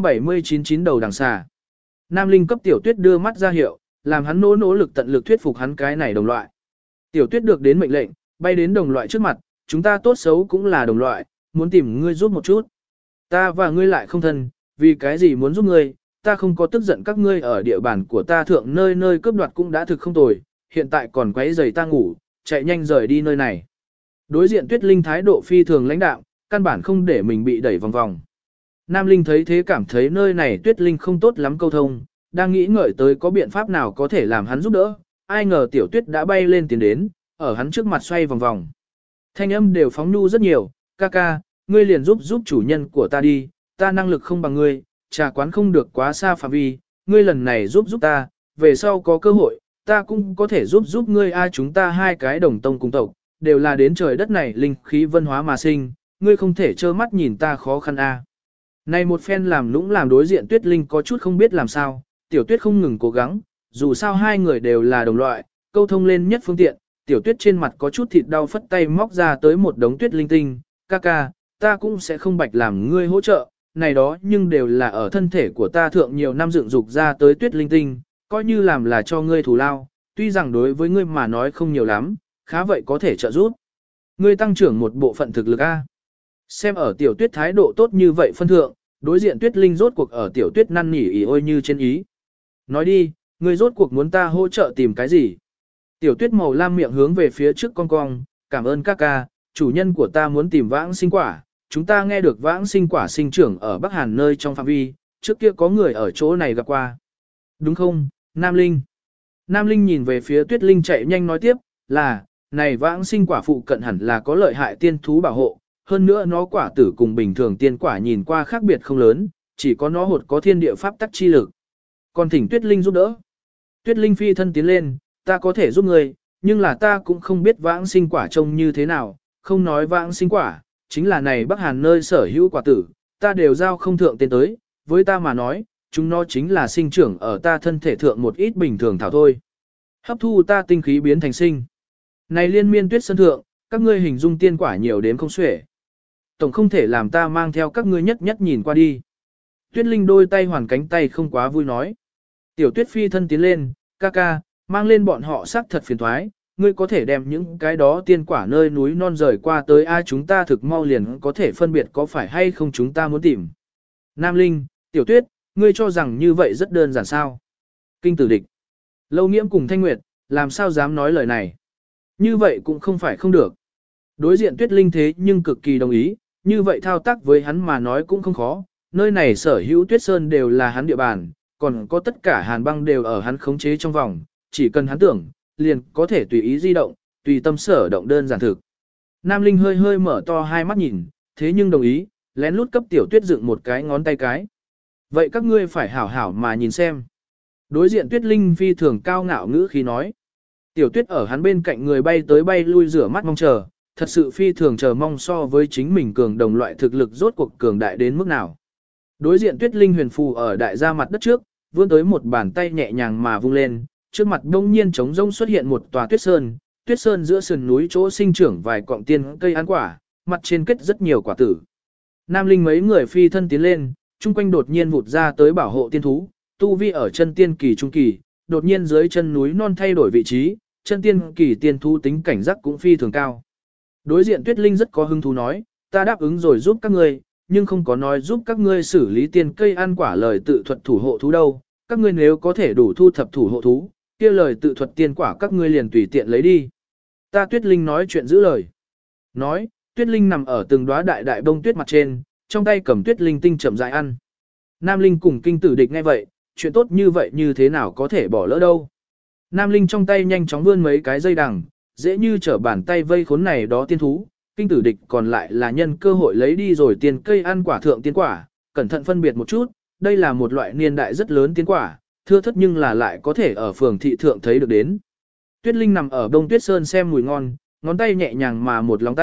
279 chín đầu đằng xà. Nam Linh cấp tiểu tuyết đưa mắt ra hiệu, làm hắn nỗ lực tận lực thuyết phục hắn cái này đồng loại. Tiểu tuyết được đến mệnh lệnh, bay đến đồng loại trước mặt, chúng ta tốt xấu cũng là đồng loại, muốn tìm ngươi giúp một chút. Ta và ngươi lại không thân, vì cái gì muốn giúp ngươi, ta không có tức giận các ngươi ở địa bàn của ta thượng nơi nơi cướp đoạt cũng đã thực không tồi, hiện tại còn quấy rầy ta ngủ, chạy nhanh rời đi nơi này. Đối diện Tuyết Linh thái độ phi thường lãnh đạm, căn bản không để mình bị đẩy vòng vòng. Nam Linh thấy thế cảm thấy nơi này Tuyết Linh không tốt lắm câu thông, đang nghĩ ngợi tới có biện pháp nào có thể làm hắn giúp đỡ, ai ngờ tiểu tuyết đã bay lên tiến đến, ở hắn trước mặt xoay vòng vòng. Thanh âm đều phóng nhu rất nhiều, ca ca, ngươi liền giúp chủ nhân của ta đi, ta năng lực không bằng ngươi, trà quán không được quá xa phạm vi, ngươi lần này giúp ta, về sau có cơ hội, ta cũng có thể giúp ngươi chúng ta hai cái đồng tông cùng tộc, đều là đến trời đất này linh khí văn hóa mà sinh, ngươi không thể trơ mắt nhìn ta khó khăn a. Này một phen làm lũng làm đối diện Tuyết Linh có chút không biết làm sao, tiểu tuyết không ngừng cố gắng, dù sao hai người đều là đồng loại, câu thông lên nhất phương tiện, tiểu tuyết trên mặt có chút thịt đau phất tay móc ra tới một đống tuyết linh tinh, ca ca, ta cũng sẽ không bạch làm ngươi hỗ trợ, này đó nhưng đều là ở thân thể của ta thượng nhiều năm dựng dục ra tới tuyết linh tinh, coi như làm là cho ngươi thù lao, tuy rằng đối với ngươi mà nói không nhiều lắm, khá vậy có thể trợ giúp. Ngươi tăng trưởng một bộ phận thực lực A. Xem ở tiểu tuyết thái độ tốt như vậy phân thượng, đối diện Tuyết Linh rốt cuộc ở tiểu tuyết năn nỉ ỉ ôi như trên ý. Nói đi, ngươi rốt cuộc muốn ta hỗ trợ tìm cái gì? Tiểu tuyết màu lam miệng hướng về phía trước cong cong, cảm ơn các ca, chủ nhân của ta muốn tìm vãng sinh quả, chúng ta nghe được vãng sinh quả sinh trưởng ở Bắc Hàn nơi trong phạm vi, trước kia có người ở chỗ này gặp qua. Đúng không, Nam Linh? Nam Linh nhìn về phía Tuyết Linh chạy nhanh nói tiếp, là, này vãng sinh quả phụ cận hẳn là có lợi hại tiên thú bảo hộ, hơn nữa nó quả tử cùng bình thường tiên quả nhìn qua khác biệt không lớn, chỉ có nó hột có thiên địa pháp tắc chi lực. Còn thỉnh Tuyết Linh giúp đỡ. Tuyết Linh phi thân tiến lên, ta có thể giúp ngươi, nhưng là ta cũng không biết vãng sinh quả trông như thế nào, không nói vãng sinh quả, chính là này Bắc Hàn nơi sở hữu quả tử, ta đều giao không thượng tên tới, với ta mà nói, chúng nó chính là sinh trưởng ở ta thân thể thượng một ít bình thường thảo thôi. Hấp thu ta tinh khí biến thành sinh. Này liên miên tuyết sơn thượng, các ngươi hình dung tiên quả nhiều đến không xuể. Tổng không thể làm ta mang theo các ngươi nhất nhất nhìn qua đi. Tuyết Linh đôi tay hoàn cánh tay không quá vui nói. Tiểu Tuyết phi thân tiến lên, ca ca, mang lên bọn họ xác thật phiền thoái, ngươi có thể đem những cái đó tiên quả nơi núi non rời qua tới ai chúng ta thực mau liền có thể phân biệt có phải hay không chúng ta muốn tìm. Nam Linh, Tiểu Tuyết, ngươi cho rằng như vậy rất đơn giản sao? Kinh Tử Địch, Lâu Nghiễm cùng Thanh Nguyệt, làm sao dám nói lời này? Như vậy cũng không phải không được. Đối diện Tuyết Linh thế nhưng cực kỳ đồng ý, như vậy thao tác với hắn mà nói cũng không khó, nơi này sở hữu Tuyết Sơn đều là hắn địa bàn, còn có tất cả hàn băng đều ở hắn khống chế trong vòng, chỉ cần hắn tưởng, liền có thể tùy ý di động, tùy tâm sở động đơn giản thực. Nam Linh hơi hơi mở to hai mắt nhìn, thế nhưng đồng ý, lén lút cấp Tiểu Tuyết dựng một cái ngón tay cái. Vậy các ngươi phải hảo hảo mà nhìn xem. Đối diện Tuyết Linh phi thường cao ngạo ngữ khi nói. Tiểu Tuyết ở hắn bên cạnh người bay tới bay lui rửa mắt mong chờ, thật sự phi thường chờ mong so với chính mình cường đồng loại thực lực rốt cuộc cường đại đến mức nào. Đối diện Tuyết Linh huyền phù ở đại gia mặt đất trước, vươn tới một bàn tay nhẹ nhàng mà vung lên, trước mặt đông nhiên trống rông xuất hiện một tòa tuyết sơn giữa sườn núi chỗ sinh trưởng vài cọng tiên cây ăn quả, mặt trên kết rất nhiều quả tử. Nam Linh mấy người phi thân tiến lên, chung quanh đột nhiên vụt ra tới bảo hộ tiên thú, tu vi ở chân tiên kỳ trung kỳ, đột nhiên dưới chân núi non thay đổi vị trí, chân tiên kỳ tiên thú tính cảnh giác cũng phi thường cao. Đối diện Tuyết Linh rất có hứng thú nói, ta đáp ứng rồi giúp các ngươi, nhưng không có nói giúp các ngươi xử lý tiên cây ăn quả lời tự thuật thủ hộ thú đâu, các ngươi nếu có thể đủ thu thập thủ hộ thú, kia lời tự thuật tiên quả các ngươi liền tùy tiện lấy đi. Ta Tuyết Linh nói chuyện giữ lời. Nói, Tuyết Linh nằm ở từng đóa đại đại bông tuyết mặt trên, trong tay cầm Tuyết Linh tinh chậm rãi ăn. Nam Linh cùng Kinh Tử Địch nghe vậy, chuyện tốt như vậy như thế nào có thể bỏ lỡ đâu. Nam Linh trong tay nhanh chóng vươn mấy cái dây đằng, dễ như trở bàn tay vây khốn này đó tiên thú. Kinh Tử Địch còn lại là nhân cơ hội lấy đi rồi tiền cây ăn quả thượng tiên quả, cẩn thận phân biệt một chút, đây là một loại niên đại rất lớn tiên quả, thưa thất nhưng là lại có thể ở phường thị thượng thấy được đến. Tuyết Linh nằm ở Đông Tuyết Sơn xem mùi ngon, ngón tay nhẹ nhàng mà một lòng tay,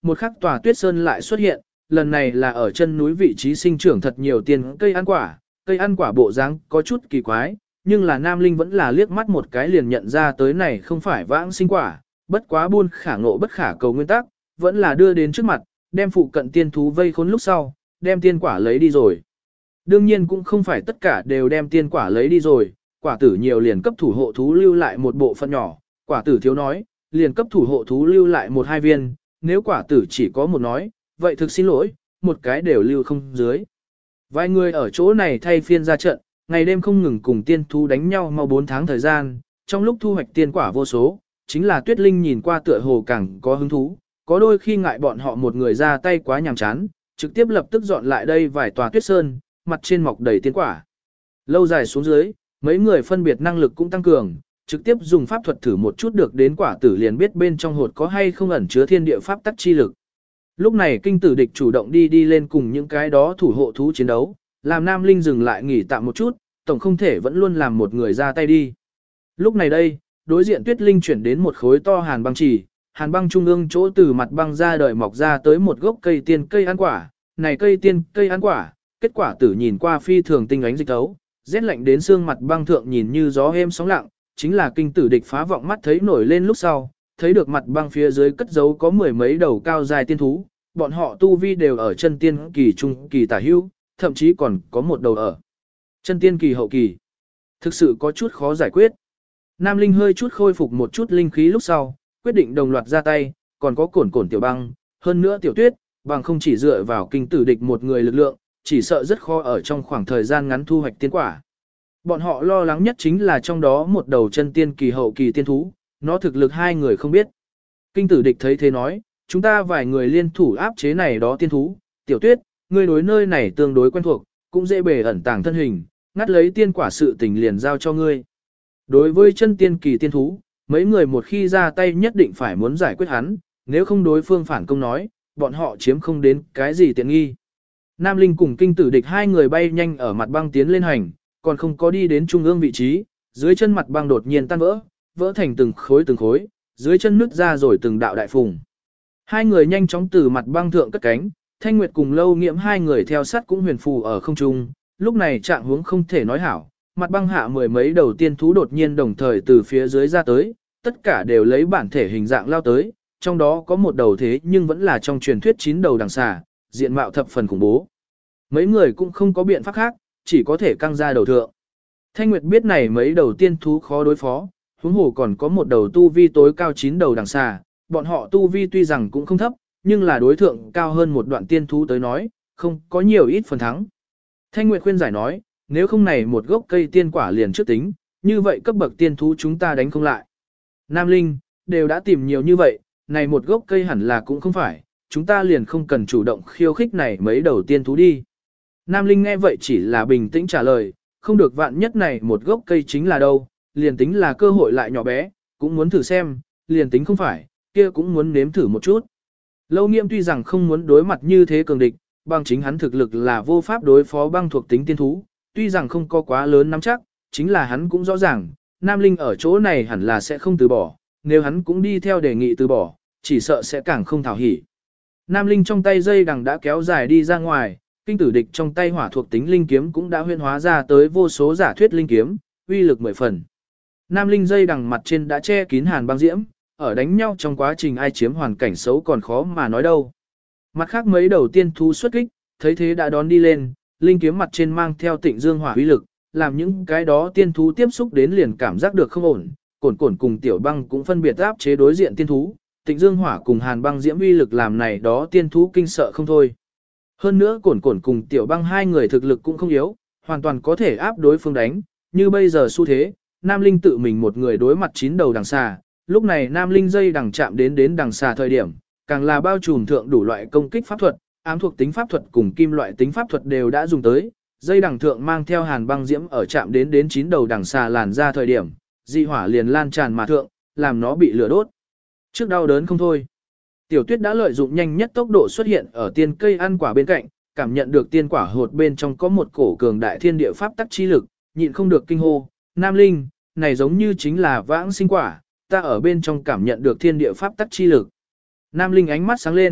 một khắc tòa tuyết sơn lại xuất hiện, lần này là ở chân núi vị trí sinh trưởng thật nhiều tiền cây ăn quả bộ dáng có chút kỳ quái, nhưng là Nam Linh vẫn là liếc mắt một cái liền nhận ra tới này không phải vãng sinh quả, bất quá buôn khả ngộ bất khả cầu nguyên tắc, vẫn là đưa đến trước mặt, đem phụ cận tiên thú vây khốn lúc sau, đem tiên quả lấy đi rồi. Đương nhiên cũng không phải tất cả đều đem tiên quả lấy đi rồi, quả tử nhiều liền cấp thủ hộ thú lưu lại một bộ phận nhỏ, quả tử thiếu nói, liền cấp thủ hộ thú lưu lại một hai viên, nếu quả tử chỉ có một nói, vậy thực xin lỗi, một cái đều lưu không dưới. Vài người ở chỗ này thay phiên ra trận, ngày đêm không ngừng cùng tiên thú đánh nhau mau 4 tháng thời gian, trong lúc thu hoạch tiên quả vô số, chính là Tuyết Linh nhìn qua tựa hồ càng có hứng thú, có đôi khi ngại bọn họ một người ra tay quá nhàm chán, trực tiếp lập tức dọn lại đây vài tòa tuyết sơn, mặt trên mọc đầy tiên quả. Lâu dài xuống dưới, mấy người phân biệt năng lực cũng tăng cường, trực tiếp dùng pháp thuật thử một chút được đến quả tử liền biết bên trong hột có hay không ẩn chứa thiên địa pháp tắc chi lực. Lúc này kinh tử địch chủ động đi lên cùng những cái đó thủ hộ thú chiến đấu, làm Nam Linh dừng lại nghỉ tạm một chút, tổng không thể vẫn luôn làm một người ra tay đi. Lúc này đây, đối diện Tuyết Linh chuyển đến một khối to hàn băng chỉ, hàn băng trung ương chỗ từ mặt băng ra đời mọc ra tới một gốc cây cây ăn quả, này cây ăn quả, kết quả tử nhìn qua phi thường tinh ánh dịch tấu, rét lạnh đến xương mặt băng thượng nhìn như gió êm sóng lặng, chính là kinh tử địch phá vọng mắt thấy nổi lên lúc sau, thấy được mặt băng phía dưới cất giấu có mười mấy đầu cao dài tiên thú, bọn họ tu vi đều ở chân tiên kỳ trung kỳ tả hữu, thậm chí còn có một đầu ở chân tiên kỳ hậu kỳ. Thực sự có chút khó giải quyết. Nam Linh hơi chút khôi phục một chút linh khí lúc sau, quyết định đồng loạt ra tay, còn có cổn tiểu băng, hơn nữa tiểu tuyết, bằng không chỉ dựa vào kinh tử địch một người lực lượng, chỉ sợ rất khó ở trong khoảng thời gian ngắn thu hoạch tiên quả. Bọn họ lo lắng nhất chính là trong đó một đầu chân tiên kỳ hậu kỳ tiên thú, nó thực lực hai người không biết. Kinh tử địch thấy thế nói, chúng ta vài người liên thủ áp chế này đó tiên thú, tiểu tuyết, ngươi đối nơi này tương đối quen thuộc, cũng dễ bề ẩn tàng thân hình, ngắt lấy tiên quả sự tình liền giao cho ngươi. Đối với chân tiên kỳ tiên thú, mấy người một khi ra tay nhất định phải muốn giải quyết hắn, nếu không đối phương phản công nói, bọn họ chiếm không đến cái gì tiện nghi. Nam Linh cùng kinh tử địch hai người bay nhanh ở mặt băng tiến lên hành, còn không có đi đến trung ương vị trí, dưới chân mặt băng đột nhiên tan vỡ, vỡ thành từng khối, dưới chân nứt ra rồi từng đạo đại phùng. Hai người nhanh chóng từ mặt băng thượng cất cánh, Thanh Nguyệt cùng Lâu Nghiễm hai người theo sát cũng huyền phù ở không trung, lúc này trạng huống không thể nói hảo, mặt băng hạ mười mấy đầu tiên thú đột nhiên đồng thời từ phía dưới ra tới, tất cả đều lấy bản thể hình dạng lao tới, trong đó có một đầu thế nhưng vẫn là trong truyền thuyết 9 đầu đằng xà, diện mạo thập phần khủng bố. Mấy người cũng không có biện pháp khác, chỉ có thể căng ra đầu thượng. Thanh Nguyệt biết này mấy đầu tiên thú khó đối phó, huống hồ còn có một đầu tu vi tối cao 9 đầu đằng xà, bọn họ tu vi tuy rằng cũng không thấp, nhưng là đối thượng cao hơn một đoạn tiên thú tới nói, không có nhiều ít phần thắng. Thanh Nguyệt khuyên giải nói, nếu không này một gốc cây tiên quả liền trước tính, như vậy cấp bậc tiên thú chúng ta đánh không lại. Nam Linh, đều đã tìm nhiều như vậy, này một gốc cây hẳn là cũng không phải, chúng ta liền không cần chủ động khiêu khích này mấy đầu tiên thú đi. Nam Linh nghe vậy chỉ là bình tĩnh trả lời, không được vạn nhất này một gốc cây chính là đâu, liền tính là cơ hội lại nhỏ bé, cũng muốn thử xem, liền tính không phải, kia cũng muốn nếm thử một chút. Lâu Nghiễm tuy rằng không muốn đối mặt như thế cường địch, bằng chính hắn thực lực là vô pháp đối phó băng thuộc tính tiên thú, tuy rằng không có quá lớn nắm chắc, chính là hắn cũng rõ ràng, Nam Linh ở chỗ này hẳn là sẽ không từ bỏ, nếu hắn cũng đi theo đề nghị từ bỏ, chỉ sợ sẽ càng không thảo hỉ. Nam Linh trong tay dây đằng đã kéo dài đi ra ngoài, kinh tử địch trong tay hỏa thuộc tính linh kiếm cũng đã huyễn hóa ra tới vô số giả thuyết linh kiếm, uy lực 10 phần. Nam Linh dây đằng mặt trên đã che kín hàn băng diễm, ở đánh nhau trong quá trình ai chiếm hoàn cảnh xấu còn khó mà nói đâu. Mặt khác mấy đầu tiên thú xuất kích, thấy thế đã đón đi lên, linh kiếm mặt trên mang theo tịnh dương hỏa uy lực, làm những cái đó tiên thú tiếp xúc đến liền cảm giác được không ổn, cổn cùng tiểu băng cũng phân biệt áp chế đối diện tiên thú, tịnh dương hỏa cùng hàn băng diễm uy lực làm này đó tiên thú kinh sợ không thôi. Hơn nữa cổn cùng tiểu băng hai người thực lực cũng không yếu, hoàn toàn có thể áp đối phương đánh, như bây giờ xu thế, Nam Linh tự mình một người đối mặt 9 đầu đằng xà, lúc này Nam Linh dây đằng chạm đến đằng xà thời điểm, càng là bao trùm thượng đủ loại công kích pháp thuật, ám thuộc tính pháp thuật cùng kim loại tính pháp thuật đều đã dùng tới, dây đằng thượng mang theo hàn băng diễm ở chạm đến 9 đầu đằng xà làn ra thời điểm, dị hỏa liền lan tràn mà thượng, làm nó bị lửa đốt. Trước đau đớn không thôi. Tiểu Tuyết đã lợi dụng nhanh nhất tốc độ xuất hiện ở tiên cây ăn quả bên cạnh, cảm nhận được tiên quả hột bên trong có một cổ cường đại thiên địa pháp tắc chi lực, nhịn không được kinh hô, Nam Linh, này giống như chính là vãng sinh quả, ta ở bên trong cảm nhận được thiên địa pháp tắc chi lực. Nam Linh ánh mắt sáng lên,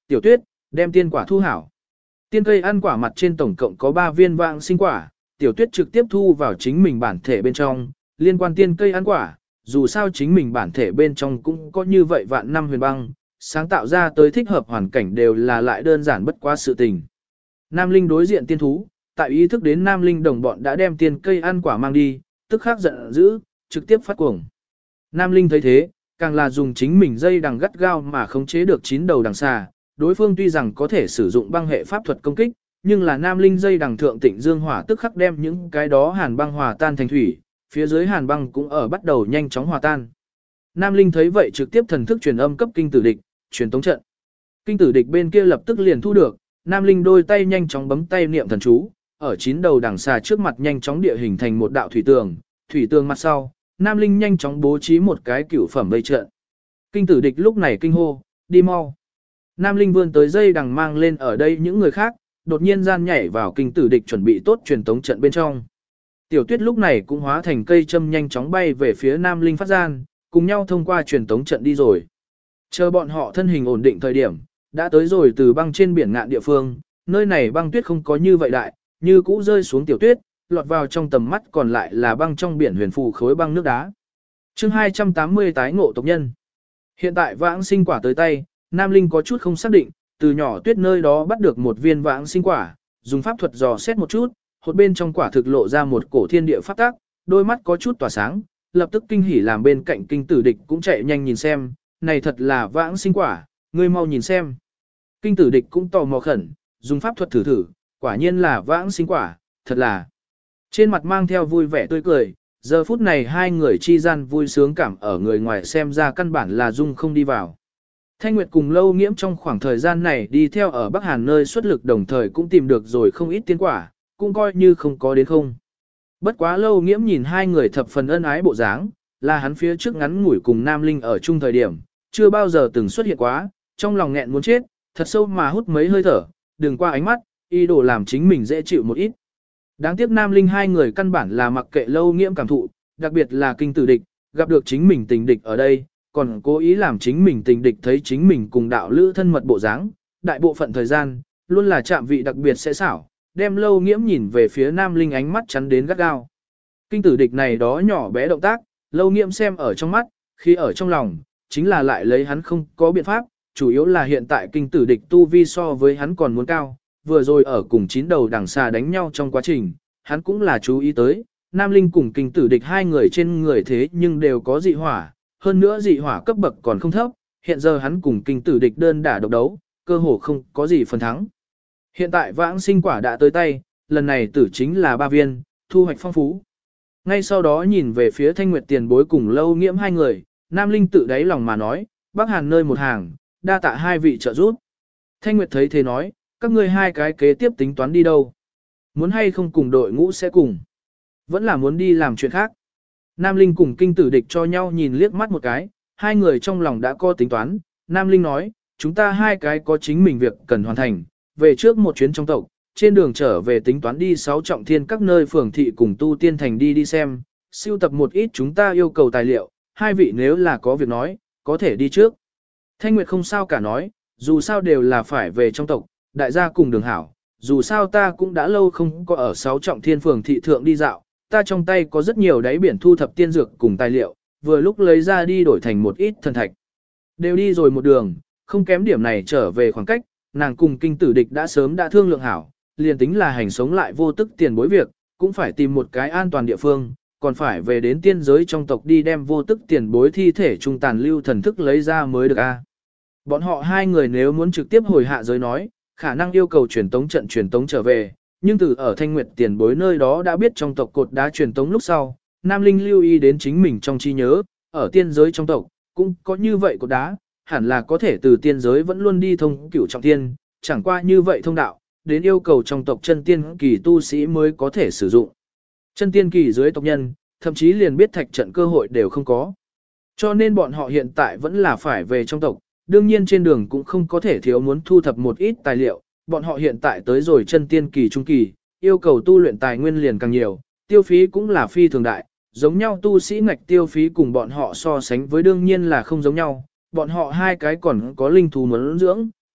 Tiểu Tuyết, đem tiên quả thu hảo. Tiên cây ăn quả mặt trên tổng cộng có 3 viên vãng sinh quả, Tiểu Tuyết trực tiếp thu vào chính mình bản thể bên trong, liên quan tiên cây ăn quả, dù sao chính mình bản thể bên trong cũng có như vậy vạn năm huyền băng, sáng tạo ra tới thích hợp hoàn cảnh đều là lại đơn giản bất quá sự tình. Nam Linh đối diện tiên thú, tại ý thức đến Nam Linh đồng bọn đã đem tiên cây ăn quả mang đi, tức khắc giận dữ, trực tiếp phát cuồng. Nam Linh thấy thế, càng là dùng chính mình dây đằng gắt gao mà khống chế được 9 đầu đằng xà, đối phương tuy rằng có thể sử dụng băng hệ pháp thuật công kích, nhưng là Nam Linh dây đằng thượng tịnh dương hỏa tức khắc đem những cái đó hàn băng hòa tan thành thủy, phía dưới hàn băng cũng ở bắt đầu nhanh chóng hòa tan. Nam Linh thấy vậy trực tiếp thần thức truyền âm cấp kinh tử địch, truyền tống trận. Kinh tử địch bên kia lập tức liền thu được, Nam Linh đôi tay nhanh chóng bấm tay niệm thần chú, ở 9 đầu đằng xà trước mặt nhanh chóng địa hình thành một đạo thủy tường mặt sau, Nam Linh nhanh chóng bố trí một cái cửu phẩm vây trận. Kinh tử địch lúc này kinh hô, đi mau. Nam Linh vươn tới dây đằng mang lên ở đây những người khác, đột nhiên gian nhảy vào kinh tử địch chuẩn bị tốt truyền tống trận bên trong. Tiểu Tuyết lúc này cũng hóa thành cây châm nhanh chóng bay về phía Nam Linh phát gian, cùng nhau thông qua truyền tống trận đi rồi. Chờ bọn họ thân hình ổn định thời điểm, đã tới rồi từ băng trên biển ngạn địa phương, nơi này băng tuyết không có như vậy đại, như cũ rơi xuống tiểu tuyết, lọt vào trong tầm mắt còn lại là băng trong biển huyền phù khối băng nước đá. Chương 280 tái ngộ tộc nhân. Hiện tại vãng sinh quả tới tay, Nam Linh có chút không xác định, từ nhỏ tuyết nơi đó bắt được một viên vãng sinh quả, dùng pháp thuật dò xét một chút, hột bên trong quả thực lộ ra một cổ thiên địa pháp tác, đôi mắt có chút tỏa sáng, lập tức kinh hỉ làm bên cạnh kinh tử địch cũng chạy nhanh nhìn xem, này thật là vãng sinh quả, ngươi mau nhìn xem. Kinh tử địch cũng tò mò khẩn, dùng pháp thuật thử, quả nhiên là vãng sinh quả, thật là. Trên mặt mang theo vui vẻ tươi cười, giờ phút này hai người chi gian vui sướng cảm ở người ngoài xem ra căn bản là dung không đi vào. Thanh Nguyệt cùng Lâu Nghiễm trong khoảng thời gian này đi theo ở Bắc Hàn nơi xuất lực đồng thời cũng tìm được rồi không ít tiên quả, cũng coi như không có đến không. Bất quá Lâu Nghiễm nhìn hai người thập phần ân ái bộ dáng, là hắn phía trước ngắn ngủi cùng Nam Linh ở chung thời điểm, chưa bao giờ từng xuất hiện quá, trong lòng nghẹn muốn chết, thật sâu mà hút mấy hơi thở, đừng qua ánh mắt, ý đồ làm chính mình dễ chịu một ít. Đáng tiếc Nam Linh hai người căn bản là mặc kệ Lâu Nghiễm cảm thụ, đặc biệt là kinh tử địch, gặp được chính mình tình địch ở đây, còn cố ý làm chính mình tình địch thấy chính mình cùng đạo lữ thân mật bộ dáng, đại bộ phận thời gian, luôn là chạm vị đặc biệt sẽ xảo, đem Lâu Nghiễm nhìn về phía Nam Linh ánh mắt chắn đến gắt gao. Kinh tử địch này đó nhỏ bé động tác, Lâu Nghiễm xem ở trong mắt, khi ở trong lòng, chính là lại lấy hắn không có biện pháp, chủ yếu là hiện tại kinh tử địch tu vi so với hắn còn muốn cao, vừa rồi ở cùng 9 đầu đằng xà đánh nhau trong quá trình, hắn cũng là chú ý tới, Nam Linh cùng kinh tử địch hai người trên người thế nhưng đều có dị hỏa, hơn nữa dị hỏa cấp bậc còn không thấp, hiện giờ hắn cùng kinh tử địch đơn đả độc đấu, cơ hồ không có gì phần thắng. Hiện tại vãng sinh quả đã tới tay, lần này tử chính là 3 viên, thu hoạch phong phú. Ngay sau đó nhìn về phía Thanh Nguyệt tiền bối cùng Lâu Nghiễm hai người, Nam Linh tự đáy lòng mà nói, Bắc Hàn nơi một hàng, đa tạ hai vị trợ giúp. Thanh Nguyệt thấy thế nói, các ngươi hai cái kế tiếp tính toán đi đâu? Muốn hay không cùng đội ngũ sẽ cùng? Vẫn là muốn đi làm chuyện khác. Nam Linh cùng kinh tử địch cho nhau nhìn liếc mắt một cái, hai người trong lòng đã có tính toán. Nam Linh nói, chúng ta hai cái có chính mình việc cần hoàn thành, về trước một chuyến trong tộc, trên đường trở về tính toán đi 6 trọng thiên các nơi phường thị cùng tu tiên thành đi xem, siêu tập một ít chúng ta yêu cầu tài liệu, hai vị nếu là có việc nói, có thể đi trước. Thanh Nguyệt không sao cả nói, dù sao đều là phải về trong tộc, đại gia cùng đường hảo, dù sao ta cũng đã lâu không có ở 6 trọng thiên phường thị thượng đi dạo, ta trong tay có rất nhiều đáy biển thu thập tiên dược cùng tài liệu, vừa lúc lấy ra đi đổi thành một ít thần thạch. Đều đi rồi một đường, không kém điểm này trở về khoảng cách, nàng cùng kinh tử địch đã sớm đã thương lượng hảo, liền tính là hành sống lại vô tức tiền bối việc, cũng phải tìm một cái an toàn địa phương, còn phải về đến tiên giới trong tộc đi đem vô tức tiền bối thi thể trung tàn lưu thần thức lấy ra mới được a. Bọn họ hai người nếu muốn trực tiếp hồi hạ giới nói, khả năng yêu cầu truyền tống trận truyền tống trở về, nhưng từ ở Thanh Nguyệt tiền bối nơi đó đã biết trong tộc cột đá truyền tống lúc sau, Nam Linh lưu ý đến chính mình trong trí nhớ, ở tiên giới trong tộc, cũng có như vậy cột đá, hẳn là có thể từ tiên giới vẫn luôn đi thông cửu trọng thiên, chẳng qua như vậy thông đạo, đến yêu cầu trong tộc chân tiên kỳ tu sĩ mới có thể sử dụng. Chân tiên kỳ dưới tộc nhân, thậm chí liền biết thạch trận cơ hội đều không có. Cho nên bọn họ hiện tại vẫn là phải về trong tộc, đương nhiên trên đường cũng không có thể thiếu muốn thu thập một ít tài liệu, bọn họ hiện tại tới rồi chân tiên kỳ trung kỳ, yêu cầu tu luyện tài nguyên liền càng nhiều, tiêu phí cũng là phi thường đại, giống nhau tu sĩ ngạch tiêu phí cùng bọn họ so sánh với đương nhiên là không giống nhau, bọn họ hai cái còn có linh thú muốn dưỡng,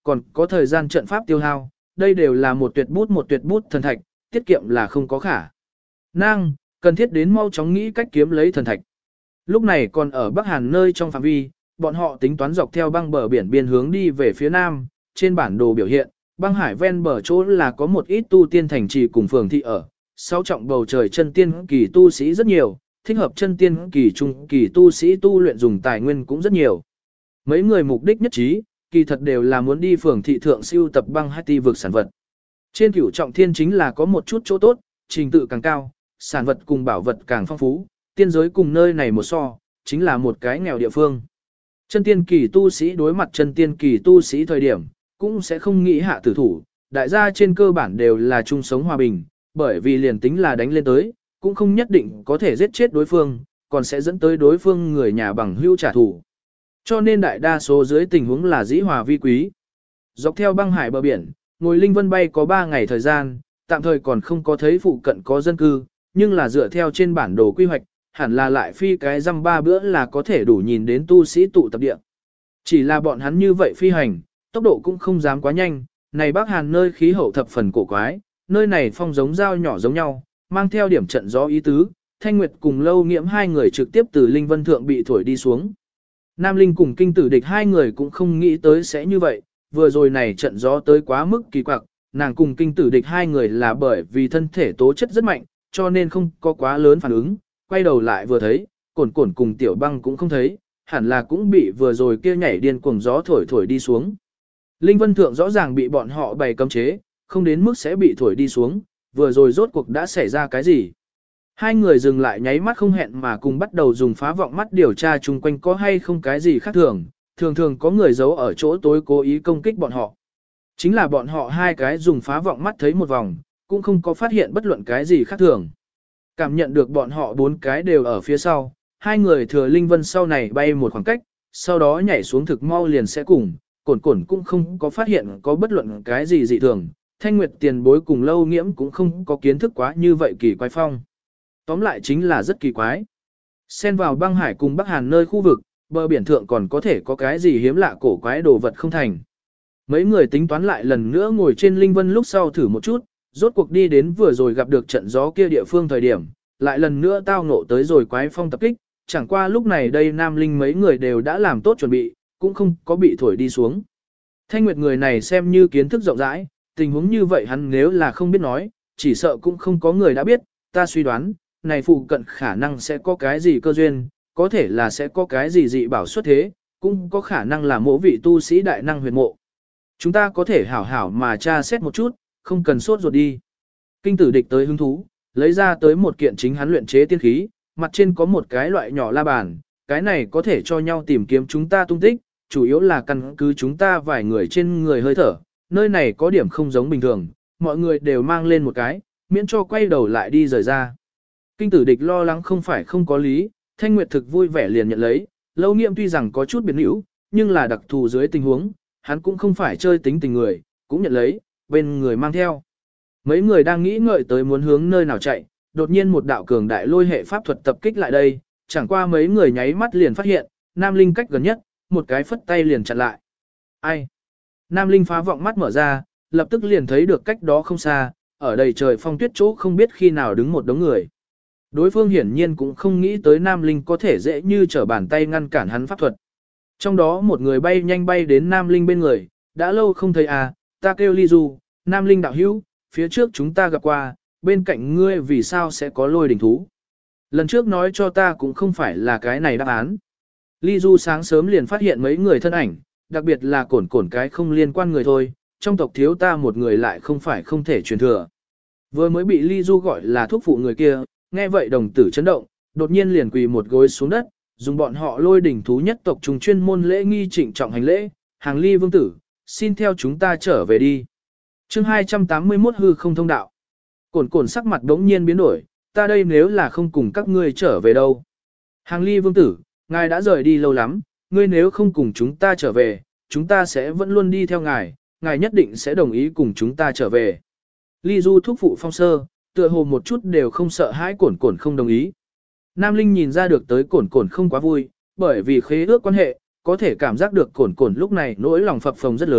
còn có thời gian trận pháp tiêu hao, đây đều là một tuyệt bút thần thạch, tiết kiệm là không có khả. Năng, cần thiết đến mau chóng nghĩ cách kiếm lấy thần thạch. Lúc này còn ở Bắc Hàn nơi trong phạm vi, bọn họ tính toán dọc theo băng bờ biển biên hướng đi về phía nam, trên bản đồ biểu hiện, băng hải ven bờ chỗ là có một ít tu tiên thành trì cùng phường thị ở, sau trọng bầu trời chân tiên kỳ tu sĩ rất nhiều, thích hợp chân tiên kỳ trung kỳ tu sĩ tu luyện dùng tài nguyên cũng rất nhiều. Mấy người mục đích nhất trí, kỳ thật đều là muốn đi phường thị thượng siêu tập băng hai ti vực sản vật. Trên cửu trọng thiên chính là có một chút chỗ tốt, trình tự càng cao, sản vật cùng bảo vật càng phong phú, tiên giới cùng nơi này một so, chính là một cái nghèo địa phương. Chân tiên kỳ tu sĩ đối mặt chân tiên kỳ tu sĩ thời điểm, cũng sẽ không nghĩ hạ tử thủ, đại gia trên cơ bản đều là chung sống hòa bình, bởi vì liền tính là đánh lên tới, cũng không nhất định có thể giết chết đối phương, còn sẽ dẫn tới đối phương người nhà bằng hữu trả thù. Cho nên đại đa số dưới tình huống là dĩ hòa vi quý. Dọc theo băng hải bờ biển, ngồi linh vân bay có 3 ngày thời gian, tạm thời còn không có thấy phụ cận có dân cư, nhưng là dựa theo trên bản đồ quy hoạch, hẳn là lại phi cái răm 3 bữa là có thể đủ nhìn đến tu sĩ tụ tập địa. Chỉ là bọn hắn như vậy phi hành, tốc độ cũng không dám quá nhanh, này Bắc Hàn nơi khí hậu thập phần cổ quái, nơi này phong giống dao nhỏ giống nhau, mang theo điểm trận gió ý tứ, Thanh Nguyệt cùng Lâu Nghiễm hai người trực tiếp từ linh vân thượng bị thổi đi xuống. Nam Linh cùng Kinh Tử Địch hai người cũng không nghĩ tới sẽ như vậy, vừa rồi này trận gió tới quá mức kỳ quặc, nàng cùng Kinh Tử Địch hai người là bởi vì thân thể tố chất rất mạnh, cho nên không có quá lớn phản ứng, quay đầu lại vừa thấy, Cổn Cổn cùng Tiểu Băng cũng không thấy, hẳn là cũng bị vừa rồi kia nhảy điên cuồng gió thổi đi xuống. Linh Vân Thượng rõ ràng bị bọn họ bày cấm chế, không đến mức sẽ bị thổi đi xuống, vừa rồi rốt cuộc đã xảy ra cái gì. Hai người dừng lại nháy mắt không hẹn mà cùng bắt đầu dùng phá vọng mắt điều tra chung quanh có hay không cái gì khác thường, thường có người giấu ở chỗ tối cố ý công kích bọn họ. Chính là bọn họ hai cái dùng phá vọng mắt thấy một vòng, cũng không có phát hiện bất luận cái gì khác thường. Cảm nhận được bọn họ 4 cái đều ở phía sau, hai người thừa Linh Vân sau này bay một khoảng cách, sau đó nhảy xuống thực mau liền sẽ cùng, Cổn Cổn cũng không có phát hiện có bất luận cái gì dị thường, Thanh Nguyệt tiền bối cùng Lâu Nghiễm cũng không có kiến thức quá như vậy kỳ quái phong. Tóm lại chính là rất kỳ quái. Xen vào băng hải cùng Bắc Hàn nơi khu vực, bờ biển thượng còn có thể có cái gì hiếm lạ cổ quái đồ vật không thành. Mấy người tính toán lại lần nữa ngồi trên Linh Vân lúc sau thử một chút, rốt cuộc đi đến vừa rồi gặp được trận gió kia địa phương thời điểm, lại lần nữa tao ngộ tới rồi quái phong tập kích, chẳng qua lúc này đây Nam Linh mấy người đều đã làm tốt chuẩn bị, cũng không có bị thổi đi xuống. Thanh Nguyệt người này xem như kiến thức rộng rãi, tình huống như vậy hắn nếu là không biết nói, chỉ sợ cũng không có người đã biết, ta suy đoán, này phụ cận khả năng sẽ có cái gì cơ duyên, có thể là sẽ có cái gì dị bảo xuất thế, cũng có khả năng là mộ vị tu sĩ đại năng huyền mộ. Chúng ta có thể hảo hảo mà tra xét một chút, không cần sốt ruột đi. Kinh Tử Địch tới hứng thú, lấy ra tới một kiện chính hắn luyện chế tiên khí, mặt trên có một cái loại nhỏ la bàn, cái này có thể cho nhau tìm kiếm chúng ta tung tích, chủ yếu là căn cứ chúng ta vài người trên người hơi thở, nơi này có điểm không giống bình thường, mọi người đều mang lên một cái, miễn cho quay đầu lại đi rời ra. Kinh Tử Địch lo lắng không phải không có lý, Thanh Nguyệt thực vui vẻ liền nhận lấy, Lâu Nghiễm tuy rằng có chút biến hữu, nhưng là đặc thù dưới tình huống, hắn cũng không phải chơi tính tình người, cũng nhận lấy, bên người mang theo. Mấy người đang nghĩ ngợi tới muốn hướng nơi nào chạy, đột nhiên một đạo cường đại lôi hệ pháp thuật tập kích lại đây, chẳng qua mấy người nháy mắt liền phát hiện, Nam Linh cách gần nhất, một cái phất tay liền chặn lại. Ai? Nam Linh phá vọng mắt mở ra, lập tức liền thấy được cách đó không xa, ở đầy trời phong tuyết chỗ không biết khi nào đứng một đống người. Đối phương hiển nhiên cũng không nghĩ tới Nam Linh có thể dễ như trở bàn tay ngăn cản hắn pháp thuật. Trong đó một người bay nhanh bay đến Nam Linh bên người, đã lâu không thấy à, ta kêu Ly Du, Nam Linh đạo hữu, phía trước chúng ta gặp qua, bên cạnh ngươi vì sao sẽ có lôi đỉnh thú. Lần trước nói cho ta cũng không phải là cái này đáp án. Ly Du sáng sớm liền phát hiện mấy người thân ảnh, đặc biệt là Cổn Cổn cái không liên quan người thôi, trong tộc thiếu ta một người lại không phải không thể truyền thừa. Vừa mới bị Ly Du gọi là thuốc phụ người kia, nghe vậy đồng tử chấn động, đột nhiên liền quỳ một gối xuống đất, dùng bọn họ lôi đỉnh thú nhất tộc trùng chuyên môn lễ nghi trịnh trọng hành lễ, hàng Ly vương tử, xin theo chúng ta trở về đi. Chương 281 hư không thông đạo. Cổn Cổn sắc mặt đống nhiên biến đổi, ta đây nếu là không cùng các ngươi trở về đâu. Hàng Ly vương tử, ngài đã rời đi lâu lắm, ngươi nếu không cùng chúng ta trở về, chúng ta sẽ vẫn luôn đi theo ngài, ngài nhất định sẽ đồng ý cùng chúng ta trở về. Ly Du thúc phụ Phong Sơ, tựa hồ một chút đều không sợ hãi Cổn Cổn không đồng ý. Nam Linh nhìn ra được tới Cổn Cổn không quá vui, bởi vì khế ước quan hệ, có thể cảm giác được Cổn Cổn lúc này nỗi lòng phập phồng rất lớn,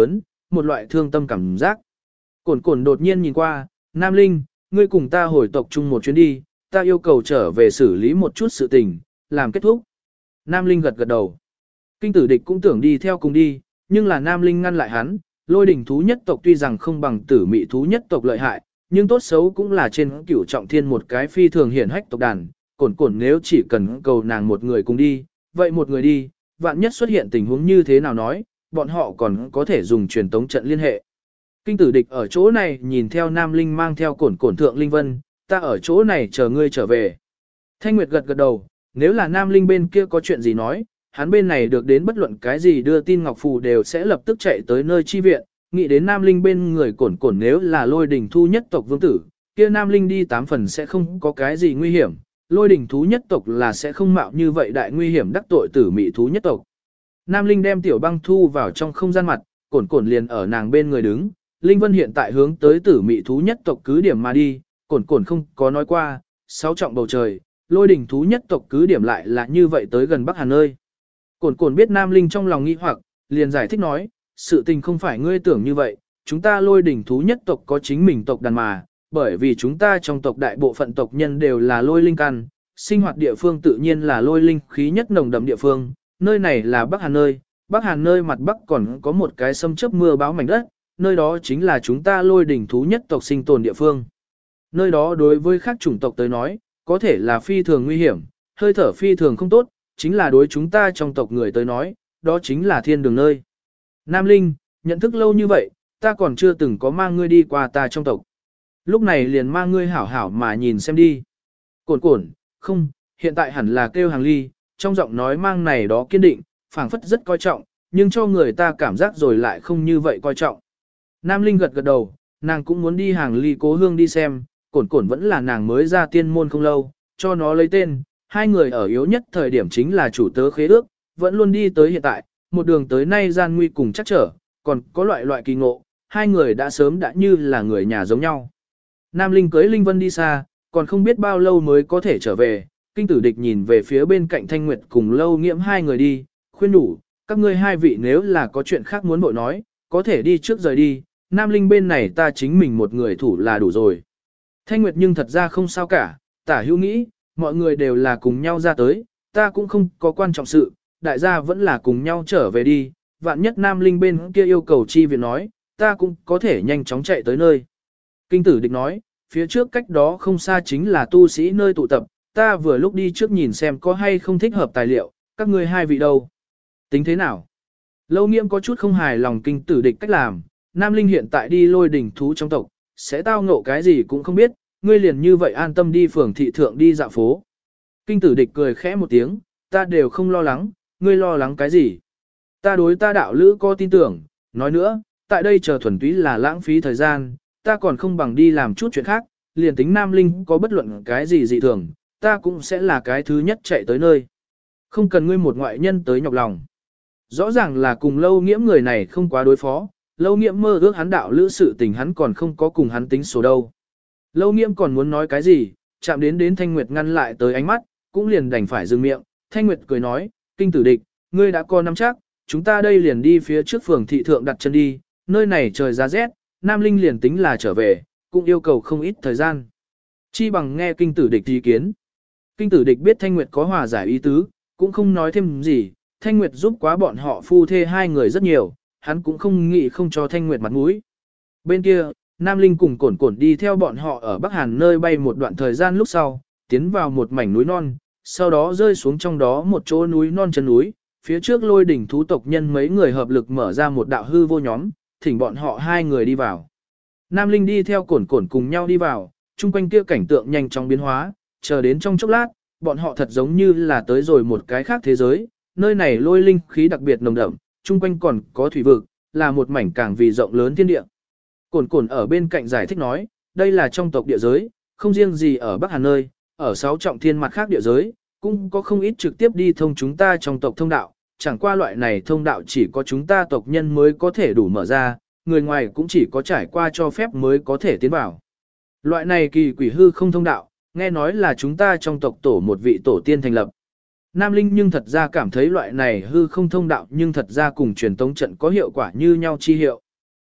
một loại thương tâm cảm giác. Cổn cổn đột nhiên nhìn qua, Nam Linh, ngươi cùng ta hồi tộc chung một chuyến đi, ta yêu cầu trở về xử lý một chút sự tình, làm kết thúc. Nam Linh gật gật đầu. Kinh tử địch cũng tưởng đi theo cùng đi, nhưng là Nam Linh ngăn lại hắn, lôi đỉnh thú nhất tộc tuy rằng không bằng tử mị thú nhất tộc lợi hại, nhưng tốt xấu cũng là trên cửu trọng thiên một cái phi thường hiển hách tộc đàn, cổn cổn nếu chỉ cần cầu nàng một người cùng đi, vậy một người đi, vạn nhất xuất hiện tình huống như thế nào nói, bọn họ còn có thể dùng truyền tống trận liên hệ. Kinh tử địch ở chỗ này nhìn theo Nam Linh mang theo cổn cổn thượng Linh Vân, ta ở chỗ này chờ ngươi trở về. Thanh Nguyệt gật gật đầu, nếu là Nam Linh bên kia có chuyện gì nói, hắn bên này được đến bất luận cái gì đưa tin Ngọc Phù đều sẽ lập tức chạy tới nơi chi viện, nghĩ đến Nam Linh bên người cổn cổn nếu là lôi đỉnh thu nhất tộc vương tử, kia Nam Linh đi 8 phần sẽ không có cái gì nguy hiểm, lôi đỉnh thú nhất tộc là sẽ không mạo như vậy đại nguy hiểm đắc tội tử mị thú nhất tộc. Nam Linh đem tiểu băng thu vào trong không gian mặt, cổn cổn liền ở nàng bên người đứng, Linh Vân hiện tại hướng tới tử mị thú nhất tộc cứ điểm mà đi, cổn cổn không có nói qua, 6 trọng bầu trời, lôi đỉnh thú nhất tộc cứ điểm lại là như vậy tới gần Bắc Hàn nơi. Cổn cổn biết Nam Linh trong lòng nghi hoặc, liền giải thích nói, sự tình không phải ngươi tưởng như vậy, chúng ta lôi đỉnh thú nhất tộc có chính mình tộc đàn mà, bởi vì chúng ta trong tộc đại bộ phận tộc nhân đều là lôi linh căn, sinh hoạt địa phương tự nhiên là lôi linh khí nhất nồng đậm địa phương, nơi này là Bắc Hàn nơi, Bắc Hàn nơi mặt Bắc còn có một cái xâm chấp mưa bão mảnh đất, nơi đó chính là chúng ta lôi đỉnh thú nhất tộc sinh tồn địa phương. Nơi đó đối với các chủng tộc tới nói, có thể là phi thường nguy hiểm, hơi thở phi thường không tốt, chính là đối chúng ta trong tộc người tới nói, đó chính là thiên đường nơi. Nam Linh, nhận thức lâu như vậy, ta còn chưa từng có mang ngươi đi qua ta trong tộc. Lúc này liền mang ngươi hảo hảo mà nhìn xem đi. Cổn cổn, không, hiện tại hẳn là kêu hàng ly, trong giọng nói mang này đó kiên định, phảng phất rất coi trọng, nhưng cho người ta cảm giác rồi lại không như vậy coi trọng. Nam Linh gật gật đầu, nàng cũng muốn đi hàng ly cố hương đi xem, cổn cổn vẫn là nàng mới ra tiên môn không lâu, cho nó lấy tên, hai người ở yếu nhất thời điểm chính là chủ tớ khế ước, vẫn luôn đi tới hiện tại, một đường tới nay gian nguy cùng chắc trở, còn có loại kỳ ngộ, hai người đã sớm đã như là người nhà giống nhau. Nam Linh cưới Linh Vân đi xa, còn không biết bao lâu mới có thể trở về, kinh tử địch nhìn về phía bên cạnh Thanh Nguyệt cùng Lâu Nghiễm hai người đi, khuyên đủ, các ngươi hai vị nếu là có chuyện khác muốn bội nói, có thể đi trước rời đi, Nam Linh bên này ta chính mình một người thủ là đủ rồi. Thanh Nguyệt nhưng thật ra không sao cả, tả hữu nghĩ, mọi người đều là cùng nhau ra tới, ta cũng không có quan trọng sự, đại gia vẫn là cùng nhau trở về đi, vạn nhất Nam Linh bên kia yêu cầu chi viện nói, ta cũng có thể nhanh chóng chạy tới nơi. Kinh tử địch nói, phía trước cách đó không xa chính là tu sĩ nơi tụ tập, ta vừa lúc đi trước nhìn xem có hay không thích hợp tài liệu, các ngươi hai vị đâu. Tính thế nào? Lâu Nghiễm có chút không hài lòng kinh tử địch cách làm, Nam Linh hiện tại đi lôi đỉnh thú trong tộc, sẽ tao ngộ cái gì cũng không biết, ngươi liền như vậy an tâm đi phường thị thượng đi dạo phố. Kinh tử địch cười khẽ một tiếng, ta đều không lo lắng, ngươi lo lắng cái gì? Ta đối ta đạo lữ có tin tưởng, nói nữa, tại đây chờ thuần túy là lãng phí thời gian, ta còn không bằng đi làm chút chuyện khác, liền tính Nam Linh có bất luận cái gì dị thường, ta cũng sẽ là cái thứ nhất chạy tới nơi. Không cần ngươi một ngoại nhân tới nhọc lòng. Rõ ràng là cùng Lâu Nghiễm người này không quá đối phó, Lâu Nghiễm mơ ước hắn đạo lữ sự tình hắn còn không có cùng hắn tính số đâu. Lâu Nghiễm còn muốn nói cái gì, chạm đến Thanh Nguyệt ngăn lại tới ánh mắt, cũng liền đành phải dừng miệng. Thanh Nguyệt cười nói, kinh tử địch, ngươi đã có nắm chắc, chúng ta đây liền đi phía trước phường thị thượng đặt chân đi, nơi này trời giá rét, Nam Linh liền tính là trở về, cũng yêu cầu không ít thời gian. Chi bằng nghe kinh tử địch ý kiến. Kinh tử địch biết Thanh Nguyệt có hòa giải ý tứ, cũng không nói thêm gì, Thanh Nguyệt giúp quá bọn họ phu thê hai người rất nhiều, hắn cũng không nghĩ không cho Thanh Nguyệt mặt mũi. Bên kia, Nam Linh cùng cổn cổn đi theo bọn họ ở Bắc Hàn nơi bay một đoạn thời gian lúc sau, tiến vào một mảnh núi non, sau đó rơi xuống trong đó một chỗ núi non chân núi, phía trước lôi đỉnh thú tộc nhân mấy người hợp lực mở ra một đạo hư vô nhóm, thỉnh bọn họ hai người đi vào. Nam Linh đi theo cổn cổn cùng nhau đi vào, chung quanh kia cảnh tượng nhanh chóng biến hóa, chờ đến trong chốc lát, bọn họ thật giống như là tới rồi một cái khác thế giới, nơi này lôi linh khí đặc biệt nồng đậm, chung quanh còn có thủy vực, là một mảnh càng vì rộng lớn thiên địa. Cổn cổn ở bên cạnh giải thích nói, đây là trong tộc địa giới, không riêng gì ở Bắc Hàn nơi, ở 6 trọng thiên mặt khác địa giới, cũng có không ít trực tiếp đi thông chúng ta trong tộc thông đạo, chẳng qua loại này thông đạo chỉ có chúng ta tộc nhân mới có thể đủ mở ra, người ngoài cũng chỉ có trải qua cho phép mới có thể tiến vào. Loại này kỳ quỷ hư không thông đạo, nghe nói là chúng ta trong tộc tổ một vị tổ tiên thành lập. Nam Linh nhưng thật ra cảm thấy loại này hư không thông đạo nhưng thật ra cùng truyền tống trận có hiệu quả như nhau chi hiệu.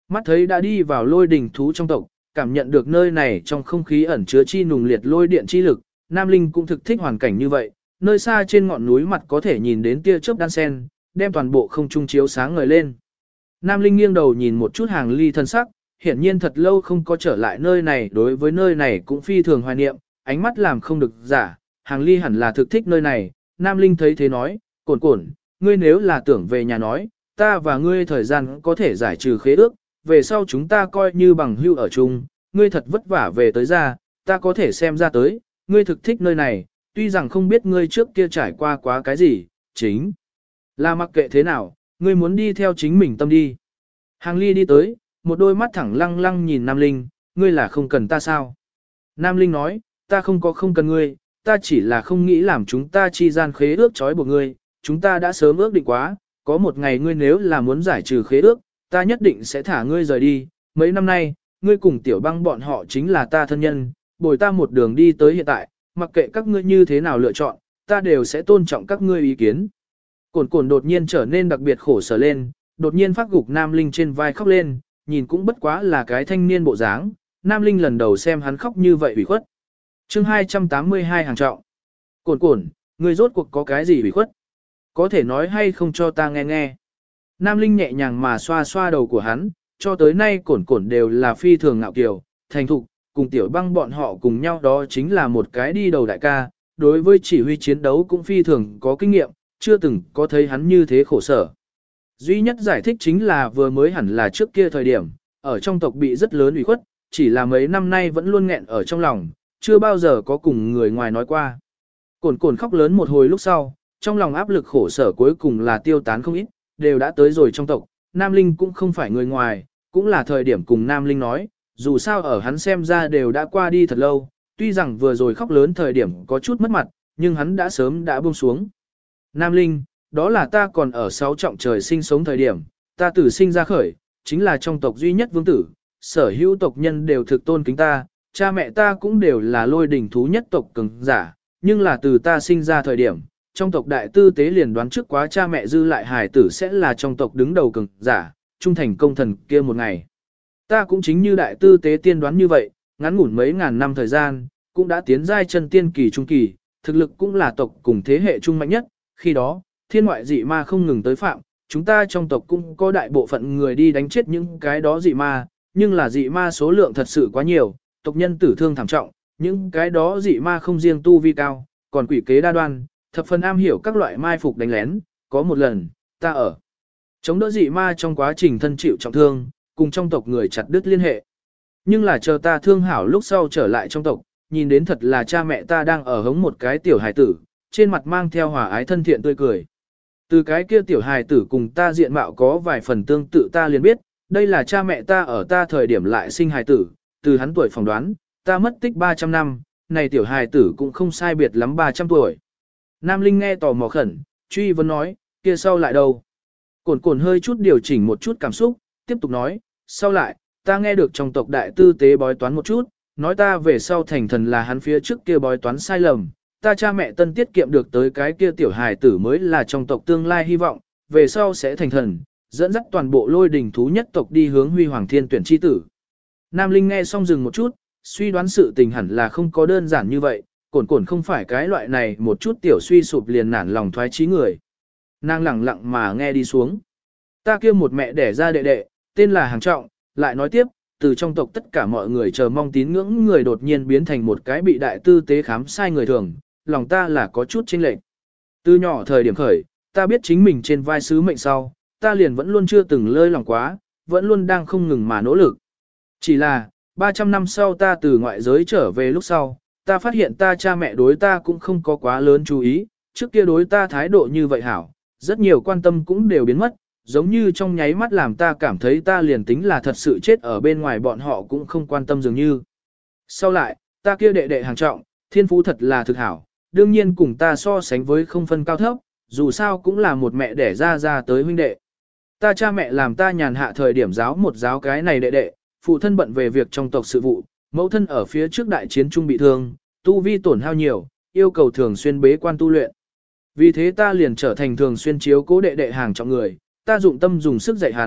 Mắt thấy đã đi vào lôi đỉnh thú trong tộc, cảm nhận được nơi này trong không khí ẩn chứa chi nùng liệt lôi điện chi lực, Nam Linh cũng thực thích hoàn cảnh như vậy, nơi xa trên ngọn núi mặt có thể nhìn đến tia chớp đan sen, đem toàn bộ không trung chiếu sáng ngời lên. Nam Linh nghiêng đầu nhìn một chút Hàng Ly thân sắc, hiển nhiên thật lâu không có trở lại nơi này, đối với nơi này cũng phi thường hoài niệm, ánh mắt làm không được giả, Hàng Ly hẳn là thực thích nơi này. Nam Linh thấy thế nói, Cổn Cổn, ngươi nếu là tưởng về nhà nói, ta và ngươi thời gian có thể giải trừ khế ước, về sau chúng ta coi như bằng hữu ở chung, ngươi thật vất vả về tới ra, ta có thể xem ra tới, ngươi thực thích nơi này, tuy rằng không biết ngươi trước kia trải qua quá cái gì, chính là mặc kệ thế nào, ngươi muốn đi theo chính mình tâm đi. Hàng Ly đi tới, một đôi mắt thẳng lăng lăng nhìn Nam Linh, ngươi là không cần ta sao? Nam Linh nói, ta không cần ngươi, ta chỉ là không nghĩ làm chúng ta chi gian khế ước trói buộc ngươi, chúng ta đã sớm ước định quá, có một ngày ngươi nếu là muốn giải trừ khế ước, ta nhất định sẽ thả ngươi rời đi. Mấy năm nay, ngươi cùng Tiểu Băng bọn họ chính là ta thân nhân, bồi ta một đường đi tới hiện tại, mặc kệ các ngươi như thế nào lựa chọn, ta đều sẽ tôn trọng các ngươi ý kiến. Cổn Cổn đột nhiên trở nên đặc biệt khổ sở lên, đột nhiên phát gục Nam Linh trên vai khóc lên, nhìn cũng bất quá là cái thanh niên bộ dáng, Nam Linh lần đầu xem hắn khóc như vậy ủy khuất. Chương 282 hàng trọng. Cổn Cổn, ngươi rốt cuộc có cái gì ủy khuất? Có thể nói hay không cho ta nghe nghe. Nam Linh nhẹ nhàng mà xoa xoa đầu của hắn, cho tới nay Cổn Cổn đều là phi thường ngạo kiều, thành thục, cùng Tiểu Băng bọn họ cùng nhau đó chính là một cái đi đầu đại ca, đối với chỉ huy chiến đấu cũng phi thường có kinh nghiệm, chưa từng có thấy hắn như thế khổ sở. Duy nhất giải thích chính là vừa mới hẳn là trước kia thời điểm, ở trong tộc bị rất lớn ủy khuất, chỉ là mấy năm nay vẫn luôn nghẹn ở trong lòng, chưa bao giờ có cùng người ngoài nói qua. Cổn Cổn khóc lớn một hồi lúc sau, trong lòng áp lực khổ sở cuối cùng là tiêu tán không ít, đều đã tới rồi trong tộc, Nam Linh cũng không phải người ngoài, cũng là thời điểm cùng Nam Linh nói, dù sao ở hắn xem ra đều đã qua đi thật lâu, tuy rằng vừa rồi khóc lớn thời điểm có chút mất mặt, nhưng hắn đã sớm đã buông xuống. Nam Linh, đó là ta còn ở 6 trọng trời sinh sống thời điểm, ta tử sinh ra khởi, chính là trong tộc duy nhất vương tử, sở hữu tộc nhân đều thực tôn kính ta, cha mẹ ta cũng đều là lôi đỉnh thú nhất tộc cường giả, nhưng là từ ta sinh ra thời điểm, trong tộc đại tư tế liền đoán trước quá cha mẹ dư lại hài tử sẽ là trong tộc đứng đầu cường giả, trung thành công thần kia một ngày. Ta cũng chính như đại tư tế tiên đoán như vậy, ngắn ngủn mấy ngàn năm thời gian, cũng đã tiến giai chân tiên kỳ trung kỳ, thực lực cũng là tộc cùng thế hệ trung mạnh nhất, khi đó, thiên ngoại dị ma không ngừng tới phạm, chúng ta trong tộc cũng có đại bộ phận người đi đánh chết những cái đó dị ma, nhưng là dị ma số lượng thật sự quá nhiều, tộc nhân tử thương thảm trọng, những cái đó dị ma không riêng tu vi cao, còn quỷ kế đa đoan, thập phần am hiểu các loại mai phục đánh lén, có một lần, ta ở chống đỡ dị ma trong quá trình thân chịu trọng thương, cùng trong tộc người chặt đứt liên hệ. Nhưng là chờ ta thương hảo lúc sau trở lại trong tộc, nhìn đến thật là cha mẹ ta đang ở hống một cái tiểu hài tử, trên mặt mang theo hòa ái thân thiện tươi cười. Từ cái kia tiểu hài tử cùng ta diện mạo có vài phần tương tự ta liền biết, đây là cha mẹ ta ở ta thời điểm lại sinh hài tử, từ hắn tuổi phỏng đoán, ta mất tích 300 năm, này tiểu hài tử cũng không sai biệt lắm 300 tuổi. Nam Linh nghe tò mò khẩn, truy vấn nói, kia sau lại đâu? Cổn Cổn hơi chút điều chỉnh một chút cảm xúc, tiếp tục nói, sau lại, ta nghe được trong tộc đại tư tế bói toán một chút, nói ta về sau thành thần là hắn phía trước kia bói toán sai lầm, ta cha mẹ tân tiết kiệm được tới cái kia tiểu hài tử mới là trong tộc tương lai hy vọng, về sau sẽ thành thần, dẫn dắt toàn bộ lôi đình thú nhất tộc đi hướng huy hoàng thiên tuyển chi tử. Nam Linh nghe xong dừng một chút, suy đoán sự tình hẳn là không có đơn giản như vậy, Cổn Cổn không phải cái loại này một chút tiểu suy sụp liền nản lòng thoái chí người. Nàng lặng lặng mà nghe đi xuống. Ta kia một mẹ đẻ ra đệ đệ, tên là Hàng Trọng, lại nói tiếp, từ trong tộc tất cả mọi người chờ mong tín ngưỡng người đột nhiên biến thành một cái bị đại tư tế khám sai người thường, lòng ta là có chút chênh lệch. Từ nhỏ thời điểm khởi, ta biết chính mình trên vai sứ mệnh sau, ta liền vẫn luôn chưa từng lơi lòng quá, vẫn luôn đang không ngừng mà nỗ lực. Chỉ là, 300 năm sau ta từ ngoại giới trở về lúc sau, ta phát hiện ta cha mẹ đối ta cũng không có quá lớn chú ý, trước kia đối ta thái độ như vậy hảo, rất nhiều quan tâm cũng đều biến mất, giống như trong nháy mắt làm ta cảm thấy ta liền tính là thật sự chết ở bên ngoài bọn họ cũng không quan tâm dường như. Sau lại, ta kia đệ đệ Hàng Trọng, thiên phú thật là thực hảo, đương nhiên cùng ta so sánh với không phân cao thấp, dù sao cũng là một mẹ đẻ ra tới huynh đệ. Ta cha mẹ làm ta nhàn hạ thời điểm giáo một giáo cái này đệ đệ, phụ thân bận về việc trong tộc sự vụ, mẫu thân ở phía trước đại chiến trung bị thương, tu vi tổn hao nhiều, yêu cầu thường xuyên bế quan tu luyện. Vì thế ta liền trở thành thường xuyên chiếu cố đệ đệ Hàng Trọng người, ta dụng tâm dùng sức dạy hắn,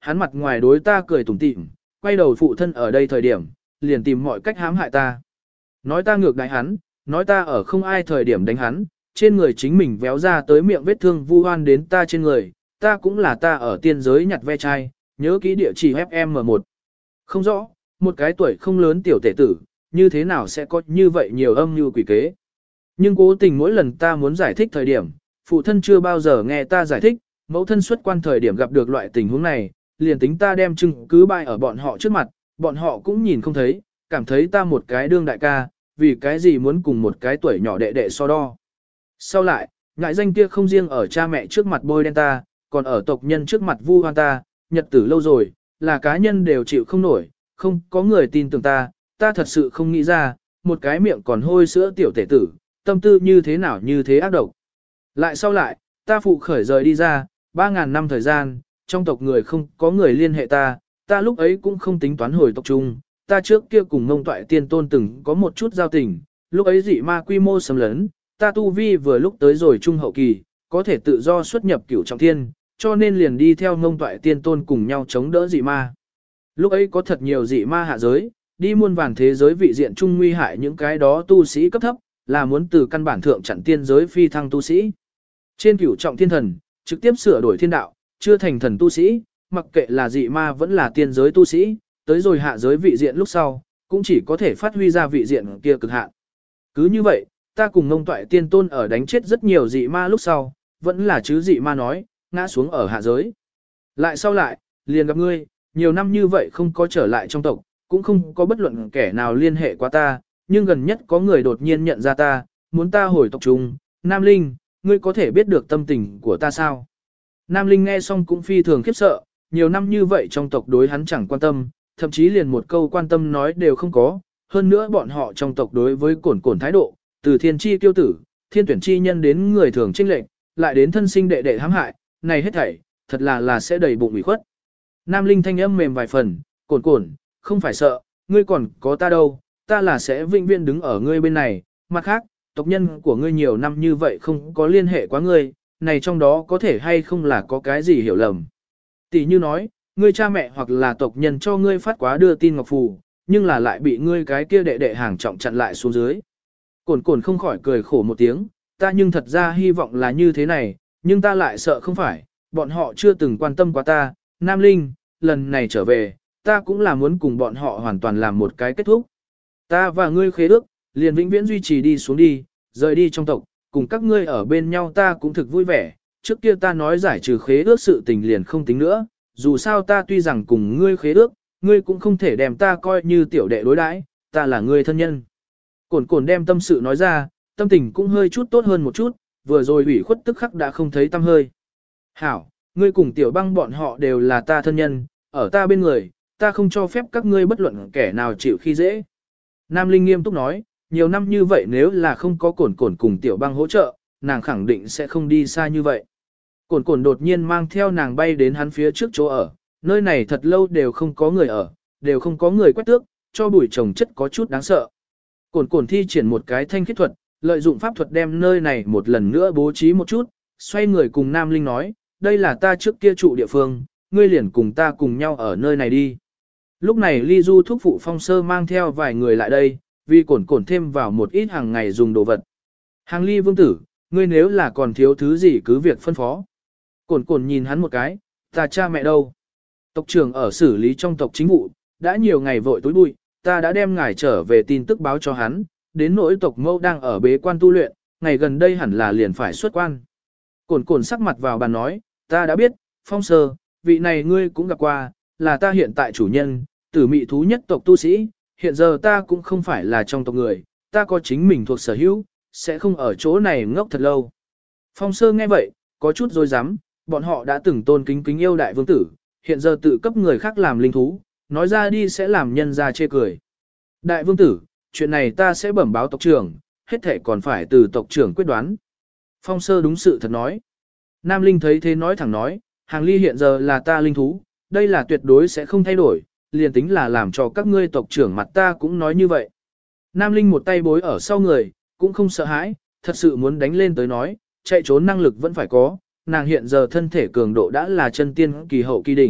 hắn mặt ngoài đối ta cười tủm tỉm, quay đầu phụ thân ở đây thời điểm, liền tìm mọi cách hãm hại ta. Nói ta ngược đãi hắn, nói ta ở không ai thời điểm đánh hắn, trên người chính mình véo ra tới miệng vết thương vu oan đến ta trên người, ta cũng là ta ở tiên giới nhặt ve chai, nhớ kỹ địa chỉ FM1. Không rõ, một cái tuổi không lớn tiểu tể tử, như thế nào sẽ có như vậy nhiều âm mưu quỷ kế. Nhưng cố tình mỗi lần ta muốn giải thích thời điểm, phụ thân chưa bao giờ nghe ta giải thích, mẫu thân xuất quan thời điểm gặp được loại tình huống này, liền tính ta đem chứng cứ bày ở bọn họ trước mặt, bọn họ cũng nhìn không thấy, cảm thấy ta một cái đương đại ca, vì cái gì muốn cùng một cái tuổi nhỏ đệ đệ so đo. Sau lại, ngại danh kia không riêng ở cha mẹ trước mặt bôi đen ta, còn ở tộc nhân trước mặt vu oan ta, nhật tử lâu rồi, là cá nhân đều chịu không nổi, không có người tin tưởng ta, ta thật sự không nghĩ ra, một cái miệng còn hôi sữa tiểu tể tử, tâm tư như thế nào như thế ác độc. Lại sau lại, ta phụ khởi rời đi ra, 3.000 năm thời gian, trong tộc người không có người liên hệ ta, ta lúc ấy cũng không tính toán hồi tộc chung, ta trước kia cùng Ngông Toại Tiên Tôn từng có một chút giao tình, lúc ấy dị ma quy mô xâm lấn, ta tu vi vừa lúc tới rồi trung hậu kỳ, có thể tự do xuất nhập cửu trọng thiên, cho nên liền đi theo Ngông Toại Tiên Tôn cùng nhau chống đỡ dị ma. Lúc ấy có thật nhiều dị ma hạ giới, đi muôn vàn thế giới vị diện chung nguy hại những cái đó tu sĩ cấp thấp, là muốn từ căn bản thượng chặn tiên giới phi thăng tu sĩ. Trên cửu trọng thiên thần, trực tiếp sửa đổi thiên đạo, chưa thành thần tu sĩ, mặc kệ là dị ma vẫn là tiên giới tu sĩ, tới rồi hạ giới vị diện lúc sau, cũng chỉ có thể phát huy ra vị diện kia cực hạn. Cứ như vậy, ta cùng Ngông Toại Tiên Tôn ở đánh chết rất nhiều dị ma lúc sau, vẫn là chứ dị ma nói, ngã xuống ở hạ giới. Lại sau lại, liền gặp ngươi, nhiều năm như vậy không có trở lại trong tộc, cũng không có bất luận kẻ nào liên hệ qua ta, nhưng gần nhất có người đột nhiên nhận ra ta, muốn ta hồi tộc chung. Nam Linh, ngươi có thể biết được tâm tình của ta sao? Nam Linh nghe xong cũng phi thường khiếp sợ, nhiều năm như vậy trong tộc đối hắn chẳng quan tâm, thậm chí liền một câu quan tâm nói đều không có, hơn nữa bọn họ trong tộc đối với Cổn Cổn thái độ, từ thiên chi tiêu tử, thiên tuyển chi nhân đến người thường trinh lệnh, lại đến thân sinh đệ đệ hãm hại, này hết thảy, thật là sẽ đầy bụng ủy khuất. Nam Linh thanh âm mềm vài phần, Cổn Cổn, không phải sợ, ngươi còn có ta đâu, ta là sẽ vĩnh viễn đứng ở ngươi bên này, mặt khác, tộc nhân của ngươi nhiều năm như vậy không có liên hệ quá ngươi, này trong đó có thể hay không là có cái gì hiểu lầm. Tỷ như nói, ngươi cha mẹ hoặc là tộc nhân cho ngươi phát quá đưa tin ngọc phù, nhưng là lại bị ngươi cái kia đệ đệ hàng trọng chặn lại xuống dưới. Cổn Cổn không khỏi cười khổ một tiếng, ta nhưng thật ra hy vọng là như thế này, nhưng ta lại sợ không phải, bọn họ chưa từng quan tâm quá ta, Nam Linh, lần này trở về, ta cũng là muốn cùng bọn họ hoàn toàn làm một cái kết thúc. Ta và ngươi khế ước, liền vĩnh viễn duy trì đi xuống đi, rời đi trong tộc, cùng các ngươi ở bên nhau ta cũng thực vui vẻ, trước kia ta nói giải trừ khế ước sự tình liền không tính nữa, dù sao ta tuy rằng cùng ngươi khế ước, ngươi cũng không thể đem ta coi như tiểu đệ đối đãi, ta là ngươi thân nhân. Cổn Cổn đem tâm sự nói ra, tâm tình cũng hơi chút tốt hơn một chút, vừa rồi ủy khuất tức khắc đã không thấy tâm hơi. Hảo, ngươi cùng tiểu băng bọn họ đều là ta thân nhân, ở ta bên người, ta không cho phép các ngươi bất luận kẻ nào chịu khi dễ. Nam Linh nghiêm túc nói, nhiều năm như vậy nếu là không có Cổn Cổn cùng tiểu băng hỗ trợ, nàng khẳng định sẽ không đi xa như vậy. Cổn Cổn đột nhiên mang theo nàng bay đến hắn phía trước chỗ ở, nơi này thật lâu đều không có người ở, đều không có người quét tước, cho bụi trồng chất có chút đáng sợ. Cổn Cổn thi triển một cái thanh khiết thuật, lợi dụng pháp thuật đem nơi này một lần nữa bố trí một chút, xoay người cùng Nam Linh nói, đây là ta trước kia trụ địa phương, ngươi liền cùng ta cùng nhau ở nơi này đi. Lúc này Ly Du thúc phụ Phong Sơ mang theo vài người lại đây, vì Cổn Cổn thêm vào một ít hàng ngày dùng đồ vật. Hàng Ly vương tử, ngươi nếu là còn thiếu thứ gì cứ việc phân phó. Cổn Cổn nhìn hắn một cái, ta cha mẹ đâu? Tộc trưởng ở xử lý trong tộc chính vụ, đã nhiều ngày vội tối bụi, ta đã đem ngài trở về tin tức báo cho hắn, đến nỗi tộc mẫu đang ở bế quan tu luyện, ngày gần đây hẳn là liền phải xuất quan. Cổn Cổn sắc mặt vào bàn nói, ta đã biết, Phong Sơ, vị này ngươi cũng gặp qua, là ta hiện tại chủ nhân, tử mị thú nhất tộc tu sĩ, hiện giờ ta cũng không phải là trong tộc người, ta có chính mình thuộc sở hữu, sẽ không ở chỗ này ngốc thật lâu. Phong Sơ nghe vậy, có chút dối rắm, bọn họ đã từng tôn kính kính yêu đại vương tử, hiện giờ tự cấp người khác làm linh thú, nói ra đi sẽ làm nhân ra chê cười. Đại vương tử, chuyện này ta sẽ bẩm báo tộc trưởng, hết thể còn phải từ tộc trưởng quyết đoán. Phong Sơ đúng sự thật nói. Nam Linh thấy thế nói thẳng nói, Hàng Ly hiện giờ là ta linh thú, đây là tuyệt đối sẽ không thay đổi, liền tính là làm cho các ngươi tộc trưởng mặt ta cũng nói như vậy. Nam Linh một tay bối ở sau người, cũng không sợ hãi, thật sự muốn đánh lên tới nói, chạy trốn năng lực vẫn phải có, nàng hiện giờ thân thể cường độ đã là chân tiên kỳ hậu kỳ đỉnh,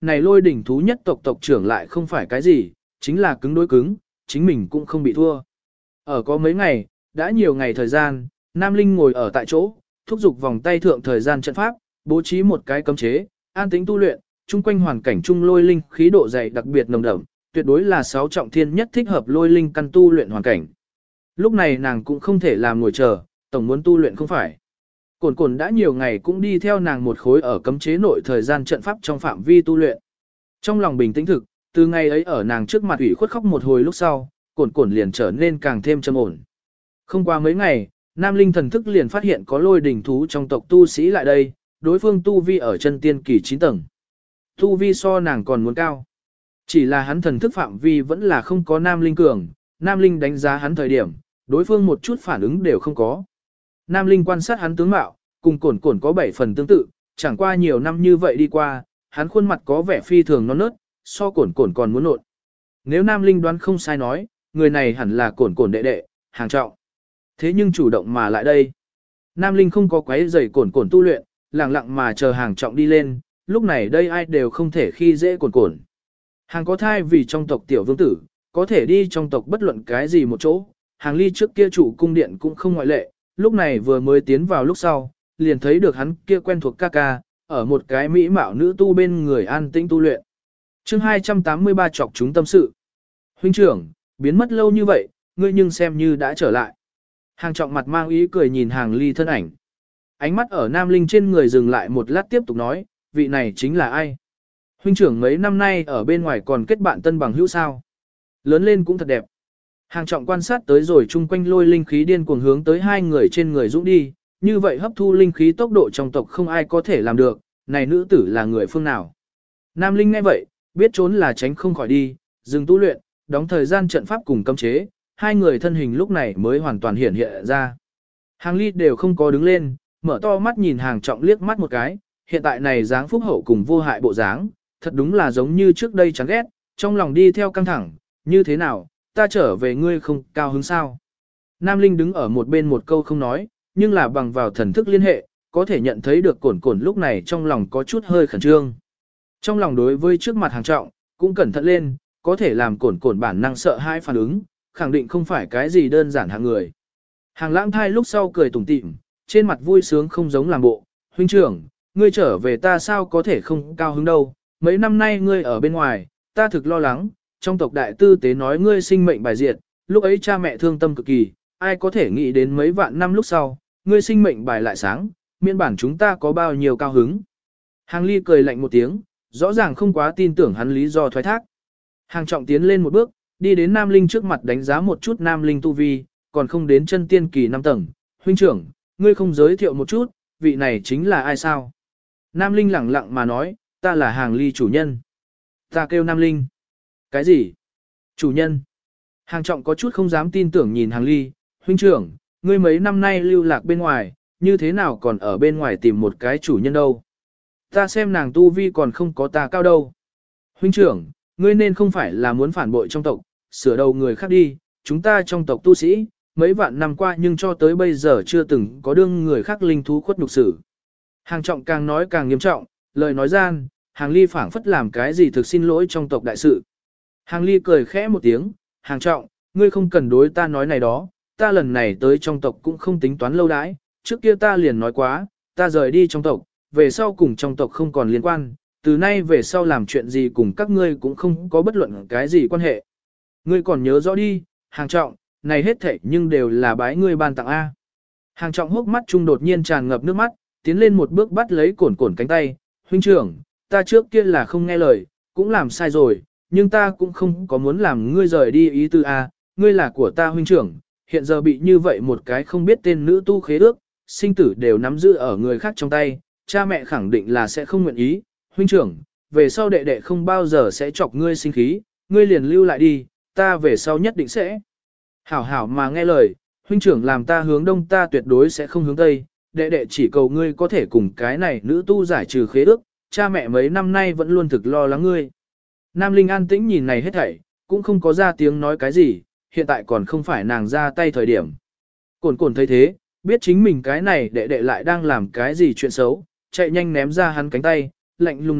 này lôi đỉnh thú nhất tộc tộc trưởng lại không phải cái gì, chính là cứng đối cứng, chính mình cũng không bị thua. Ở có mấy ngày, đã nhiều ngày thời gian, Nam Linh ngồi ở tại chỗ, thúc giục vòng tay thượng thời gian trận pháp, bố trí một cái cấm chế, an tĩnh tu luyện, chung quanh hoàn cảnh trung lôi linh khí độ dày đặc biệt nồng đậm, tuyệt đối là 6 trọng thiên nhất thích hợp lôi linh căn tu luyện hoàn cảnh. Lúc này nàng cũng không thể làm ngồi chờ, tổng muốn tu luyện không phải. Cổn Cổn đã nhiều ngày cũng đi theo nàng một khối ở cấm chế nội thời gian trận pháp trong phạm vi tu luyện. Trong lòng bình tĩnh thực, từ ngày ấy ở nàng trước mặt ủy khuất khóc một hồi lúc sau, Cổn Cổn liền trở nên càng thêm trầm ổn. Không qua mấy ngày, Nam Linh thần thức liền phát hiện có lôi đỉnh thú trong tộc tu sĩ lại đây, đối phương tu vi ở chân tiên kỳ 9 tầng. Tu vi so nàng còn muốn cao. Chỉ là hắn thần thức phạm vi vẫn là không có Nam Linh cường, Nam Linh đánh giá hắn thời điểm, đối phương một chút phản ứng đều không có. Nam Linh quan sát hắn tướng mạo, cùng Cổn Cổn có 7 phần tương tự, chẳng qua nhiều năm như vậy đi qua, hắn khuôn mặt có vẻ phi thường non nớt, so Cổn Cổn còn muốn nộn. Nếu Nam Linh đoán không sai nói, người này hẳn là Cổn Cổn đệ đệ, Hàng Trọng. Thế nhưng chủ động mà lại đây. Nam Linh không có quấy rầy Cổn Cổn tu luyện, lặng lặng mà chờ Hàng Trọng đi lên, lúc này đây ai đều không thể khi dễ Cổn Cổn. Hàng có thai vì trong tộc tiểu vương tử, có thể đi trong tộc bất luận cái gì một chỗ, Hàng Ly trước kia chủ cung điện cũng không ngoại lệ, lúc này vừa mới tiến vào lúc sau, liền thấy được hắn kia quen thuộc ca ca, ở một cái mỹ mạo nữ tu bên người an tĩnh tu luyện. Chương 283 chọc chúng tâm sự. Huynh trưởng, biến mất lâu như vậy, ngươi nhưng xem như đã trở lại. Hàng Trọng mặt mang ý cười nhìn Hàng Ly thân ảnh. Ánh mắt ở Nam Linh trên người dừng lại một lát tiếp tục nói, vị này chính là ai? Huynh trưởng mấy năm nay ở bên ngoài còn kết bạn tân bằng hữu sao? Lớn lên cũng thật đẹp. Hàng Trọng quan sát tới rồi chung quanh lôi linh khí điên cuồng hướng tới hai người trên người dũng đi, như vậy hấp thu linh khí tốc độ trong tộc không ai có thể làm được, này nữ tử là người phương nào? Nam Linh nghe vậy, biết trốn là tránh không khỏi đi, dừng tu luyện, đóng thời gian trận pháp cùng cấm chế, hai người thân hình lúc này mới hoàn toàn hiện hiện ra. Hàng Ly đều không có đứng lên, mở to mắt nhìn Hàng Trọng liếc mắt một cái, hiện tại này dáng phúc hậu cùng vô hại bộ dáng, thật đúng là giống như trước đây chán ghét, trong lòng đi theo căng thẳng, như thế nào, ta trở về ngươi không cao hứng sao? Nam Linh đứng ở một bên một câu không nói, nhưng là bằng vào thần thức liên hệ, có thể nhận thấy được Cổn Cổn lúc này trong lòng có chút hơi khẩn trương. Trong lòng đối với trước mặt Hàng Trọng, cũng cẩn thận lên, có thể làm Cổn Cổn bản năng sợ hãi phản ứng, khẳng định không phải cái gì đơn giản hạng người. Hàng Lãng thai lúc sau cười tủm tỉm, trên mặt vui sướng không giống làm bộ, huynh trưởng, ngươi trở về ta sao có thể không cao hứng đâu, mấy năm nay ngươi ở bên ngoài, ta thực lo lắng, trong tộc đại tư tế nói ngươi sinh mệnh bài diệt, lúc ấy cha mẹ thương tâm cực kỳ, ai có thể nghĩ đến mấy vạn năm lúc sau, ngươi sinh mệnh bài lại sáng, miễn bản chúng ta có bao nhiêu cao hứng. Hàng Ly cười lạnh một tiếng, rõ ràng không quá tin tưởng hắn lý do thoái thác. Hàng Trọng tiến lên một bước, đi đến Nam Linh trước mặt đánh giá một chút Nam Linh tu vi, còn không đến chân tiên kỳ 5 tầng. Huynh trưởng, ngươi không giới thiệu một chút, vị này chính là ai sao? Nam Linh lẳng lặng mà nói, ta là Hàng Ly chủ nhân. Ta kêu Nam Linh. Cái gì? Chủ nhân. Hàng Trọng có chút không dám tin tưởng nhìn Hàng Ly, huynh trưởng, ngươi mấy năm nay lưu lạc bên ngoài, như thế nào còn ở bên ngoài tìm một cái chủ nhân đâu? Ta xem nàng tu vi còn không có ta cao đâu. Huynh trưởng, ngươi nên không phải là muốn phản bội trong tộc, sửa đầu người khác đi, chúng ta trong tộc tu sĩ, mấy vạn năm qua nhưng cho tới bây giờ chưa từng có đương người khác linh thú khuất nhục xử. Hàng Trọng càng nói càng nghiêm trọng, lời nói gian, Hàng Ly phảng phất làm cái gì thực xin lỗi trong tộc đại sự. Hàng Ly cười khẽ một tiếng, Hàng Trọng, ngươi không cần đối ta nói này đó, ta lần này tới trong tộc cũng không tính toán lâu đãi, trước kia ta liền nói quá, ta rời đi trong tộc, về sau cùng trong tộc không còn liên quan, từ nay về sau làm chuyện gì cùng các ngươi cũng không có bất luận cái gì quan hệ. Ngươi còn nhớ rõ đi, Hàng Trọng, này hết thảy nhưng đều là bái ngươi ban tặng A. Hàng Trọng hốc mắt trung đột nhiên tràn ngập nước mắt, tiến lên một bước bắt lấy Cổn Cổn cánh tay, huynh trưởng, ta trước kia là không nghe lời, cũng làm sai rồi, nhưng ta cũng không có muốn làm ngươi rời đi ý tư A, ngươi là của ta huynh trưởng, hiện giờ bị như vậy một cái không biết tên nữ tu khế ước, sinh tử đều nắm giữ ở người khác trong tay, cha mẹ khẳng định là sẽ không nguyện ý, huynh trưởng, về sau đệ đệ không bao giờ sẽ chọc ngươi sinh khí, ngươi liền lưu lại đi, ta về sau nhất định sẽ. Hảo hảo mà nghe lời, huynh trưởng làm ta hướng đông ta tuyệt đối sẽ không hướng tây, đệ đệ chỉ cầu ngươi có thể cùng cái này nữ tu giải trừ khế ước, cha mẹ mấy năm nay vẫn luôn thực lo lắng ngươi. Nam Linh an tĩnh nhìn này hết thảy, cũng không có ra tiếng nói cái gì, hiện tại còn không phải nàng ra tay thời điểm. Cổn Cổn thấy thế, biết chính mình cái này đệ đệ lại đang làm cái gì chuyện xấu, chạy nhanh ném ra hắn cánh tay, lạnh lùng nói,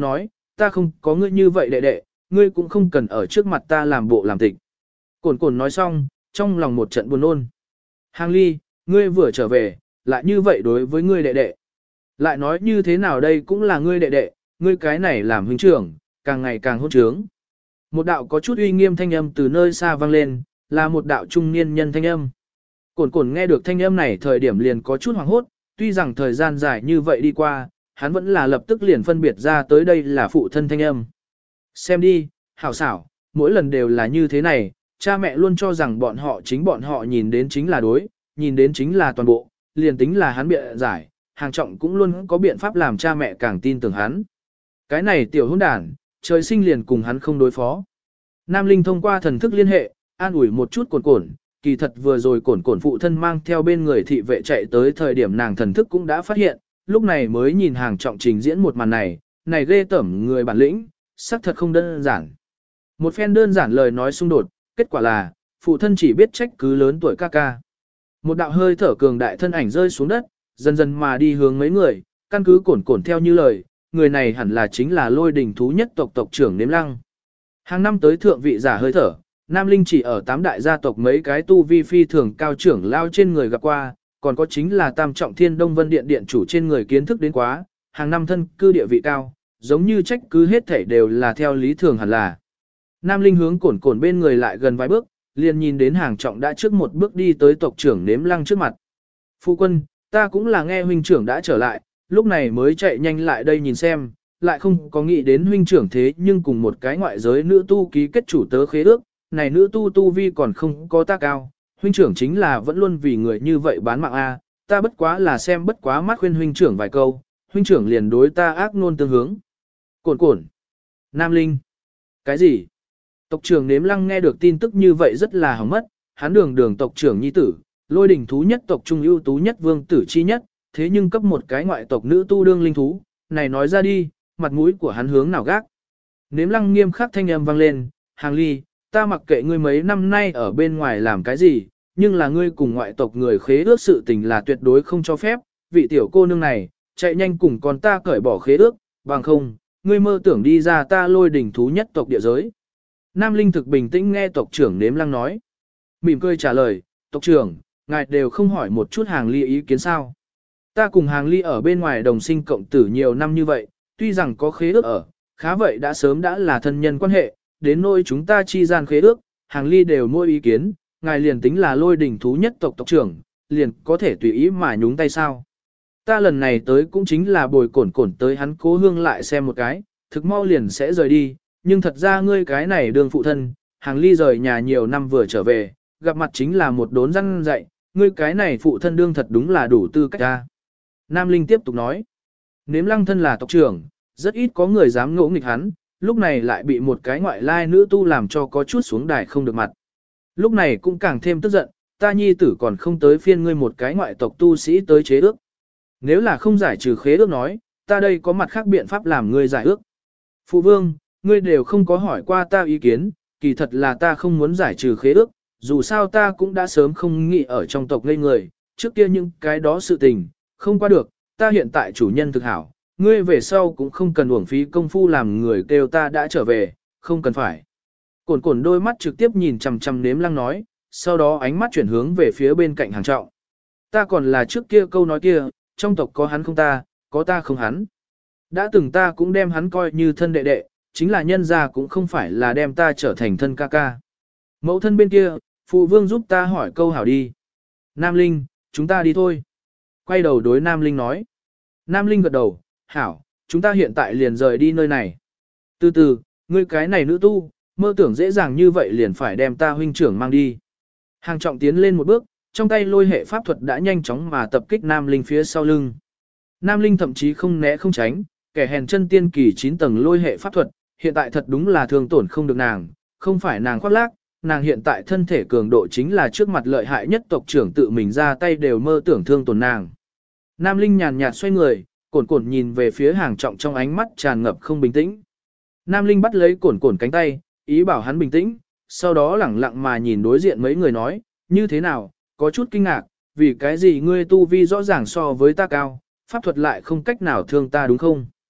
ta không có ngươi như vậy đệ đệ, ngươi cũng không cần ở trước mặt ta làm bộ làm tịch. Cổn cổn nói xong, trong lòng một trận buồn nôn. Hàng ly, ngươi vừa trở về, lại như vậy đối với ngươi đệ đệ. Lại nói như thế nào đây cũng là ngươi đệ đệ, ngươi cái này làm huynh trưởng, càng ngày càng hôn trướng. Một đạo có chút uy nghiêm thanh âm từ nơi xa vang lên, là một đạo trung niên nhân thanh âm. Cổn cổn nghe được thanh âm này thời điểm liền có chút hoảng hốt, tuy rằng thời gian dài như vậy đi qua, hắn vẫn là lập tức liền phân biệt ra tới đây là phụ thân thanh âm. Xem đi, hảo xảo, mỗi lần đều là như thế này, cha mẹ luôn cho rằng bọn họ nhìn đến chính là đối, nhìn đến chính là toàn bộ, liền tính là hắn bịa giải, Hàng Trọng cũng luôn có biện pháp làm cha mẹ càng tin tưởng hắn. Cái này tiểu hỗn đản, trời sinh liền cùng hắn không đối phó. Nam Linh thông qua thần thức liên hệ, an ủi một chút cổn cổn, kỳ thật vừa rồi cổn cổn phụ thân mang theo bên người thị vệ chạy tới thời điểm nàng thần thức cũng đã phát hiện, lúc này mới nhìn Hàng Trọng trình diễn một màn này ghê tởm người bản lĩnh, xác thật không đơn giản. Một phen đơn giản lời nói xung đột, kết quả là, phụ thân chỉ biết trách cứ lớn tuổi ca ca. Một đạo hơi thở cường đại thân ảnh rơi xuống đất, dần dần mà đi hướng mấy người, căn cứ cổn cổn theo như lời, người này hẳn là chính là Lôi Đình thú nhất tộc tộc trưởng Nếm Lăng. Hàng năm tới thượng vị giả hơi thở, Nam Linh chỉ ở 8 đại gia tộc mấy cái tu vi phi thường cao trưởng lao trên người gặp qua, còn có chính là Tam Trọng Thiên Đông Vân Điện điện chủ trên người kiến thức đến quá, hàng năm thân cư địa vị cao, giống như trách cứ hết thảy đều là theo lý thường hẳn là. Nam Linh hướng cổn cổn bên người lại gần vài bước, liền nhìn đến Hàng Trọng đã trước một bước đi tới tộc trưởng Nếm Lăng trước mặt. Phu quân, ta cũng là nghe huynh trưởng đã trở lại, lúc này mới chạy nhanh lại đây nhìn xem, lại không có nghĩ đến huynh trưởng thế nhưng cùng một cái ngoại giới nữ tu ký kết chủ tớ khế ước, này nữ tu vi còn không có ta cao, huynh trưởng chính là vẫn luôn vì người như vậy bán mạng a, ta bất quá là xem bất quá mắt khuyên huynh trưởng vài câu, huynh trưởng liền đối ta ác ngôn tương hướng. Cổn cổn. Nam Linh. Cái gì? Tộc trưởng Nếm Lăng nghe được tin tức như vậy rất là hỏng mất, hắn đường tộc trưởng nhi tử, Lôi Đình thú nhất tộc trung ưu tú nhất vương tử chi nhất, thế nhưng cấp một cái ngoại tộc nữ tu đương linh thú, này nói ra đi, mặt mũi của hắn hướng nào gác. Nếm Lăng nghiêm khắc thanh âm vang lên, Hàng ly, ta mặc kệ ngươi mấy năm nay ở bên ngoài làm cái gì, nhưng là ngươi cùng ngoại tộc người khế ước sự tình là tuyệt đối không cho phép, vị tiểu cô nương này, chạy nhanh cùng con ta cởi bỏ khế ước, bằng không, ngươi mơ tưởng đi ra ta Lôi Đình thú nhất tộc địa giới. Nam Linh thực bình tĩnh nghe tộc trưởng Nếm Lăng nói. Mỉm cười trả lời, tộc trưởng, ngài đều không hỏi một chút Hàng ly ý kiến sao. Ta cùng Hàng ly ở bên ngoài đồng sinh cộng tử nhiều năm như vậy, tuy rằng có khế ước ở, khá vậy đã sớm đã là thân nhân quan hệ, đến nỗi chúng ta chi gian khế ước, Hàng ly đều mỗi ý kiến, ngài liền tính là Lôi Đình thú nhất tộc tộc trưởng, liền có thể tùy ý mà nhúng tay sao. Ta lần này tới cũng chính là bồi cổn tới hắn cố hương lại xem một cái, thực mau liền sẽ rời đi, nhưng thật ra ngươi cái này đường phụ thân, Hàng ly rời nhà nhiều năm vừa trở về, gặp mặt chính là một đốn răn dạy, ngươi cái này phụ thân đương thật đúng là đủ tư cách ta. Nam Linh tiếp tục nói, Nếm Lăng thân là tộc trưởng, rất ít có người dám ngỗ nghịch hắn, lúc này lại bị một cái ngoại lai nữ tu làm cho có chút xuống đài không được mặt. Lúc này cũng càng thêm tức giận, ta nhi tử còn không tới phiên ngươi một cái ngoại tộc tu sĩ tới chế ước. Nếu là không giải trừ khế ước nói, ta đây có mặt khác biện pháp làm ngươi giải ước. Phụ vương, ngươi đều không có hỏi qua ta ý kiến, kỳ thật là ta không muốn giải trừ khế ước, dù sao ta cũng đã sớm không nghĩ ở trong tộc ngây người, trước kia những cái đó sự tình, không qua được, ta hiện tại chủ nhân thực hảo, ngươi về sau cũng không cần uổng phí công phu làm người kêu ta đã trở về, không cần phải. Cổn cổn đôi mắt trực tiếp nhìn chằm chằm Nếm Lăng nói, sau đó ánh mắt chuyển hướng về phía bên cạnh Hàng Trọng. Ta còn là trước kia câu nói kia, trong tộc có hắn không ta, có ta không hắn. Đã từng ta cũng đem hắn coi như thân đệ đệ, chính là nhân gia cũng không phải là đem ta trở thành thân ca ca. Mẫu thân bên kia, phụ vương giúp ta hỏi câu hảo đi. Nam Linh, chúng ta đi thôi. Quay đầu đối Nam Linh nói. Nam Linh gật đầu, hảo, chúng ta hiện tại liền rời đi nơi này. Từ từ, ngươi cái này nữ tu, mơ tưởng dễ dàng như vậy liền phải đem ta huynh trưởng mang đi. Hàng Trọng tiến lên một bước, trong tay lôi hệ pháp thuật đã nhanh chóng mà tập kích Nam Linh phía sau lưng. Nam Linh thậm chí không né không tránh, kẻ hèn chân tiên kỳ 9 tầng lôi hệ pháp thuật, hiện tại thật đúng là thương tổn không được nàng, không phải nàng khoác lác, nàng hiện tại thân thể cường độ chính là trước mặt lợi hại nhất tộc trưởng tự mình ra tay đều mơ tưởng thương tổn nàng. Nam Linh nhàn nhạt xoay người, cổn nhìn về phía Hàng Trọng trong ánh mắt tràn ngập không bình tĩnh. Nam Linh bắt lấy cổn cánh tay, ý bảo hắn bình tĩnh, sau đó lẳng lặng mà nhìn đối diện mấy người nói, như thế nào, có chút kinh ngạc, vì cái gì ngươi tu vi rõ ràng so với ta cao, pháp thuật lại không cách nào thương ta đúng không?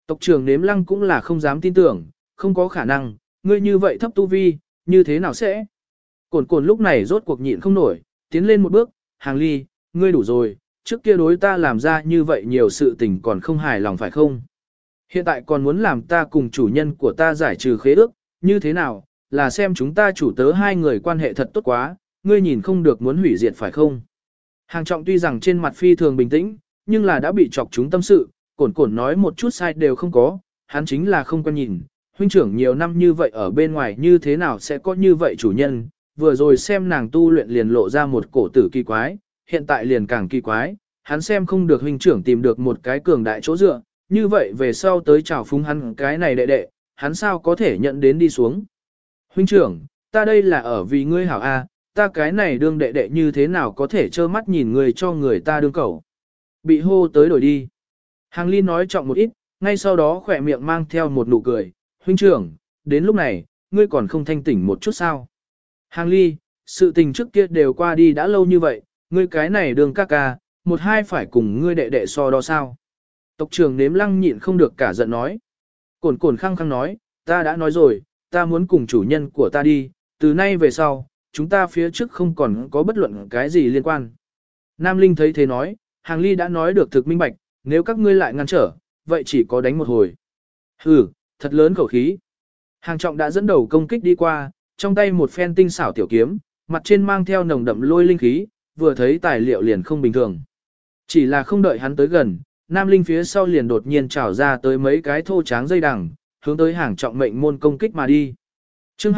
Tộc trưởng Nếm Lăng cũng là không dám tin tưởng, không có khả năng, ngươi như vậy thấp tu vi, như thế nào sẽ? Cổn cổn lúc này rốt cuộc nhịn không nổi, tiến lên một bước, Hàng Ly, ngươi đủ rồi, trước kia đối ta làm ra như vậy nhiều sự tình còn không hài lòng phải không? Hiện tại còn muốn làm ta cùng chủ nhân của ta giải trừ khế ước, như thế nào, là xem chúng ta chủ tớ hai người quan hệ thật tốt quá, ngươi nhìn không được muốn hủy diệt phải không? Hàng Trọng tuy rằng trên mặt phi thường bình tĩnh, nhưng là đã bị chọc chúng tâm sự, cổn cổn nói một chút sai đều không có, hắn chính là không quan nhìn, huynh trưởng nhiều năm như vậy ở bên ngoài như thế nào sẽ có như vậy chủ nhân, vừa rồi xem nàng tu luyện liền lộ ra một cổ tử kỳ quái, hiện tại liền càng kỳ quái, hắn xem không được huynh trưởng tìm được một cái cường đại chỗ dựa, như vậy về sau tới chào phúng hắn cái này đệ đệ, hắn sao có thể nhận đến đi xuống. Huynh trưởng, ta đây là ở vì ngươi hảo A, ta cái này đương đệ đệ như thế nào có thể trơ mắt nhìn người cho người ta đương cẩu. Bị hô tới đổi đi. Hàng Ly nói trọng một ít, ngay sau đó khỏe miệng mang theo một nụ cười, huynh trưởng, đến lúc này, ngươi còn không thanh tỉnh một chút sao. Hàng Ly, sự tình trước kia đều qua đi đã lâu như vậy, ngươi cái này đường ca ca, một hai phải cùng ngươi đệ đệ so đo sao. Tộc trưởng Nếm Lăng nhịn không được cả giận nói. Cổn cổn khăng khăng nói, ta đã nói rồi, ta muốn cùng chủ nhân của ta đi, từ nay về sau, chúng ta phía trước không còn có bất luận cái gì liên quan. Nam Linh thấy thế nói, Hàng Ly đã nói được thực minh bạch, nếu các ngươi lại ngăn trở, vậy chỉ có đánh một hồi. Hừ, thật lớn khẩu khí. Hàng Trọng đã dẫn đầu công kích đi qua, trong tay một phen tinh xảo tiểu kiếm, mặt trên mang theo nồng đậm lôi linh khí, vừa thấy tài liệu liền không bình thường. Chỉ là không đợi hắn tới gần, Nam Linh phía sau liền đột nhiên trào ra tới mấy cái thô tráng dây đằng, hướng tới Hàng Trọng mệnh môn công kích mà đi. Chương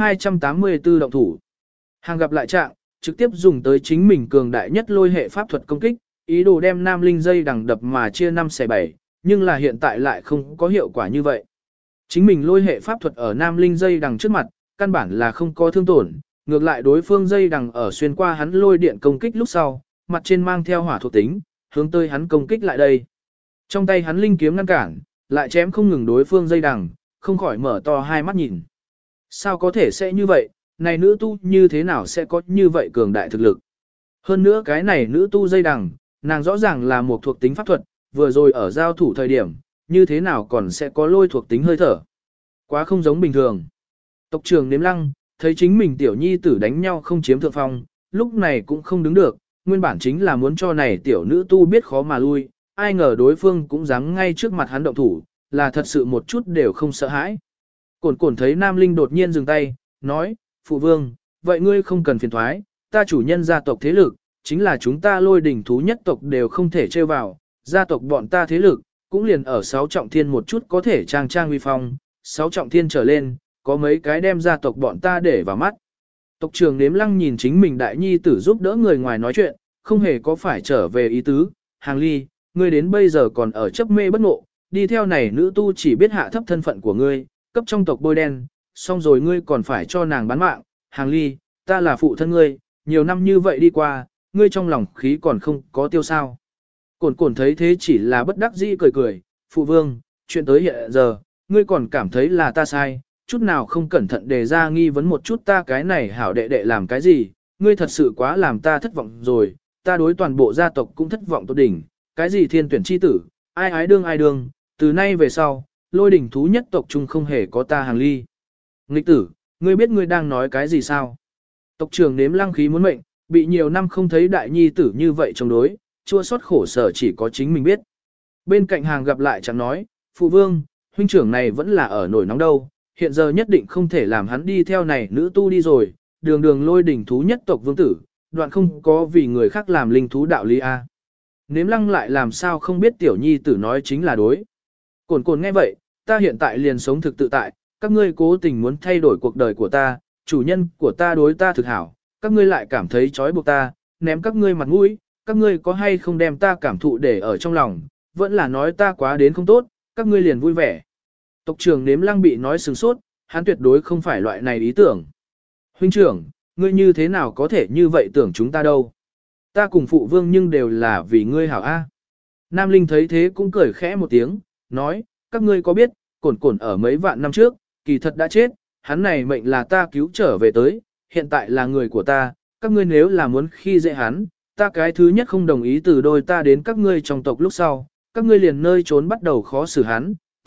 284 động thủ. Hàng gặp lại trạng, trực tiếp dùng tới chính mình cường đại nhất lôi hệ pháp thuật công kích, ý đồ đem Nam Linh dây đằng đập mà chia 5 xẻ 7, nhưng là hiện tại lại không có hiệu quả như vậy. Chính mình lôi hệ pháp thuật ở Nam Linh dây đằng trước mặt, căn bản là không có thương tổn, ngược lại đối phương dây đằng ở xuyên qua hắn lôi điện công kích lúc sau, mặt trên mang theo hỏa thuộc tính, hướng tới hắn công kích lại đây. Trong tay hắn linh kiếm ngăn cản, lại chém không ngừng đối phương dây đằng, không khỏi mở to hai mắt nhìn. Sao có thể sẽ như vậy, này nữ tu như thế nào sẽ có như vậy cường đại thực lực? Hơn nữa cái này nữ tu dây đằng, nàng rõ ràng là một thuộc tính pháp thuật, vừa rồi ở giao thủ thời điểm, như thế nào còn sẽ có lôi thuộc tính hơi thở. Quá không giống bình thường. Tộc trưởng Nếm Lăng, thấy chính mình tiểu nhi tử đánh nhau không chiếm thượng phong, lúc này cũng không đứng được, nguyên bản chính là muốn cho này tiểu nữ tu biết khó mà lui, ai ngờ đối phương cũng dám ngay trước mặt hắn động thủ, là thật sự một chút đều không sợ hãi. Cổn cổn thấy Nam Linh đột nhiên dừng tay, nói, phụ vương, vậy ngươi không cần phiền thoái, ta chủ nhân gia tộc thế lực, chính là chúng ta Lôi đỉnh thú nhất tộc đều không thể trêu vào, gia tộc bọn ta thế lực, cũng liền ở 6 trọng thiên một chút có thể trang trang uy phong, 6 trọng thiên trở lên, có mấy cái đem gia tộc bọn ta để vào mắt. Tộc trưởng Nếm Lăng nhìn chính mình đại nhi tử giúp đỡ người ngoài nói chuyện, không hề có phải trở về ý tứ, Hàng Ly, ngươi đến bây giờ còn ở chấp mê bất ngộ, đi theo này nữ tu chỉ biết hạ thấp thân phận của ngươi, cấp trong tộc bôi đen, xong rồi ngươi còn phải cho nàng bán mạng, Hàng Ly, ta là phụ thân ngươi, nhiều năm như vậy đi qua, ngươi trong lòng khí còn không có tiêu sao. Cổn cổn thấy thế chỉ là bất đắc dĩ cười cười, phụ vương, chuyện tới hiện giờ, ngươi còn cảm thấy là ta sai, chút nào không cẩn thận đề ra nghi vấn một chút ta cái này hảo đệ đệ làm cái gì, ngươi thật sự quá làm ta thất vọng rồi, ta đối toàn bộ gia tộc cũng thất vọng tốt đỉnh, cái gì thiên tuyển chi tử, ai ái đương, từ nay về sau, Lôi đỉnh thú nhất tộc chung không hề có ta Hàng Ly. Nghịch tử, ngươi biết ngươi đang nói cái gì sao? Tộc trưởng Nếm Lăng khí muốn mệnh, bị nhiều năm không thấy đại nhi tử như vậy chống đối, chua xót khổ sở chỉ có chính mình biết. Bên cạnh Hàng gặp lại chẳng nói, phụ vương, huynh trưởng này vẫn là ở nổi nóng đâu, hiện giờ nhất định không thể làm hắn đi theo này nữ tu đi rồi, đường Lôi đỉnh thú nhất tộc vương tử, đoạn không có vì người khác làm linh thú đạo lý a. Nếm Lăng lại làm sao không biết tiểu nhi tử nói chính là đối. Cổn cổn nghe vậy, ta hiện tại liền sống thực tự tại, các ngươi cố tình muốn thay đổi cuộc đời của ta, chủ nhân của ta đối ta thực hảo, các ngươi lại cảm thấy trói buộc ta, ném các ngươi mặt mũi, các ngươi có hay không đem ta cảm thụ để ở trong lòng, vẫn là nói ta quá đến không tốt, các ngươi liền vui vẻ. Tộc trưởng Nếm Lăng bị nói sừng sốt, hắn tuyệt đối không phải loại này ý tưởng. Huynh trưởng, ngươi như thế nào có thể như vậy tưởng chúng ta đâu? Ta cùng phụ vương nhưng đều là vì ngươi hảo A. Nam Linh thấy thế cũng cười khẽ một tiếng, nói, các ngươi có biết, cổn cổn ở mấy vạn năm trước, kỳ thật đã chết, hắn này mệnh là ta cứu trở về tới, hiện tại là người của ta, các ngươi nếu là muốn khi dễ hắn, ta cái thứ nhất không đồng ý từ đôi ta đến các ngươi trong tộc lúc sau, các ngươi liền nơi trốn bắt đầu khó xử hắn,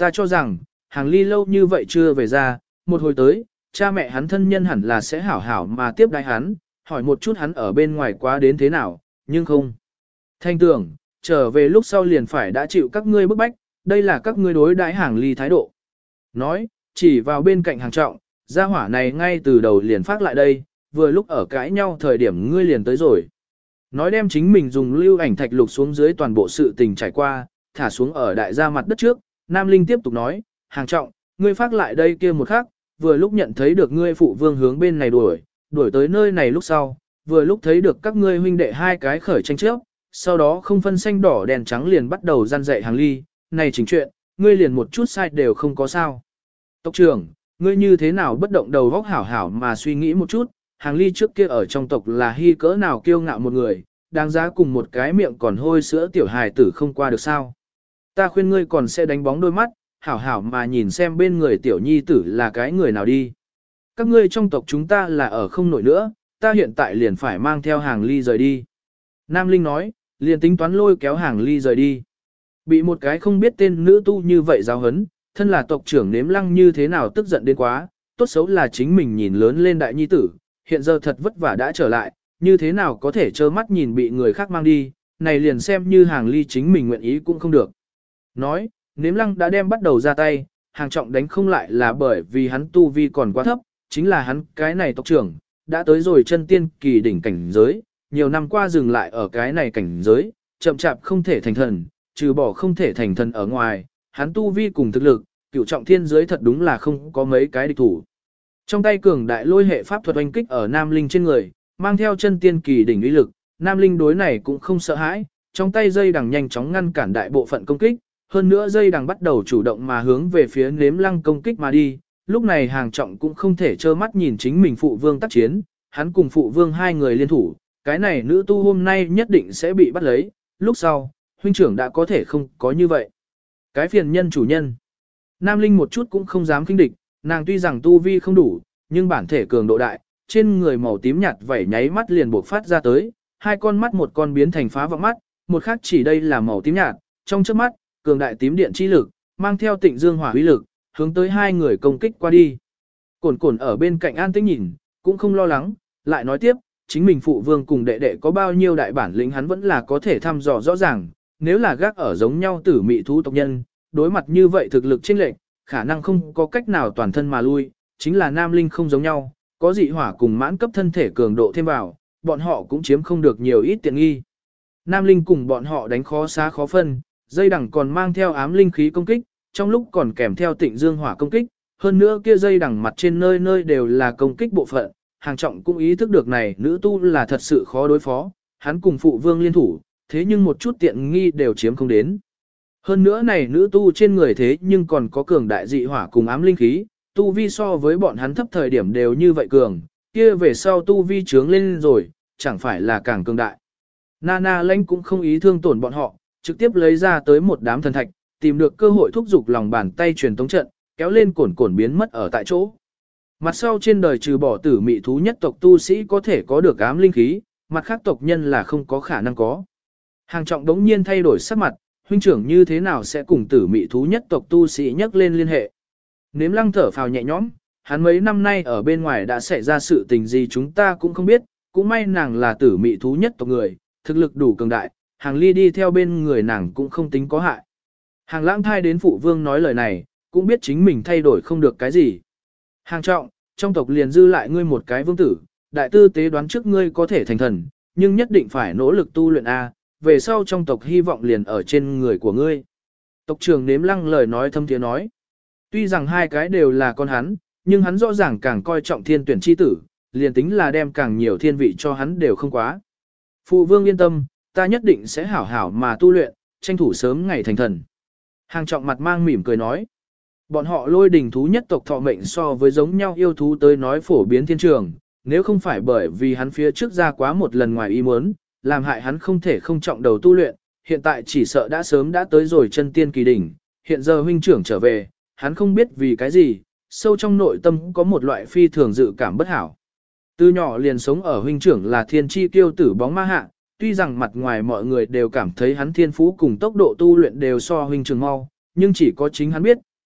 ta cho rằng, hàng ly lâu như vậy chưa về ra, một hồi tới, cha mẹ hắn thân nhân hẳn là sẽ hảo hảo mà tiếp đái hắn, hỏi một chút hắn ở bên ngoài quá đến thế nào, nhưng không. Thanh tưởng, trở về lúc sau liền phải đã chịu các ngươi bức bách, đây là các ngươi đối đãi hàng ly thái độ. Nói, chỉ vào bên cạnh hàng trọng, gia hỏa này ngay từ đầu liền phát lại đây, vừa lúc ở cãi nhau thời điểm ngươi liền tới rồi. Nói đem chính mình dùng lưu ảnh thạch lục xuống dưới toàn bộ sự tình trải qua, thả xuống ở đại gia mặt đất trước, Nam Linh tiếp tục nói, hàng trọng, ngươi phát lại đây kia một khắc, vừa lúc nhận thấy được ngươi phụ vương hướng bên này đuổi tới nơi này lúc sau, vừa lúc thấy được các ngươi huynh đệ hai cái khởi tranh trước, sau đó không phân xanh đỏ đèn trắng liền bắt đầu gian dạy hàng ly, này chỉnh chuyện, ngươi liền một chút sai đều không có sao. Tộc trưởng, ngươi như thế nào bất động đầu góc hảo hảo mà suy nghĩ một chút, hàng ly trước kia ở trong tộc là hy cỡ nào kiêu ngạo một người, đáng giá cùng một cái miệng còn hôi sữa tiểu hài tử không qua được sao. Ta khuyên ngươi còn sẽ đánh bóng đôi mắt, hảo hảo mà nhìn xem bên người tiểu nhi tử là cái người nào đi. Các ngươi trong tộc chúng ta là ở không nổi nữa, ta hiện tại liền phải mang theo hàng ly rời đi. Nam Linh nói, liền tính toán lôi kéo hàng ly rời đi. Bị một cái không biết tên nữ tu như vậy giáo hấn, thân là tộc trưởng Nếm Lăng như thế nào tức giận đến quá, tốt xấu là chính mình nhìn lớn lên đại nhi tử, hiện giờ thật vất vả đã trở lại, như thế nào có thể trơ mắt nhìn bị người khác mang đi, này liền xem như hàng ly chính mình nguyện ý cũng không được. Nói, Nếm Lăng đã đem bắt đầu ra tay, hàng trọng đánh không lại là bởi vì hắn tu vi còn quá thấp, chính là hắn cái này tộc trưởng, đã tới rồi chân tiên kỳ đỉnh cảnh giới, nhiều năm qua dừng lại ở cái này cảnh giới, chậm chạp không thể thành thần, trừ bỏ không thể thành thần ở ngoài, hắn tu vi cùng thực lực, cửu trọng thiên giới thật đúng là không có mấy cái địch thủ. Trong tay cường đại lôi hệ pháp thuật oanh kích ở Nam Linh trên người, mang theo chân tiên kỳ đỉnh uy lực, Nam Linh đối này cũng không sợ hãi, trong tay dây đằng nhanh chóng ngăn cản đại bộ phận công kích, hơn nữa dây đằng bắt đầu chủ động mà hướng về phía Nếm Lăng công kích mà đi, lúc này hàng trọng cũng không thể trơ mắt nhìn chính mình phụ vương tác chiến, hắn cùng phụ vương hai người liên thủ, cái này nữ tu hôm nay nhất định sẽ bị bắt lấy, lúc sau, huynh trưởng đã có thể không có như vậy. Cái phiền nhân chủ nhân. Nam Linh một chút cũng không dám khinh địch, nàng tuy rằng tu vi không đủ, nhưng bản thể cường độ đại, trên người màu tím nhạt vảy nháy mắt liền bộc phát ra tới, hai con mắt một con biến thành phá vọng mắt, một khác chỉ đây là màu tím nhạt, trong chớp mắt, cường đại tím điện chi lực, mang theo tịnh dương hỏa uy lực, hướng tới hai người công kích qua đi. Cổn cổn ở bên cạnh an tĩnh nhìn, cũng không lo lắng, lại nói tiếp, chính mình phụ vương cùng đệ đệ có bao nhiêu đại bản lĩnh hắn vẫn là có thể thăm dò rõ ràng, nếu là gác ở giống nhau tử mị thú tộc nhân, đối mặt như vậy thực lực chênh lệch, khả năng không có cách nào toàn thân mà lui, chính là Nam Linh không giống nhau, có dị hỏa cùng mãn cấp thân thể cường độ thêm vào, bọn họ cũng chiếm không được nhiều ít tiện nghi. Nam Linh cùng bọn họ đánh khó xá khó phân, dây đằng còn mang theo ám linh khí công kích, trong lúc còn kèm theo tịnh dương hỏa công kích, hơn nữa kia dây đằng mặt trên nơi nơi đều là công kích bộ phận, hàng trọng cũng ý thức được này nữ tu là thật sự khó đối phó, hắn cùng phụ vương liên thủ, thế nhưng một chút tiện nghi đều chiếm không đến. Hơn nữa này nữ tu trên người thế nhưng còn có cường đại dị hỏa cùng ám linh khí, tu vi so với bọn hắn thấp thời điểm đều như vậy cường, kia về sau tu vi trướng lên rồi, chẳng phải là càng cường đại. Nana lãnh cũng không ý thương tổn bọn họ, trực tiếp lấy ra tới một đám thần thạch, tìm được cơ hội thúc giục lòng bàn tay truyền tống trận, kéo lên cổn cổn biến mất ở tại chỗ. Mặt sau trên đời trừ bỏ tử mị thú nhất tộc tu sĩ có thể có được ám linh khí, mặt khác tộc nhân là không có khả năng có. Hàng trọng đống nhiên thay đổi sắc mặt, huynh trưởng như thế nào sẽ cùng tử mị thú nhất tộc tu sĩ nhắc lên liên hệ. Nếm Lăng thở phào nhẹ nhõm, hắn mấy năm nay ở bên ngoài đã xảy ra sự tình gì chúng ta cũng không biết, cũng may nàng là tử mị thú nhất tộc người, thực lực đủ cường đại, hàng ly đi theo bên người nàng cũng không tính có hại. Hàng lãng thai đến phụ vương nói lời này, cũng biết chính mình thay đổi không được cái gì. Hàng trọng, trong tộc liền dư lại ngươi một cái vương tử, đại tư tế đoán trước ngươi có thể thành thần, nhưng nhất định phải nỗ lực tu luyện A, về sau trong tộc hy vọng liền ở trên người của ngươi. Tộc trưởng Nếm Lăng lời nói thâm tiếng nói. Tuy rằng hai cái đều là con hắn, nhưng hắn rõ ràng càng coi trọng thiên tuyển chi tử, liền tính là đem càng nhiều thiên vị cho hắn đều không quá. Phụ vương yên tâm, ta nhất định sẽ hảo hảo mà tu luyện, tranh thủ sớm ngày thành thần. Hàng trọng mặt mang mỉm cười nói. Bọn họ Lôi Đình thú nhất tộc thọ mệnh so với giống nhau yêu thú tới nói phổ biến thiên trường, nếu không phải bởi vì hắn phía trước ra quá một lần ngoài ý muốn, làm hại hắn không thể không trọng đầu tu luyện, hiện tại chỉ sợ đã sớm đã tới rồi chân tiên kỳ đỉnh, hiện giờ huynh trưởng trở về, hắn không biết vì cái gì, sâu trong nội tâm có một loại phi thường dự cảm bất hảo. Từ nhỏ liền sống ở huynh trưởng là thiên chi kiêu tử bóng ma hạ, tuy rằng mặt ngoài mọi người đều cảm thấy hắn thiên phú cùng tốc độ tu luyện đều so huynh trưởng mau, nhưng chỉ có chính hắn biết,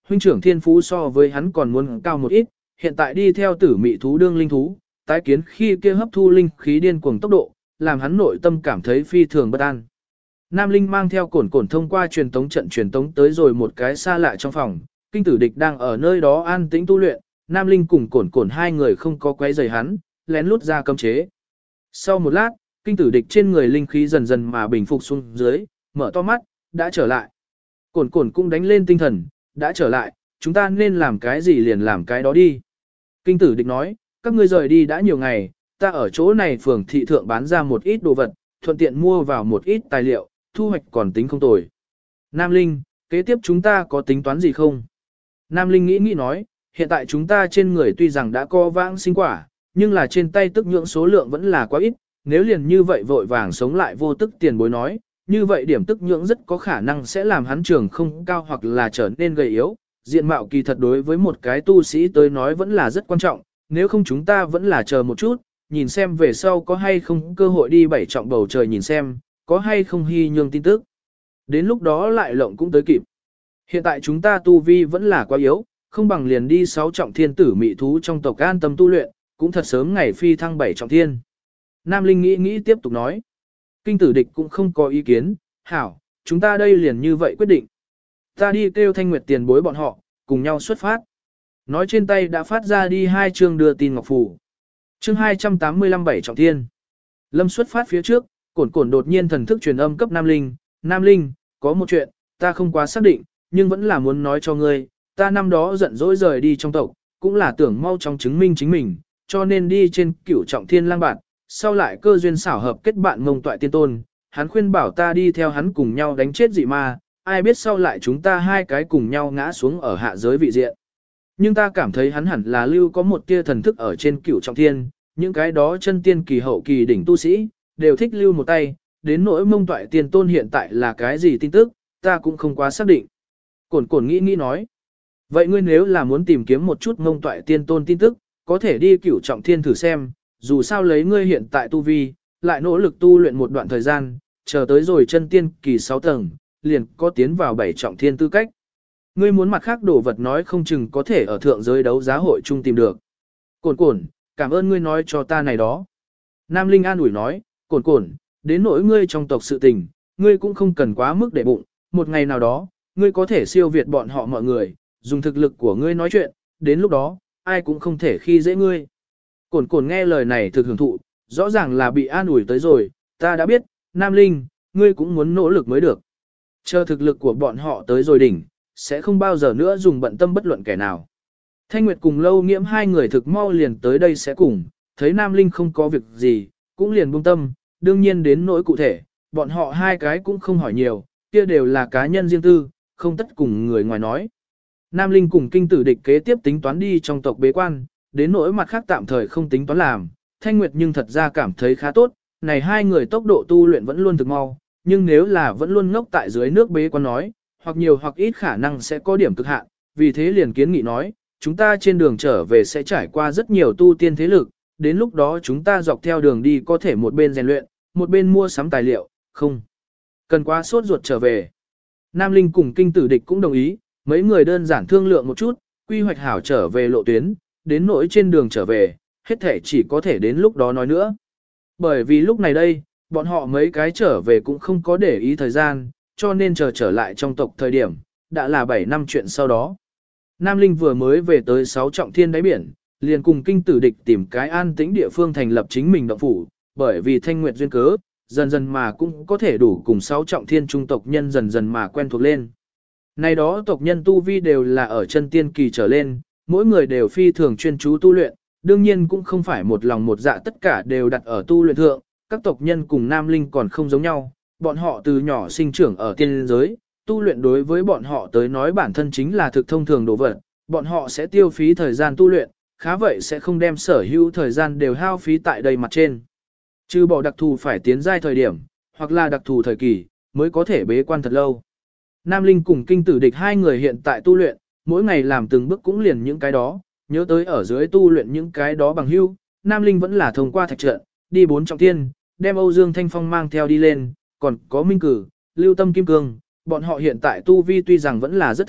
huynh trưởng thiên phú so với hắn còn muốn cao một ít, hiện tại đi theo tử mị thú đương linh thú, tái kiến khi kia hấp thu linh khí điên cuồng tốc độ, làm hắn nội tâm cảm thấy phi thường bất an. Nam Linh mang theo cổn cổn thông qua truyền tống trận truyền tống tới rồi một cái xa lạ trong phòng, kinh tử địch đang ở nơi đó an tĩnh tu luyện, Nam Linh cùng cổn cổn hai người không có quấy rầy hắn, lén lút ra cấm chế. Sau một lát, kinh tử địch trên người linh khí dần dần mà bình phục xuống dưới, mở to mắt, đã trở lại. Cổn cổn cũng đánh lên tinh thần, đã trở lại, chúng ta nên làm cái gì liền làm cái đó đi. Kinh tử địch nói, các ngươi rời đi đã nhiều ngày, ta ở chỗ này phường thị thượng bán ra một ít đồ vật, thuận tiện mua vào một ít tài liệu, thu hoạch còn tính không tồi. Nam Linh, kế tiếp chúng ta có tính toán gì không? Nam Linh nghĩ nói, hiện tại chúng ta trên người tuy rằng đã có vãng sinh quả, nhưng là trên tay tức nhưỡng số lượng vẫn là quá ít, nếu liền như vậy vội vàng sống lại vô tức tiền bối nói, như vậy điểm tức nhưỡng rất có khả năng sẽ làm hắn trường không cao hoặc là trở nên gầy yếu. Diện mạo kỳ thật đối với một cái tu sĩ tới nói vẫn là rất quan trọng, nếu không chúng ta vẫn là chờ một chút, nhìn xem về sau có hay không cơ hội đi bảy trọng bầu trời nhìn xem, có hay không hy nhương tin tức. Đến lúc đó lại lộng cũng tới kịp. Hiện tại chúng ta tu vi vẫn là quá yếu, không bằng liền đi 6 trọng thiên tử mị thú trong tộc an tâm tu luyện, cũng thật sớm ngày phi thăng 7 trọng thiên. Nam Linh nghĩ tiếp tục nói. Kinh tử địch cũng không có ý kiến, hảo, chúng ta đây liền như vậy quyết định. Ta đi kêu Thanh Nguyệt tiền bối bọn họ, cùng nhau xuất phát. Nói trên tay đã phát ra đi 2 chương đưa tin ngọc phù. Chương 285 7 trọng thiên. Lâm xuất phát phía trước, cổn cổn đột nhiên thần thức truyền âm cấp Nam Linh. Nam Linh, có một chuyện, ta không quá xác định, nhưng vẫn là muốn nói cho ngươi, ta năm đó giận dỗi rời đi trong tộc, cũng là tưởng mau chóng chứng minh chính mình, cho nên đi trên cửu trọng thiên lang bạn, sau lại cơ duyên xảo hợp kết bạn Mông Toại Tiên Tôn, hắn khuyên bảo ta đi theo hắn cùng nhau đánh chết dị ma, ai biết sau lại chúng ta hai cái cùng nhau ngã xuống ở hạ giới vị diện. Nhưng ta cảm thấy hắn hẳn là lưu có một tia thần thức ở trên cửu trọng thiên, những cái đó chân tiên kỳ hậu kỳ đỉnh tu sĩ, đều thích lưu một tay, đến nỗi Mông Toại Tiên Tôn hiện tại là cái gì tin tức, ta cũng không quá xác định. Cổn cổn nghĩ nói. Vậy ngươi nếu là muốn tìm kiếm một chút Mông Toại Tiên Tôn tin tức, có thể đi cửu trọng thiên thử xem, dù sao lấy ngươi hiện tại tu vi, lại nỗ lực tu luyện một đoạn thời gian, chờ tới rồi chân tiên kỳ 6 tầng, liền có tiến vào 7 trọng thiên tư cách. Ngươi muốn mặt khác đồ vật nói không chừng có thể ở thượng giới đấu giá hội chung tìm được. Cổn cổn, cảm ơn ngươi nói cho ta này đó. Nam Linh an ủi nói, cổn cổn, đến nỗi ngươi trong tộc sự tình, ngươi cũng không cần quá mức để bụng, một ngày nào đó, ngươi có thể siêu việt bọn họ mọi người, dùng thực lực của ngươi nói chuyện, đến lúc đó, ai cũng không thể khi dễ ngươi. Cổn cổn nghe lời này thực hưởng thụ, rõ ràng là bị an ủi tới rồi, ta đã biết, Nam Linh, ngươi cũng muốn nỗ lực mới được. Chờ thực lực của bọn họ tới rồi đỉnh, sẽ không bao giờ nữa dùng bận tâm bất luận kẻ nào. Thanh Nguyệt cùng Lâu Nghiễm hai người thực mau liền tới đây sẽ cùng, thấy Nam Linh không có việc gì, cũng liền buông tâm, đương nhiên đến nỗi cụ thể, bọn họ hai cái cũng không hỏi nhiều, kia đều là cá nhân riêng tư, không tất cùng người ngoài nói. Nam Linh cùng kinh tử địch kế tiếp tính toán đi trong tộc bế quan, đến nỗi mặt khác tạm thời không tính toán làm, Thanh Nguyệt nhưng thật ra cảm thấy khá tốt, này hai người tốc độ tu luyện vẫn luôn thực mau, nhưng nếu là vẫn luôn ngốc tại dưới nước bế quan nói, hoặc nhiều hoặc ít khả năng sẽ có điểm cực hạn, vì thế liền kiến nghị nói, chúng ta trên đường trở về sẽ trải qua rất nhiều tu tiên thế lực, đến lúc đó chúng ta dọc theo đường đi có thể một bên rèn luyện, một bên mua sắm tài liệu, không cần quá sốt ruột trở về. Nam Linh cùng kinh tử địch cũng đồng ý, mấy người đơn giản thương lượng một chút, quy hoạch hảo trở về lộ tuyến, đến nỗi trên đường trở về, hết thể chỉ có thể đến lúc đó nói nữa. Bởi vì lúc này đây, bọn họ mấy cái trở về cũng không có để ý thời gian, cho nên chờ trở lại trong tộc thời điểm, đã là 7 năm chuyện sau đó. Nam Linh vừa mới về tới 6 trọng thiên đáy biển, liền cùng kinh tử địch tìm cái an tĩnh địa phương thành lập chính mình động phủ, bởi vì Thanh Nguyệt duyên cớ, dần dần mà cũng có thể đủ cùng 6 trọng thiên trung tộc nhân dần dần mà quen thuộc lên. Này đó tộc nhân tu vi đều là ở chân tiên kỳ trở lên, mỗi người đều phi thường chuyên chú tu luyện, đương nhiên cũng không phải một lòng một dạ tất cả đều đặt ở tu luyện thượng, các tộc nhân cùng Nam Linh còn không giống nhau, bọn họ từ nhỏ sinh trưởng ở tiên giới, tu luyện đối với bọn họ tới nói bản thân chính là thực thông thường đồ vật, bọn họ sẽ tiêu phí thời gian tu luyện, khá vậy sẽ không đem sở hữu thời gian đều hao phí tại đây mặt trên. Trừ bỏ đặc thù phải tiến giai thời điểm, hoặc là đặc thù thời kỳ, mới có thể bế quan thật lâu. Nam Linh cùng kinh tử địch hai người hiện tại tu luyện, mỗi ngày làm từng bước cũng liền những cái đó, nhớ tới ở dưới tu luyện những cái đó bằng hưu, Nam Linh vẫn là thông qua thạch trận, đi 4 trọng thiên, đem Âu Dương Thanh Phong mang theo đi lên, còn có Minh Cử, Lưu Tâm Kim Cương, bọn họ hiện tại tu vi tuy rằng vẫn là rất thấp,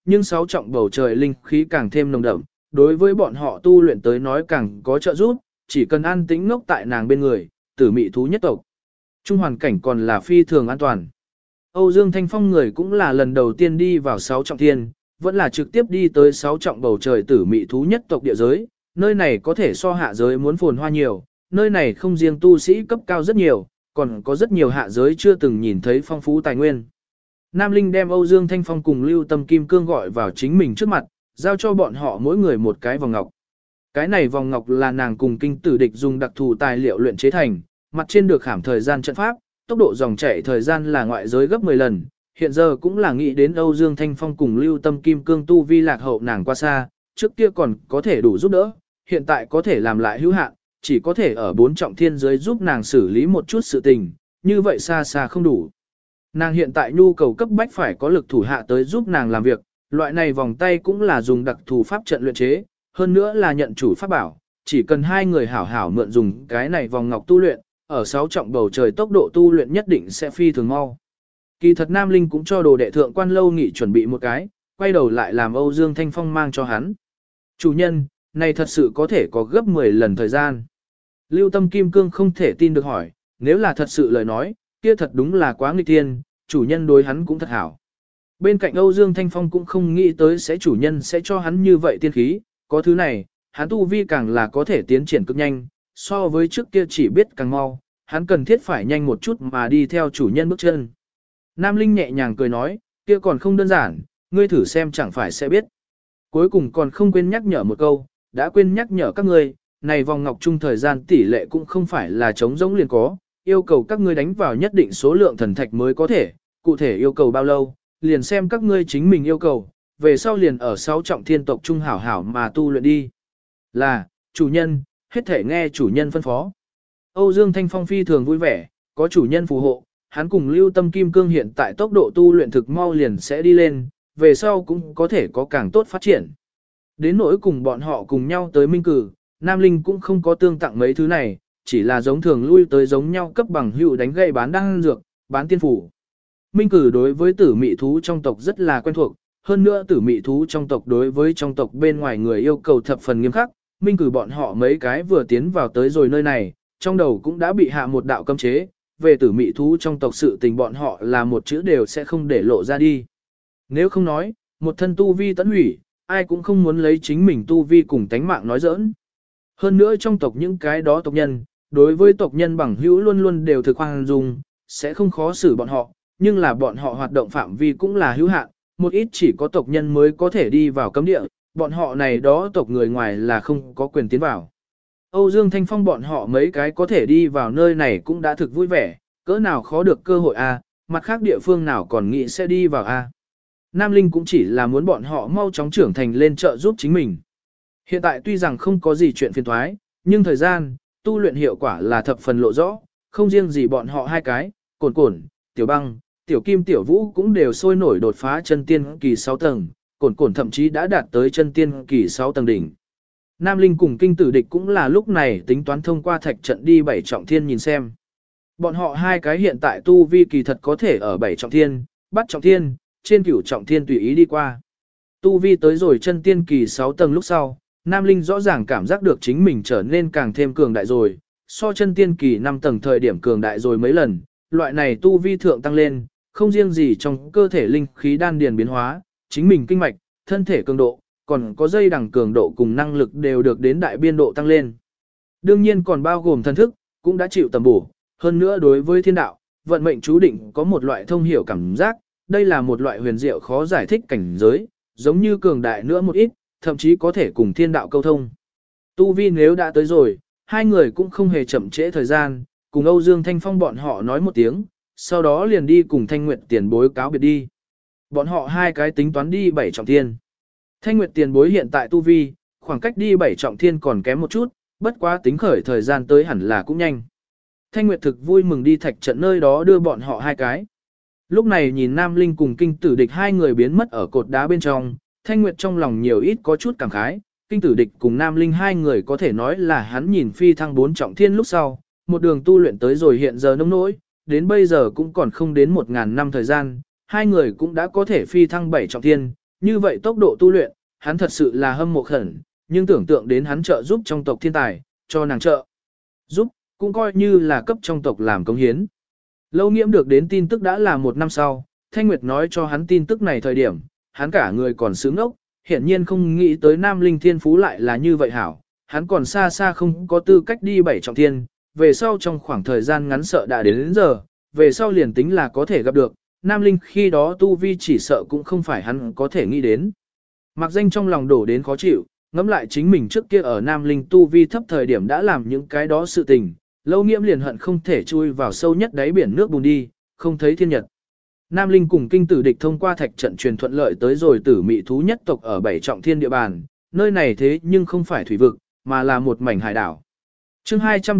nhưng sáu trọng bầu trời linh khí càng thêm nồng đậm, đối với bọn họ tu luyện tới nói càng có trợ giúp, chỉ cần an tĩnh ngốc tại nàng bên người, tử mị thú nhất tộc. Trung hoàn cảnh còn là phi thường an toàn. Âu Dương Thanh Phong người cũng là lần đầu tiên đi vào sáu trọng thiên, vẫn là trực tiếp đi tới sáu trọng bầu trời tử mị thú nhất tộc địa giới, nơi này có thể so hạ giới muốn phồn hoa nhiều, nơi này không riêng tu sĩ cấp cao rất nhiều, còn có rất nhiều hạ giới chưa từng nhìn thấy phong phú tài nguyên. Nam Linh đem Âu Dương Thanh Phong cùng Lưu Tâm Kim Cương gọi vào chính mình trước mặt, giao cho bọn họ mỗi người một cái vòng ngọc. Cái này vòng ngọc là nàng cùng kinh tử địch dùng đặc thù tài liệu luyện chế thành, mặt trên được khảm thời gian trận pháp, tốc độ dòng chảy thời gian là ngoại giới gấp 10 lần. Hiện giờ cũng là nghĩ đến Âu Dương Thanh Phong cùng Lưu Tâm Kim Cương tu vi lạc hậu nàng qua xa, trước kia còn có thể đủ giúp đỡ, hiện tại có thể làm lại hữu hạn, chỉ có thể ở 4 trọng thiên giới giúp nàng xử lý một chút sự tình, như vậy xa xa không đủ. Nàng hiện tại nhu cầu cấp bách phải có lực thủ hạ tới giúp nàng làm việc, loại này vòng tay cũng là dùng đặc thù pháp trận luyện chế, hơn nữa là nhận chủ pháp bảo, chỉ cần hai người hảo hảo mượn dùng cái này vòng ngọc tu luyện, ở 6 trọng bầu trời tốc độ tu luyện nhất định sẽ phi thường mau. Kỳ thật Nam Linh cũng cho đồ đệ thượng quan lâu nghị chuẩn bị một cái, quay đầu lại làm Âu Dương Thanh Phong mang cho hắn. Chủ nhân, này thật sự có thể có gấp 10 lần thời gian. Lưu Tâm Kim Cương không thể tin được hỏi, nếu là thật sự lời nói, kia thật đúng là quá nghịch thiên, chủ nhân đối hắn cũng thật hảo. Bên cạnh Âu Dương Thanh Phong cũng không nghĩ tới sẽ chủ nhân sẽ cho hắn như vậy tiên khí, có thứ này, hắn tu vi càng là có thể tiến triển cực nhanh, so với trước kia chỉ biết càng mau, hắn cần thiết phải nhanh một chút mà đi theo chủ nhân bước chân. Nam Linh nhẹ nhàng cười nói, kia còn không đơn giản, ngươi thử xem chẳng phải sẽ biết. Cuối cùng còn không quên nhắc nhở một câu, đã quên nhắc nhở các ngươi, này vòng ngọc chung thời gian tỷ lệ cũng không phải là trống rỗng liền có, yêu cầu các ngươi đánh vào nhất định số lượng thần thạch mới có thể, cụ thể yêu cầu bao lâu, liền xem các ngươi chính mình yêu cầu, về sau liền ở 6 trọng thiên tộc trung hảo hảo mà tu luyện đi. Là, chủ nhân, hết thể nghe chủ nhân phân phó. Âu Dương Thanh Phong phi thường vui vẻ, có chủ nhân phù hộ, hắn cùng Lưu Tâm Kim Cương hiện tại tốc độ tu luyện thực mau liền sẽ đi lên, về sau cũng có thể có càng tốt phát triển. Đến nỗi cùng bọn họ cùng nhau tới minh cử, Nam Linh cũng không có tương tặng mấy thứ này, chỉ là giống thường lui tới giống nhau cấp bằng hữu đánh gậy bán đan dược, bán tiên phủ. Minh cử đối với tử mị thú trong tộc rất là quen thuộc, hơn nữa tử mị thú trong tộc đối với trong tộc bên ngoài người yêu cầu thập phần nghiêm khắc, Minh cử bọn họ mấy cái vừa tiến vào tới rồi nơi này, trong đầu cũng đã bị hạ một đạo cấm chế, về tử mị thú trong tộc sự tình bọn họ là một chữ đều sẽ không để lộ ra đi. Nếu không nói, một thân tu vi tẫn hủy, ai cũng không muốn lấy chính mình tu vi cùng tánh mạng nói giỡn. Hơn nữa trong tộc những cái đó tộc nhân, đối với tộc nhân bằng hữu luôn luôn đều thực hoang dung, sẽ không khó xử bọn họ, nhưng là bọn họ hoạt động phạm vi cũng là hữu hạn, một ít chỉ có tộc nhân mới có thể đi vào cấm địa, bọn họ này đó tộc người ngoài là không có quyền tiến vào. Âu Dương Thanh Phong bọn họ mấy cái có thể đi vào nơi này cũng đã thực vui vẻ, cỡ nào khó được cơ hội a, mặt khác địa phương nào còn nghĩ sẽ đi vào a. Nam Linh cũng chỉ là muốn bọn họ mau chóng trưởng thành lên trợ giúp chính mình. Hiện tại tuy rằng không có gì chuyện phiền thoái, nhưng thời gian, tu luyện hiệu quả là thập phần lộ rõ, không riêng gì bọn họ hai cái, cồn cồn, tiểu băng, tiểu kim tiểu vũ cũng đều sôi nổi đột phá chân tiên kỳ 6 tầng, cồn cồn thậm chí đã đạt tới chân tiên kỳ 6 tầng đỉnh. Nam Linh cùng kinh tử địch cũng là lúc này tính toán thông qua thạch trận đi 7 trọng thiên nhìn xem. Bọn họ hai cái hiện tại tu vi kỳ thật có thể ở 7 trọng thiên, bắt trọng thiên, trên 9 trọng thiên tùy ý đi qua. Tu vi tới rồi chân tiên kỳ 6 tầng lúc sau, Nam Linh rõ ràng cảm giác được chính mình trở nên càng thêm cường đại rồi, so chân tiên kỳ 5 tầng thời điểm cường đại rồi mấy lần, loại này tu vi thượng tăng lên, không riêng gì trong cơ thể linh khí đan điền biến hóa, chính mình kinh mạch, thân thể cường độ, còn có dây đằng cường độ cùng năng lực đều được đến đại biên độ tăng lên. Đương nhiên còn bao gồm thân thức, cũng đã chịu tầm bổ, hơn nữa đối với thiên đạo, vận mệnh chú định có một loại thông hiểu cảm giác, đây là một loại huyền diệu khó giải thích cảnh giới, giống như cường đại nữa một ít, thậm chí có thể cùng thiên đạo câu thông. Tu vi nếu đã tới rồi, hai người cũng không hề chậm trễ thời gian, cùng Âu Dương Thanh Phong bọn họ nói một tiếng, sau đó liền đi cùng Thanh Nguyệt tiền bối cáo biệt đi. Bọn họ hai cái tính toán đi 7 trọng thiên. Thanh Nguyệt tiền bối hiện tại tu vi, khoảng cách đi 7 trọng thiên còn kém một chút, bất quá tính khởi thời gian tới hẳn là cũng nhanh. Thanh Nguyệt thực vui mừng đi thạch trận nơi đó đưa bọn họ hai cái. Lúc này nhìn Nam Linh cùng kinh tử địch hai người biến mất ở cột đá bên trong, Thanh Nguyệt trong lòng nhiều ít có chút cảm khái, kinh tử địch cùng Nam Linh hai người có thể nói là hắn nhìn phi thăng 4 trọng thiên lúc sau, một đường tu luyện tới rồi hiện giờ nông nỗi, đến bây giờ cũng còn không đến 1000 năm thời gian, hai người cũng đã có thể phi thăng 7 trọng thiên, như vậy tốc độ tu luyện, hắn thật sự là hâm mộ khẩn, nhưng tưởng tượng đến hắn trợ giúp trong tộc thiên tài, cho nàng trợ giúp, cũng coi như là cấp trong tộc làm công hiến. Lâu Nghiễm được đến tin tức đã là 1 năm sau, Thanh Nguyệt nói cho hắn tin tức này thời điểm, hắn cả người còn sướng ốc, hiển nhiên không nghĩ tới Nam Linh thiên phú lại là như vậy hảo, hắn còn xa xa không có tư cách đi 7 trọng thiên, về sau trong khoảng thời gian ngắn sợ đã đến giờ, về sau liền tính là có thể gặp được, Nam Linh khi đó tu vi chỉ sợ cũng không phải hắn có thể nghĩ đến. Mặc danh trong lòng đổ đến khó chịu, ngẫm lại chính mình trước kia ở Nam Linh tu vi thấp thời điểm đã làm những cái đó sự tình, Lâu Nghiễm liền hận không thể chui vào sâu nhất đáy biển nước bùn đi, không thấy thiên nhật. Nam Linh cùng kinh tử địch thông qua thạch trận truyền thuận lợi tới rồi tử mị thú nhất tộc ở 7 trọng thiên địa bàn, nơi này thế nhưng không phải thủy vực, mà là một mảnh hải đảo. Chương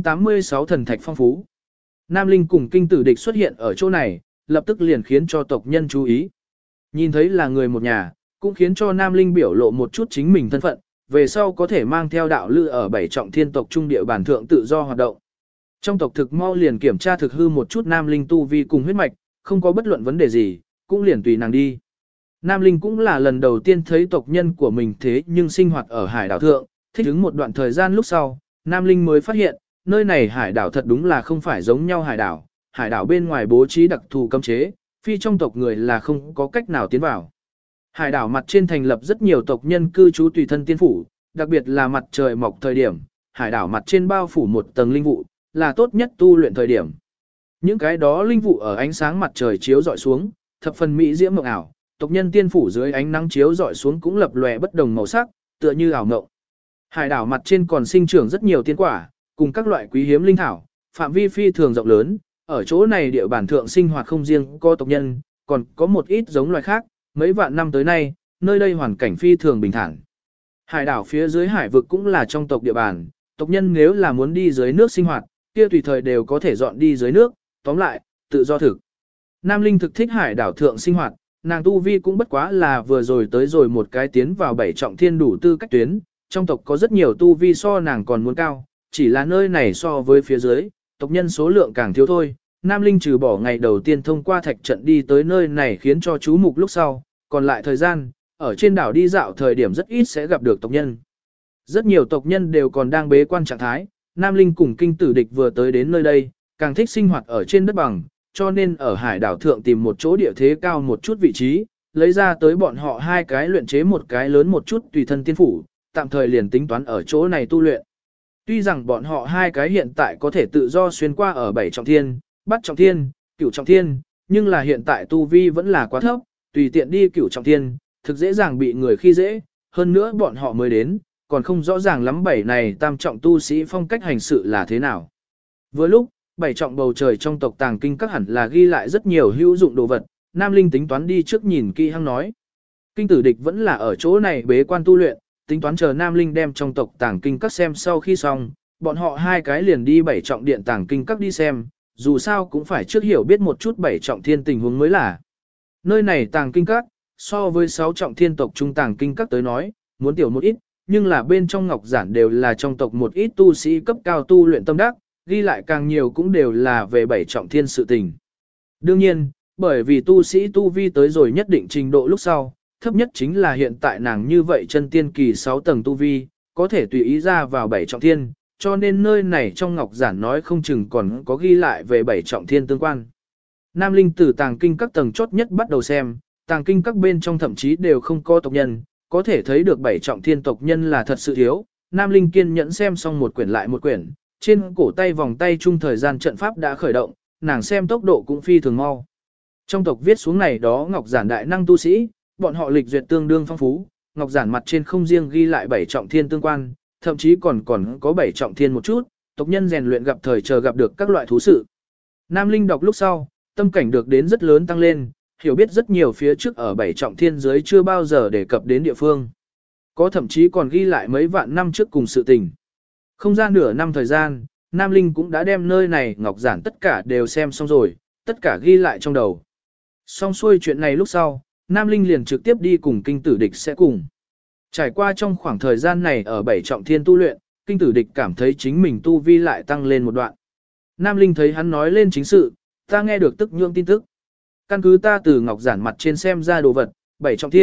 286 thần thạch phong phú. Nam Linh cùng kinh tử địch xuất hiện ở chỗ này, lập tức liền khiến cho tộc nhân chú ý. Nhìn thấy là người một nhà, cũng khiến cho Nam Linh biểu lộ một chút chính mình thân phận, về sau có thể mang theo đạo lư ở 7 trọng thiên tộc trung địa bàn thượng tự do hoạt động. Trong tộc thực mau liền kiểm tra thực hư một chút Nam Linh tu vi cùng huyết mạch, không có bất luận vấn đề gì, cũng liền tùy nàng đi. Nam Linh cũng là lần đầu tiên thấy tộc nhân của mình thế nhưng sinh hoạt ở hải đảo thượng, thích ứng một đoạn thời gian lúc sau, Nam Linh mới phát hiện, nơi này hải đảo thật đúng là không phải giống nhau hải đảo bên ngoài bố trí đặc thù cấm chế, phi trong tộc người là không có cách nào tiến vào. Hải đảo mặt trên thành lập rất nhiều tộc nhân cư trú tùy thân tiên phủ, đặc biệt là mặt trời mọc thời điểm, hải đảo mặt trên bao phủ một tầng linh vụ, là tốt nhất tu luyện thời điểm. Những cái đó linh vụ ở ánh sáng mặt trời chiếu dọi xuống, thập phần mỹ diễm mộng ảo, tộc nhân tiên phủ dưới ánh nắng chiếu dọi xuống cũng lập lòe bất đồng màu sắc, tựa như ảo ngộng. Hải đảo mặt trên còn sinh trưởng rất nhiều tiên quả, cùng các loại quý hiếm linh thảo, phạm vi phi thường rộng lớn, ở chỗ này địa bản thượng sinh hoạt không riêng có tộc nhân, còn có một ít giống loài khác, mấy vạn năm tới nay, nơi đây hoàn cảnh phi thường bình thản. Hải đảo phía dưới hải vực cũng là trong tộc địa bàn, tộc nhân nếu là muốn đi dưới nước sinh hoạt, kia tùy thời đều có thể dọn đi dưới nước, tóm lại, tự do thực. Nam Linh thực thích hải đảo thượng sinh hoạt, nàng tu vi cũng bất quá là vừa rồi tới rồi một cái tiến vào 7 trọng thiên đủ tư cách tuyến, trong tộc có rất nhiều tu vi so nàng còn muốn cao, chỉ là nơi này so với phía dưới, tộc nhân số lượng càng thiếu thôi. Nam Linh trừ bỏ ngày đầu tiên thông qua thạch trận đi tới nơi này khiến cho chú mục lúc sau, còn lại thời gian, ở trên đảo đi dạo thời điểm rất ít sẽ gặp được tộc nhân. Rất nhiều tộc nhân đều còn đang bế quan trạng thái, Nam Linh cùng kinh tử địch vừa tới đến nơi đây, càng thích sinh hoạt ở trên đất bằng, cho nên ở hải đảo thượng tìm một chỗ địa thế cao một chút vị trí, lấy ra tới bọn họ hai cái luyện chế một cái lớn một chút tùy thân tiên phủ, tạm thời liền tính toán ở chỗ này tu luyện. Tuy rằng bọn họ hai cái hiện tại có thể tự do xuyên qua ở 7 trọng thiên, 8 trọng thiên, 9 trọng thiên, nhưng là hiện tại tu vi vẫn là quá thấp, tùy tiện đi 9 trọng thiên, thực dễ dàng bị người khi dễ, hơn nữa bọn họ mới đến, còn không rõ ràng lắm 7 này tam trọng tu sĩ phong cách hành sự là thế nào. Vừa lúc, 7 trọng bầu trời trong tộc tàng kinh các hẳn là ghi lại rất nhiều hữu dụng đồ vật, Nam Linh tính toán đi trước nhìn kỹ hăng nói. Kinh tử địch vẫn là ở chỗ này bế quan tu luyện, tính toán chờ Nam Linh đem trong tộc tàng kinh các xem sau khi xong, bọn họ hai cái liền đi 7 trọng điện tàng kinh các đi xem, dù sao cũng phải trước hiểu biết một chút 7 trọng thiên tình huống mới là. Nơi này tàng kinh các, so với 6 trọng thiên tộc trung tàng kinh các tới nói, muốn tiểu một ít, nhưng là bên trong ngọc giản đều là trong tộc một ít tu sĩ cấp cao tu luyện tâm đắc, ghi lại càng nhiều cũng đều là về 7 trọng thiên sự tình. Đương nhiên, bởi vì tu sĩ tu vi tới rồi nhất định trình độ lúc sau, thấp nhất chính là hiện tại nàng như vậy chân tiên kỳ 6 tầng tu vi, có thể tùy ý ra vào 7 trọng thiên, cho nên nơi này trong ngọc giản nói không chừng còn có ghi lại về 7 trọng thiên tương quan. Nam Linh từ tàng kinh các tầng chốt nhất bắt đầu xem, tàng kinh các bên trong thậm chí đều không có tộc nhân, có thể thấy được 7 trọng thiên tộc nhân là thật sự thiếu. Nam Linh kiên nhẫn xem xong một quyển lại một quyển, trên cổ tay vòng tay chung thời gian trận pháp đã khởi động, nàng xem tốc độ cũng phi thường mau. Trong tộc viết xuống này đó ngọc giản đại năng tu sĩ, bọn họ lịch duyệt tương đương phong phú, ngọc giản mặt trên không riêng ghi lại 7 trọng thiên tương quan, thậm chí còn có 7 trọng thiên một chút, tộc nhân rèn luyện gặp thời chờ gặp được các loại thú sự. Nam Linh đọc lúc sau, tâm cảnh được đến rất lớn tăng lên, hiểu biết rất nhiều phía trước ở 7 trọng thiên dưới chưa bao giờ đề cập đến địa phương. Có thậm chí còn ghi lại mấy vạn năm trước cùng sự tình. Không ra nửa năm thời gian, Nam Linh cũng đã đem nơi này ngọc giản tất cả đều xem xong rồi, tất cả ghi lại trong đầu. Xong xuôi chuyện này lúc sau, Nam Linh liền trực tiếp đi cùng kinh tử địch sẽ cùng. Trải qua trong khoảng thời gian này ở 7 trọng thiên tu luyện, kinh tử địch cảm thấy chính mình tu vi lại tăng lên một đoạn. Nam Linh thấy hắn nói lên chính sự, ta nghe được tức nhượng tin tức. Căn cứ ta từ ngọc giản mặt trên xem ra đồ vật, 7 trọng thiên,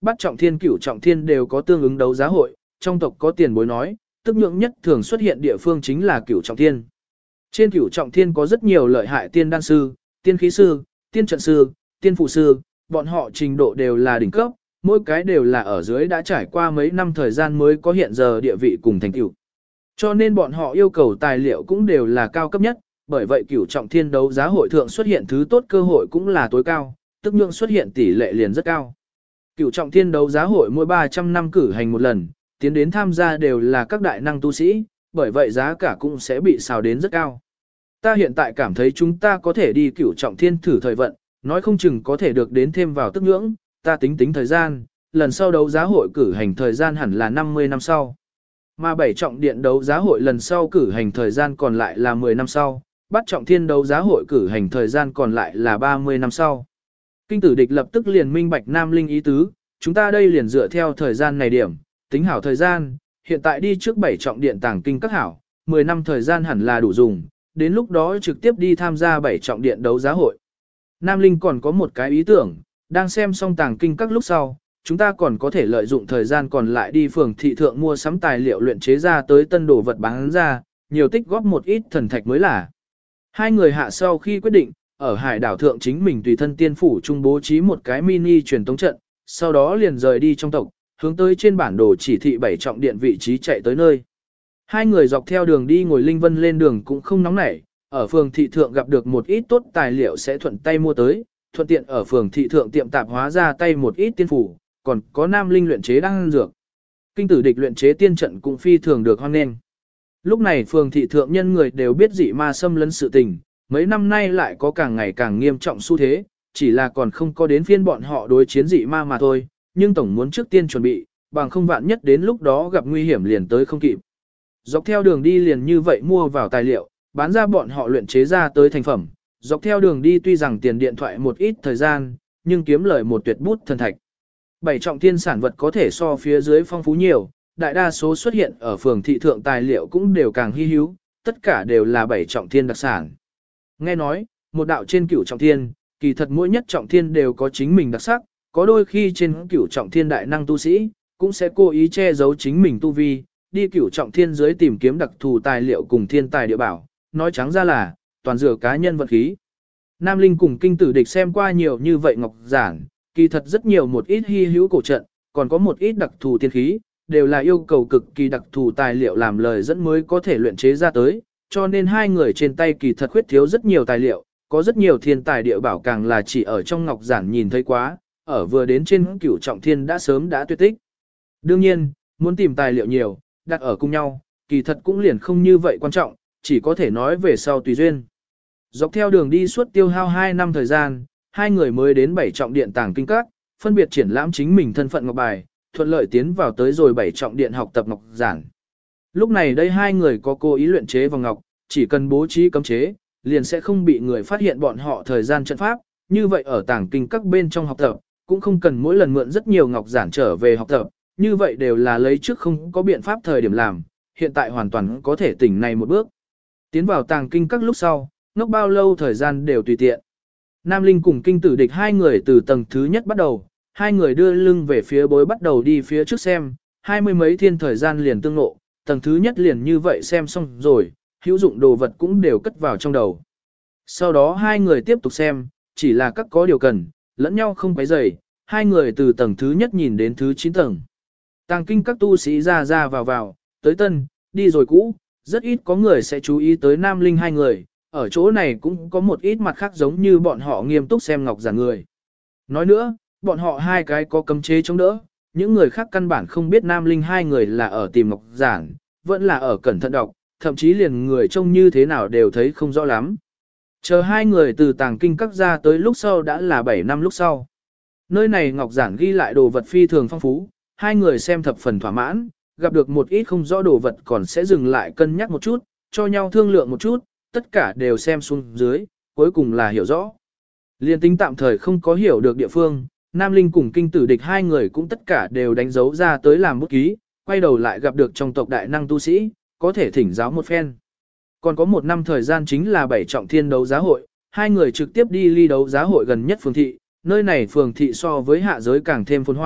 Bát trọng thiên cửu trọng thiên đều có tương ứng đấu giá hội, trong tộc có tiền bối nói, tức nhượng nhất thường xuất hiện địa phương chính là cửu trọng thiên. Trên cửu trọng thiên có rất nhiều lợi hại tiên đan sư, tiên khí sư, tiên trận sư, tiên phụ sư, bọn họ trình độ đều là đỉnh cấp, mỗi cái đều là ở dưới đã trải qua mấy năm thời gian mới có hiện giờ địa vị cùng thành tựu. Cho nên bọn họ yêu cầu tài liệu cũng đều là cao cấp nhất, bởi vậy cửu trọng thiên đấu giá hội thượng xuất hiện thứ tốt cơ hội cũng là tối cao, tức nhượng xuất hiện tỷ lệ liền rất cao. Cửu trọng thiên đấu giá hội mỗi 300 năm cử hành một lần, tiến đến tham gia đều là các đại năng tu sĩ, bởi vậy giá cả cũng sẽ bị xào đến rất cao. Ta hiện tại cảm thấy chúng ta có thể đi cửu trọng thiên thử thời vận, nói không chừng có thể được đến thêm vào tức nhưỡng, ta tính tính thời gian, lần sau đấu giá hội cử hành thời gian hẳn là 50 năm sau. Mà 7 trọng điện đấu giá hội lần sau cử hành thời gian còn lại là 10 năm sau, bát trọng thiên đấu giá hội cử hành thời gian còn lại là 30 năm sau. Kinh tử địch lập tức liền minh bạch Nam Linh ý tứ, chúng ta đây liền dựa theo thời gian này điểm, tính hảo thời gian, hiện tại đi trước 7 trọng điện tàng kinh các hảo, 10 năm thời gian hẳn là đủ dùng, đến lúc đó trực tiếp đi tham gia 7 trọng điện đấu giá hội. Nam Linh còn có một cái ý tưởng, đang xem xong tàng kinh các lúc sau, chúng ta còn có thể lợi dụng thời gian còn lại đi phường thị thượng mua sắm tài liệu luyện chế ra tới tân đồ vật bán ra, nhiều tích góp một ít thần thạch mới là. Hai người hạ sau khi quyết định, ở hải đảo thượng chính mình tùy thân tiên phủ trung bố trí một cái mini truyền tống trận, sau đó liền rời đi trong tộc, hướng tới trên bản đồ chỉ thị 7 trọng điện vị trí chạy tới nơi. Hai người dọc theo đường đi ngồi linh vân lên đường cũng không nóng nảy, ở phường thị thượng gặp được một ít tốt tài liệu sẽ thuận tay mua tới, thuận tiện ở phường thị thượng tiệm tạp hóa ra tay một ít tiên phủ, còn có Nam Linh luyện chế đan dược. Kinh tử địch luyện chế tiên trận cũng phi thường được hoan nghênh. Lúc này phường thị thượng nhân người đều biết dị ma xâm lấn sự tình, mấy năm nay lại có càng ngày càng nghiêm trọng xu thế, chỉ là còn không có đến phiên bọn họ đối chiến dị ma mà thôi, nhưng tổng muốn trước tiên chuẩn bị, bằng không vạn nhất đến lúc đó gặp nguy hiểm liền tới không kịp. Dọc theo đường đi liền như vậy mua vào tài liệu, bán ra bọn họ luyện chế ra tới thành phẩm, dọc theo đường đi tuy rằng tiền điện thoại một ít thời gian, nhưng kiếm lời một tuyệt bút thần thạch. 7 trọng thiên sản vật có thể so phía dưới phong phú nhiều, đại đa số xuất hiện ở phường thị thượng tài liệu cũng đều càng hy hữu, tất cả đều là 7 trọng thiên đặc sản. Nghe nói, một đạo trên cửu trọng thiên, kỳ thật mỗi nhất trọng thiên đều có chính mình đặc sắc, có đôi khi trên cửu trọng thiên đại năng tu sĩ, cũng sẽ cố ý che giấu chính mình tu vi, đi cửu trọng thiên dưới tìm kiếm đặc thù tài liệu cùng thiên tài địa bảo, nói trắng ra là, toàn dựa cá nhân vận khí. Nam Linh cùng kinh tử địch xem qua nhiều như vậy ngọc giản, kỳ thật rất nhiều một ít hy hữu cổ trận, còn có một ít đặc thù tiên khí, đều là yêu cầu cực kỳ đặc thù tài liệu làm lời dẫn mới có thể luyện chế ra tới, cho nên hai người trên tay kỳ thật khuyết thiếu rất nhiều tài liệu, có rất nhiều thiên tài địa bảo càng là chỉ ở trong ngọc giản nhìn thấy quá, ở vừa đến trên cửu trọng thiên đã sớm đã tuyệt tích. Đương nhiên, muốn tìm tài liệu nhiều, đặt ở cùng nhau, kỳ thật cũng liền không như vậy quan trọng, chỉ có thể nói về sau tùy duyên. Dọc theo đường đi suốt tiêu hao 2 năm thời gian, hai người mới đến 7 trọng điện tàng kinh các, phân biệt triển lãm chính mình thân phận ngọc bài, thuận lợi tiến vào tới rồi 7 trọng điện học tập ngọc giản. Lúc này đây hai người có cố ý luyện chế vòng ngọc, chỉ cần bố trí cấm chế, liền sẽ không bị người phát hiện bọn họ thời gian trận pháp, như vậy ở tàng kinh các bên trong học tập, cũng không cần mỗi lần mượn rất nhiều ngọc giản trở về học tập, như vậy đều là lấy trước không có biện pháp thời điểm làm, hiện tại hoàn toàn có thể tỉnh này một bước. Tiến vào tàng kinh các lúc sau, ngốc bao lâu thời gian đều tùy tiện. Nam Linh cùng kinh tử địch hai người từ tầng thứ nhất bắt đầu, hai người đưa lưng về phía bối bắt đầu đi phía trước xem, 20 mấy thiên thời gian liền tương ngộ, tầng thứ nhất liền như vậy xem xong rồi, hữu dụng đồ vật cũng đều cất vào trong đầu. Sau đó hai người tiếp tục xem, chỉ là các có điều cần, lẫn nhau không quấy rầy, hai người từ tầng thứ nhất nhìn đến thứ 9 tầng. Tàng kinh các tu sĩ ra ra vào vào, tới tân, đi rồi cũ, rất ít có người sẽ chú ý tới Nam Linh hai người, ở chỗ này cũng có một ít mặt khác giống như bọn họ nghiêm túc xem ngọc giản người. Nói nữa, bọn họ hai cái có cấm chế chống đỡ, những người khác căn bản không biết Nam Linh hai người là ở tìm ngọc giản, vẫn là ở cẩn thận đọc, thậm chí liền người trông như thế nào đều thấy không rõ lắm. Chờ hai người từ tàng kinh các ra tới lúc sau đã là 7 năm lúc sau. Nơi này ngọc giản ghi lại đồ vật phi thường phong phú, hai người xem thập phần thỏa mãn, gặp được một ít không rõ đồ vật còn sẽ dừng lại cân nhắc một chút, cho nhau thương lượng một chút, tất cả đều xem xuống dưới, cuối cùng là hiểu rõ. Liên tính tạm thời không có hiểu được địa phương, Nam Linh cùng kinh tử địch hai người cũng tất cả đều đánh dấu ra tới làm bút ký, quay đầu lại gặp được trong tộc đại năng tu sĩ, có thể thỉnh giáo một phen. Còn có một năm thời gian chính là 7 trọng thiên đấu giá hội, hai người trực tiếp đi ly đấu giá hội gần nhất phường thị, nơi này phường thị so với hạ giới càng thêm phồn hoa,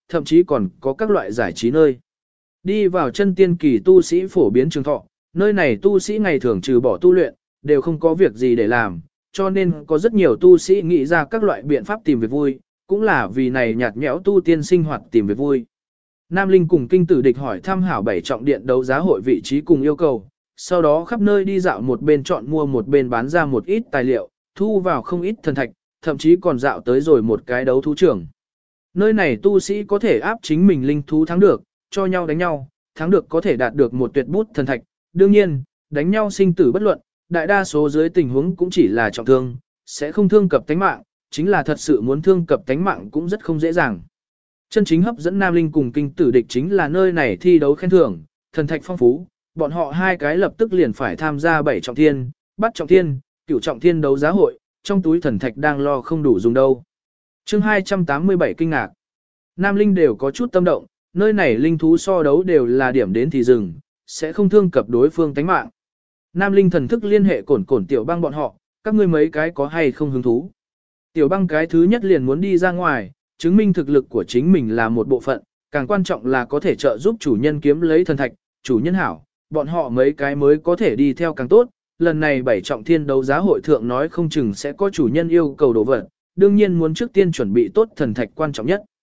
thậm chí còn có các loại giải trí nơi. Đi vào chân tiên kỳ tu sĩ phổ biến trường thọ, nơi này tu sĩ ngày thường trừ bỏ tu luyện, đều không có việc gì để làm, cho nên có rất nhiều tu sĩ nghĩ ra các loại biện pháp tìm việc vui, cũng là vì này nhạt nhẽo tu tiên sinh hoạt tìm việc vui. Nam Linh cùng kinh tử địch hỏi thăm hảo 7 trọng điện đấu giá hội vị trí cùng yêu cầu, sau đó khắp nơi đi dạo một bên chọn mua một bên bán ra một ít tài liệu, thu vào không ít thần thạch, thậm chí còn dạo tới rồi một cái đấu thú trường. Nơi này tu sĩ có thể áp chính mình linh thú thắng được, cho nhau đánh nhau, thắng được có thể đạt được một tuyệt bút thần thạch. Đương nhiên, đánh nhau sinh tử bất luận, đại đa số dưới tình huống cũng chỉ là trọng thương, sẽ không thương cập tánh mạng, chính là thật sự muốn thương cập tánh mạng cũng rất không dễ dàng. Chân chính hấp dẫn Nam Linh cùng kinh tử địch chính là nơi này thi đấu khen thưởng, thần thạch phong phú, bọn họ hai cái lập tức liền phải tham gia 7 trọng thiên, 8 trọng thiên, 9 trọng thiên đấu giá hội, trong túi thần thạch đang lo không đủ dùng đâu. Chương 287 kinh ngạc. Nam Linh đều có chút tâm động, nơi này linh thú so đấu đều là điểm đến thì dừng, sẽ không thương cập đối phương tánh mạng. Nam Linh thần thức liên hệ cổn tiểu băng bọn họ, các ngươi mấy cái có hay không hứng thú. Tiểu băng cái thứ nhất liền muốn đi ra ngoài, chứng minh thực lực của chính mình là một bộ phận, càng quan trọng là có thể trợ giúp chủ nhân kiếm lấy thần thạch, chủ nhân hảo, bọn họ mấy cái mới có thể đi theo càng tốt. Lần này 7 trọng thiên đấu giá hội thượng nói không chừng sẽ có chủ nhân yêu cầu đồ vật, đương nhiên muốn trước tiên chuẩn bị tốt thần thạch quan trọng nhất.